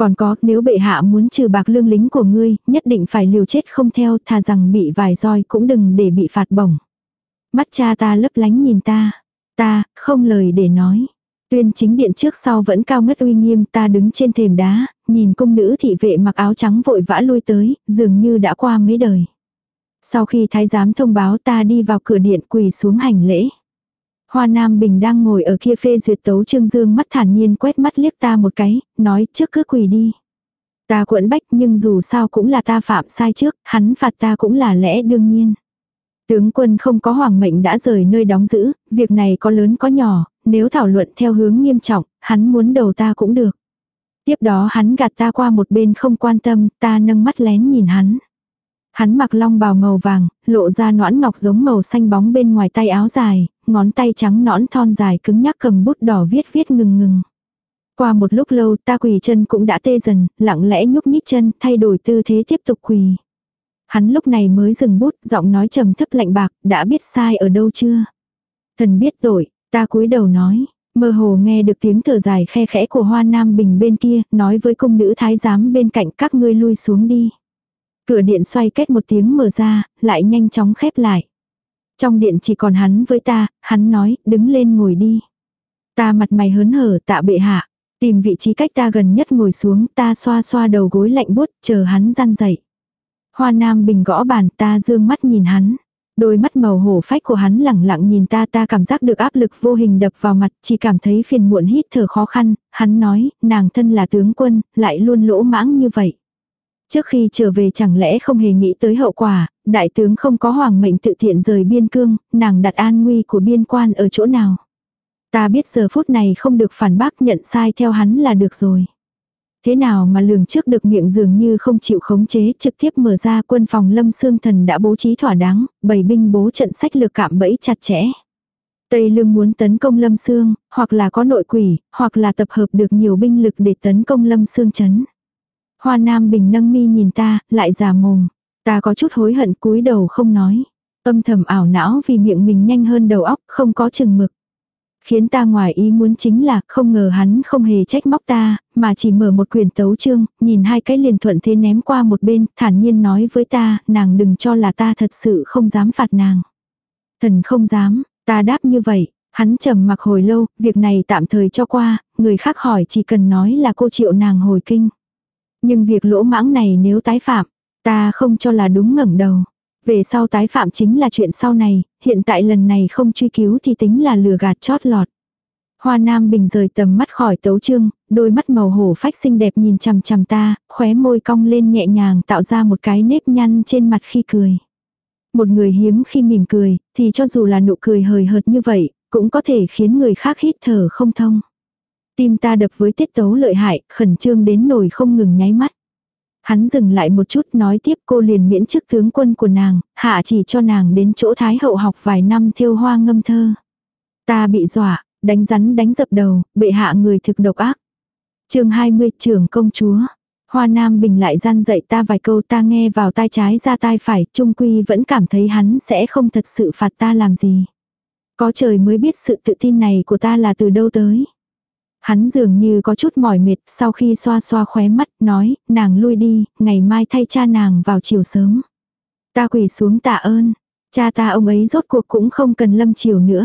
Còn có, nếu bệ hạ muốn trừ bạc lương lính của ngươi, nhất định phải liều chết không theo, thà rằng bị vài roi cũng đừng để bị phạt bổng. Mắt cha ta lấp lánh nhìn ta. Ta, không lời để nói. Tuyên chính điện trước sau vẫn cao ngất uy nghiêm, ta đứng trên thềm đá, nhìn cung nữ thị vệ mặc áo trắng vội vã lui tới, dường như đã qua mấy đời. Sau khi thái giám thông báo ta đi vào cửa điện quỳ xuống hành lễ. Hoa Nam Bình đang ngồi ở kia phê duyệt tấu chương dương mắt thản nhiên quét mắt liếc ta một cái, nói trước cứ quỳ đi. Ta quẫn bách nhưng dù sao cũng là ta phạm sai trước, hắn phạt ta cũng là lẽ đương nhiên. Tướng quân không có hoàng mệnh đã rời nơi đóng giữ, việc này có lớn có nhỏ, nếu thảo luận theo hướng nghiêm trọng, hắn muốn đầu ta cũng được. Tiếp đó hắn gạt ta qua một bên không quan tâm, ta nâng mắt lén nhìn hắn. Hắn mặc long bào màu vàng, lộ ra nõn ngọc giống màu xanh bóng bên ngoài tay áo dài, ngón tay trắng nõn thon dài cứng nhắc cầm bút đỏ viết viết ngừng ngừng. Qua một lúc lâu ta quỳ chân cũng đã tê dần, lặng lẽ nhúc nhích chân, thay đổi tư thế tiếp tục quỳ. Hắn lúc này mới dừng bút, giọng nói trầm thấp lạnh bạc, đã biết sai ở đâu chưa? Thần biết tội, ta cúi đầu nói, mơ hồ nghe được tiếng thở dài khe khẽ của Hoa Nam Bình bên kia, nói với cung nữ thái giám bên cạnh các ngươi lui xuống đi. Cửa điện xoay kết một tiếng mở ra, lại nhanh chóng khép lại. Trong điện chỉ còn hắn với ta, hắn nói, đứng lên ngồi đi. Ta mặt mày hớn hở tạ bệ hạ, tìm vị trí cách ta gần nhất ngồi xuống, ta xoa xoa đầu gối lạnh buốt, chờ hắn răn dậy. Hoa Nam Bình gõ bàn, ta dương mắt nhìn hắn. Đôi mắt màu hổ phách của hắn lẳng lặng nhìn ta, ta cảm giác được áp lực vô hình đập vào mặt, chỉ cảm thấy phiền muộn hít thở khó khăn. Hắn nói, nàng thân là tướng quân, lại luôn lỗ mãng như vậy. Trước khi trở về chẳng lẽ không hề nghĩ tới hậu quả, đại tướng không có hoàng mệnh tự tiện rời biên cương, nàng đặt an nguy của biên quan ở chỗ nào. Ta biết giờ phút này không được phản bác, nhận sai theo hắn là được rồi. Thế nào mà lường trước được miệng dường như không chịu khống chế, trực tiếp mở ra quân phòng Lâm Xương Thần đã bố trí thỏa đáng, bày binh bố trận sách lược cạm bẫy chặt chẽ. Tây Lương muốn tấn công Lâm Xương, hoặc là có nội quỷ, hoặc là tập hợp được nhiều binh lực để tấn công Lâm Xương trấn. Hoa Nam Bình nâng mi nhìn ta, lại già mồm. Ta có chút hối hận cúi đầu không nói. Âm thầm ảo não vì miệng mình nhanh hơn đầu óc, không có chừng mực. Khiến ta ngoài ý muốn chính là không ngờ hắn không hề trách móc ta, mà chỉ mở một quyển tấu chương, nhìn hai cái liền thuận thế ném qua một bên, thản nhiên nói với ta, nàng đừng cho là ta thật sự không dám phạt nàng. Thần không dám, ta đáp như vậy, hắn trầm mặc hồi lâu, việc này tạm thời cho qua, người khác hỏi chỉ cần nói là cô triệu nàng hồi kinh. Nhưng việc lỗ mãng này nếu tái phạm, ta không cho là đúng ngẩng đầu. Về sau tái phạm chính là chuyện sau này, hiện tại lần này không truy cứu thì tính là lừa gạt chót lọt. Hoa Nam Bình rời tầm mắt khỏi tấu chương, đôi mắt màu hổ phách xinh đẹp nhìn chằm chằm ta, khóe môi cong lên nhẹ nhàng tạo ra một cái nếp nhăn trên mặt khi cười. Một người hiếm khi mỉm cười, thì cho dù là nụ cười hời hợt như vậy, cũng có thể khiến người khác hít thở không thông. Tim ta đập với tiết tấu lợi hại, khẩn trương đến nổi không ngừng nháy mắt. Hắn dừng lại một chút nói tiếp, cô liền miễn chức tướng quân của nàng, hạ chỉ cho nàng đến chỗ Thái hậu học vài năm thêu hoa ngâm thơ. Ta bị dọa, đánh rắn đánh dập đầu, bệ hạ người thực độc ác. Chương hai mươi, trưởng công chúa. Hoa Nam Bình lại gian dạy ta vài câu, ta nghe vào tai trái ra tai phải, trung quy vẫn cảm thấy hắn sẽ không thật sự phạt ta làm gì. Có trời mới biết sự tự tin này của ta là từ đâu tới. Hắn dường như có chút mỏi mệt, sau khi xoa xoa khóe mắt, nói, nàng lui đi, ngày mai thay cha nàng vào chiều sớm. Ta quỳ xuống tạ ơn, cha ta ông ấy rốt cuộc cũng không cần lâm chiều nữa.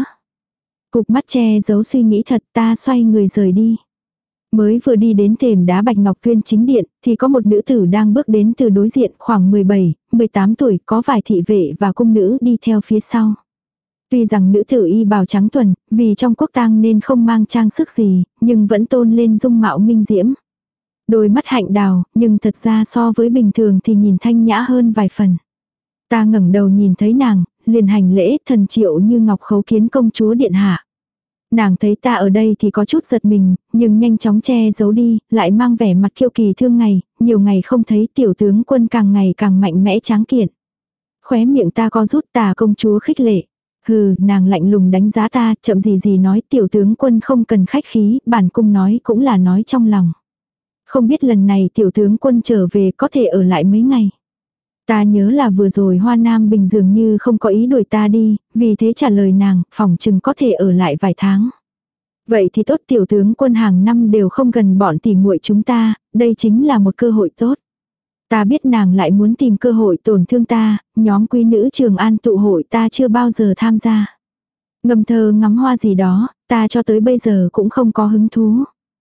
Cục mắt che giấu suy nghĩ thật, ta xoay người rời đi. Mới vừa đi đến thềm đá Bạch Ngọc Tuyên chính điện, thì có một nữ tử đang bước đến từ đối diện khoảng mười bảy, mười tám tuổi, có vài thị vệ và cung nữ đi theo phía sau. Tuy rằng nữ tử y bào trắng thuần, vì trong quốc tang nên không mang trang sức gì, nhưng vẫn tôn lên dung mạo minh diễm. Đôi mắt hạnh đào, nhưng thật ra so với bình thường thì nhìn thanh nhã hơn vài phần. Ta ngẩng đầu nhìn thấy nàng, liền hành lễ, thần Triệu Như Ngọc khấu kiến công chúa điện hạ. Nàng thấy ta ở đây thì có chút giật mình, nhưng nhanh chóng che giấu đi, lại mang vẻ mặt kiêu kỳ thương ngày, nhiều ngày không thấy tiểu tướng quân càng ngày càng mạnh mẽ tráng kiện. Khóe miệng ta co rút, Tà công chúa khích lệ. Hừ, nàng lạnh lùng đánh giá ta, chậm gì gì nói, tiểu tướng quân không cần khách khí, bản cung nói cũng là nói trong lòng. Không biết lần này tiểu tướng quân trở về có thể ở lại mấy ngày. Ta nhớ là vừa rồi Hoa Nam Bình dường như không có ý đuổi ta đi, vì thế trả lời nàng, phòng chừng có thể ở lại vài tháng. Vậy thì tốt, tiểu tướng quân hàng năm đều không gần bọn tỉ muội chúng ta, đây chính là một cơ hội tốt. Ta biết nàng lại muốn tìm cơ hội tổn thương ta, nhóm quý nữ Trường An tụ hội ta chưa bao giờ tham gia. Ngâm thơ ngắm hoa gì đó, ta cho tới bây giờ cũng không có hứng thú.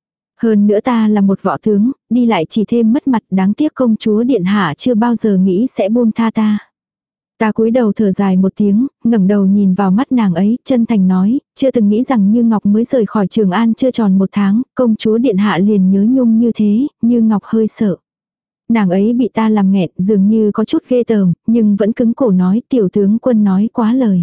Hơn nữa ta là một võ tướng, đi lại chỉ thêm mất mặt, đáng tiếc công chúa điện hạ chưa bao giờ nghĩ sẽ buông tha ta. Ta cúi đầu thở dài một tiếng, ngẩng đầu nhìn vào mắt nàng ấy, chân thành nói, chưa từng nghĩ rằng Như Ngọc mới rời khỏi Trường An chưa tròn một tháng, công chúa điện hạ liền nhớ nhung như thế, Như Ngọc hơi sợ. Nàng ấy bị ta làm nghẹn, dường như có chút ghê tởm, nhưng vẫn cứng cổ nói tiểu tướng quân nói quá lời.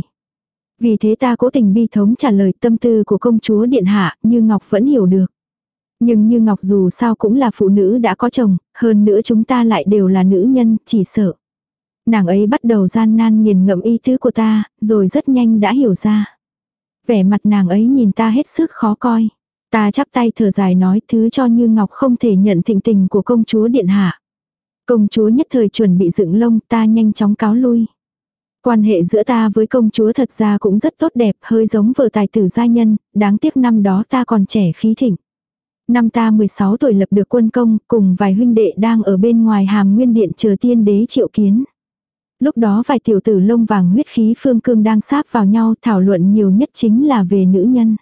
Vì thế ta cố tình bi thống trả lời tâm tư của công chúa điện hạ, Như Ngọc vẫn hiểu được. Nhưng Như Ngọc dù sao cũng là phụ nữ đã có chồng, hơn nữa chúng ta lại đều là nữ nhân, chỉ sợ. Nàng ấy bắt đầu gian nan nghiền ngẫm ý tứ của ta, rồi rất nhanh đã hiểu ra. Vẻ mặt nàng ấy nhìn ta hết sức khó coi. Ta chắp tay thở dài nói thứ cho Như Ngọc không thể nhận thịnh tình của công chúa điện hạ. Công chúa nhất thời chuẩn bị dựng lông, ta nhanh chóng cáo lui. Quan hệ giữa ta với công chúa thật ra cũng rất tốt đẹp, hơi giống vợ tài tử giai nhân, đáng tiếc năm đó ta còn trẻ khí thịnh. Năm ta mười sáu tuổi lập được quân công, cùng vài huynh đệ đang ở bên ngoài Hàm Nguyên Điện chờ tiên đế triệu kiến. Lúc đó vài tiểu tử lông vàng huyết khí phương cương đang sáp vào nhau, thảo luận nhiều nhất chính là về nữ nhân.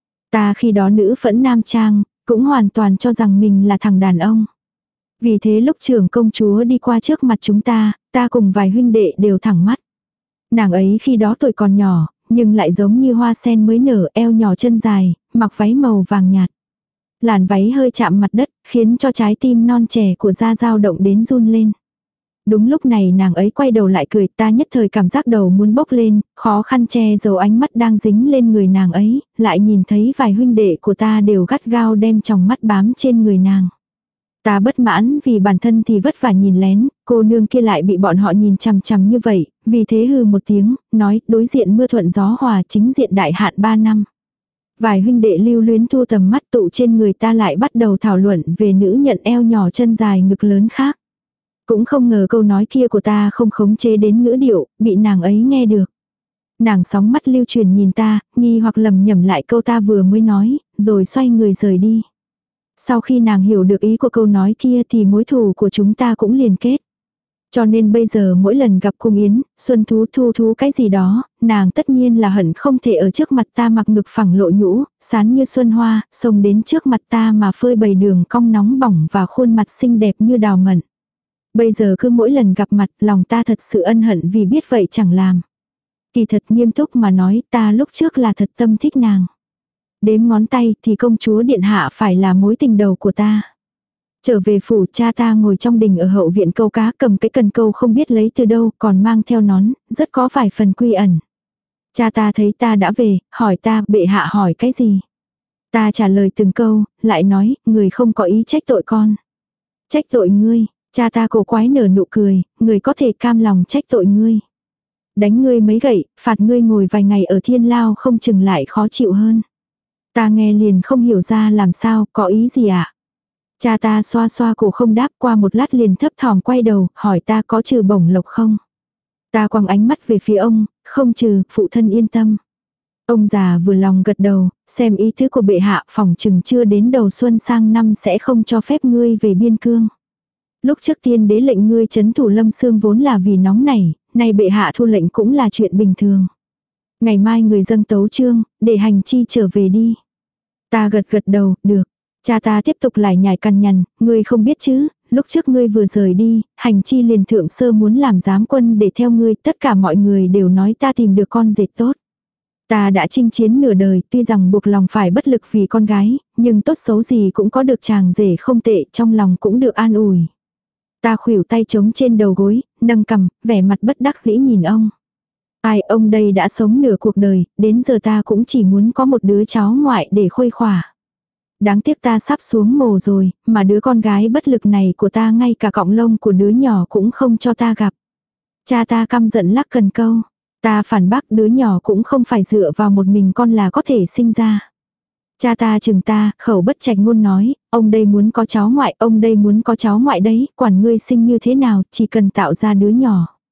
Ta khi đó nữ phẫn nam trang, cũng hoàn toàn cho rằng mình là thằng đàn ông. Vì thế lúc trưởng công chúa đi qua trước mặt chúng ta, ta cùng vài huynh đệ đều thẳng mắt. Nàng ấy khi đó tuổi còn nhỏ, nhưng lại giống như hoa sen mới nở, eo nhỏ chân dài, mặc váy màu vàng nhạt. Làn váy hơi chạm mặt đất, khiến cho trái tim non trẻ của da dao động đến run lên. Đúng lúc này nàng ấy quay đầu lại cười, ta nhất thời cảm giác đầu muốn bốc lên, khó khăn che giấu ánh mắt đang dính lên người nàng ấy, lại nhìn thấy vài huynh đệ của ta đều gắt gao đem tròng mắt bám trên người nàng. Ta bất mãn vì bản thân thì vất vả nhìn lén, cô nương kia lại bị bọn họ nhìn chằm chằm như vậy, vì thế hừ một tiếng, nói đối diện mưa thuận gió hòa, chính diện đại hạn ba năm. Vài huynh đệ lưu luyến thu tầm mắt tụ trên người ta lại bắt đầu thảo luận về nữ nhận eo nhỏ chân dài ngực lớn khác. Cũng không ngờ câu nói kia của ta không khống chế đến ngữ điệu, bị nàng ấy nghe được. Nàng sóng mắt lưu truyền nhìn ta, nghi hoặc lầm nhầm lại câu ta vừa mới nói, rồi xoay người rời đi. Sau khi nàng hiểu được ý của câu nói kia thì mối thù của chúng ta cũng liền kết. Cho nên bây giờ mỗi lần gặp cung yến, xuân thú thu thú cái gì đó, nàng tất nhiên là hận không thể ở trước mặt ta mặc ngực phẳng lộ nhũ, sán như xuân hoa, xông đến trước mặt ta mà phơi bày đường cong nóng bỏng và khuôn mặt xinh đẹp như đào mận. Bây giờ cứ mỗi lần gặp mặt lòng ta thật sự ân hận vì biết vậy chẳng làm. Kỳ thật nghiêm túc mà nói ta lúc trước là thật tâm thích nàng. Đếm ngón tay thì công chúa điện hạ phải là mối tình đầu của ta. Trở về phủ cha ta ngồi trong đình ở hậu viện câu cá cầm cái cần câu không biết lấy từ đâu còn mang theo nón, rất có vài phần quy ẩn. Cha ta thấy ta đã về, hỏi ta bệ hạ hỏi cái gì. Ta trả lời từng câu, lại nói người không có ý trách tội con. Trách tội ngươi, cha ta cổ quái nở nụ cười, người có thể cam lòng trách tội ngươi. Đánh ngươi mấy gậy, phạt ngươi ngồi vài ngày ở thiên lao không chừng lại khó chịu hơn. Ta nghe liền không hiểu ra làm sao, có ý gì ạ? À? Cha ta xoa xoa cổ không đáp, qua một lát liền thấp thỏm quay đầu, hỏi ta có trừ bổng lộc không? Ta quăng ánh mắt về phía ông, không trừ, phụ thân yên tâm. Ông già vừa lòng gật đầu, xem ý tứ của bệ hạ, phòng chừng chưa đến đầu xuân sang năm sẽ không cho phép ngươi về biên cương. Lúc trước tiên đế lệnh ngươi trấn thủ Lâm Xương vốn là vì nóng nảy, nay bệ hạ thu lệnh cũng là chuyện bình thường. Ngày mai người dâng tấu chương, để hành chi trở về đi. Ta gật gật đầu, được. Cha ta tiếp tục lại nhảy cằn nhằn, ngươi không biết chứ, lúc trước ngươi vừa rời đi, hành chi liền thượng sơ muốn làm giám quân để theo ngươi, tất cả mọi người đều nói ta tìm được con dệt tốt. Ta đã chinh chiến nửa đời, tuy rằng buộc lòng phải bất lực vì con gái, nhưng tốt xấu gì cũng có được chàng rể không tệ, trong lòng cũng được an ủi. Ta khuỷu tay trống trên đầu gối, nâng cằm, vẻ mặt bất đắc dĩ nhìn ông. Ai, ông đây đã sống nửa cuộc đời, đến giờ ta cũng chỉ muốn có một đứa cháu ngoại để khuây khỏa. Đáng tiếc ta sắp xuống mồ rồi, mà đứa con gái bất lực này của ta ngay cả cọng lông của đứa nhỏ cũng không cho ta gặp. Cha ta căm giận lắc cần câu. Ta phản bác đứa nhỏ cũng không phải dựa vào một mình con là có thể sinh ra. Cha ta chừng ta, khẩu bất trạch ngôn nói, ông đây muốn có cháu ngoại, ông đây muốn có cháu ngoại đấy, quản ngươi sinh như thế nào, chỉ cần tạo ra đứa nhỏ.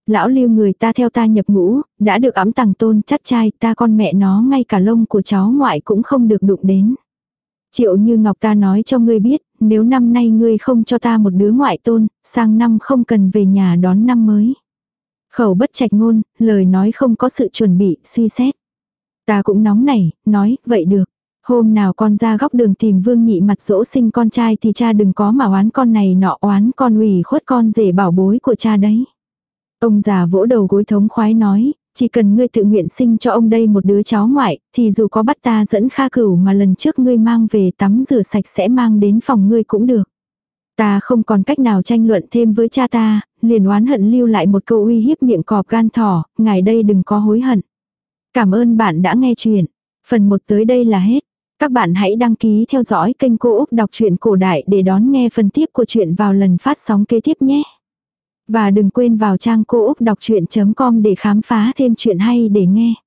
Lão Lưu người ta theo ta nhập ngũ, đã được ẵm tàng tôn chắt trai, ta con mẹ nó ngay cả lông của cháu ngoại cũng không được đụng đến. Triệu Như Ngọc ta nói cho ngươi biết, nếu năm nay ngươi không cho ta một đứa ngoại tôn, sang năm không cần về nhà đón năm mới. Khẩu bất trạch ngôn, lời nói không có sự chuẩn bị, suy xét. Ta cũng nóng nảy, nói, vậy được. Hôm nào con ra góc đường tìm Vương Nhị mặt dỗ sinh con trai thì cha đừng có mà oán con này nọ, oán con ủy khuất con rể bảo bối của cha đấy. Ông già vỗ đầu gối thống khoái nói, chỉ cần ngươi tự nguyện sinh cho ông đây một đứa cháu ngoại, thì dù có bắt ta dẫn Kha Cửu mà lần trước ngươi mang về tắm rửa sạch sẽ mang đến phòng ngươi cũng được. Ta không còn cách nào tranh luận thêm với cha ta, liền oán hận lưu lại một câu uy hiếp miệng cọp gan thỏ, ngài đây đừng có hối hận. Cảm ơn bạn đã nghe chuyện. Phần một tới đây là hết. Các bạn hãy đăng ký theo dõi kênh Cô Úc Đọc truyện Cổ Đại để đón nghe phần tiếp của chuyện vào lần phát sóng kế tiếp nhé. Và đừng quên vào trang cô úc đọc chuyện chấm com để khám phá thêm chuyện hay để nghe.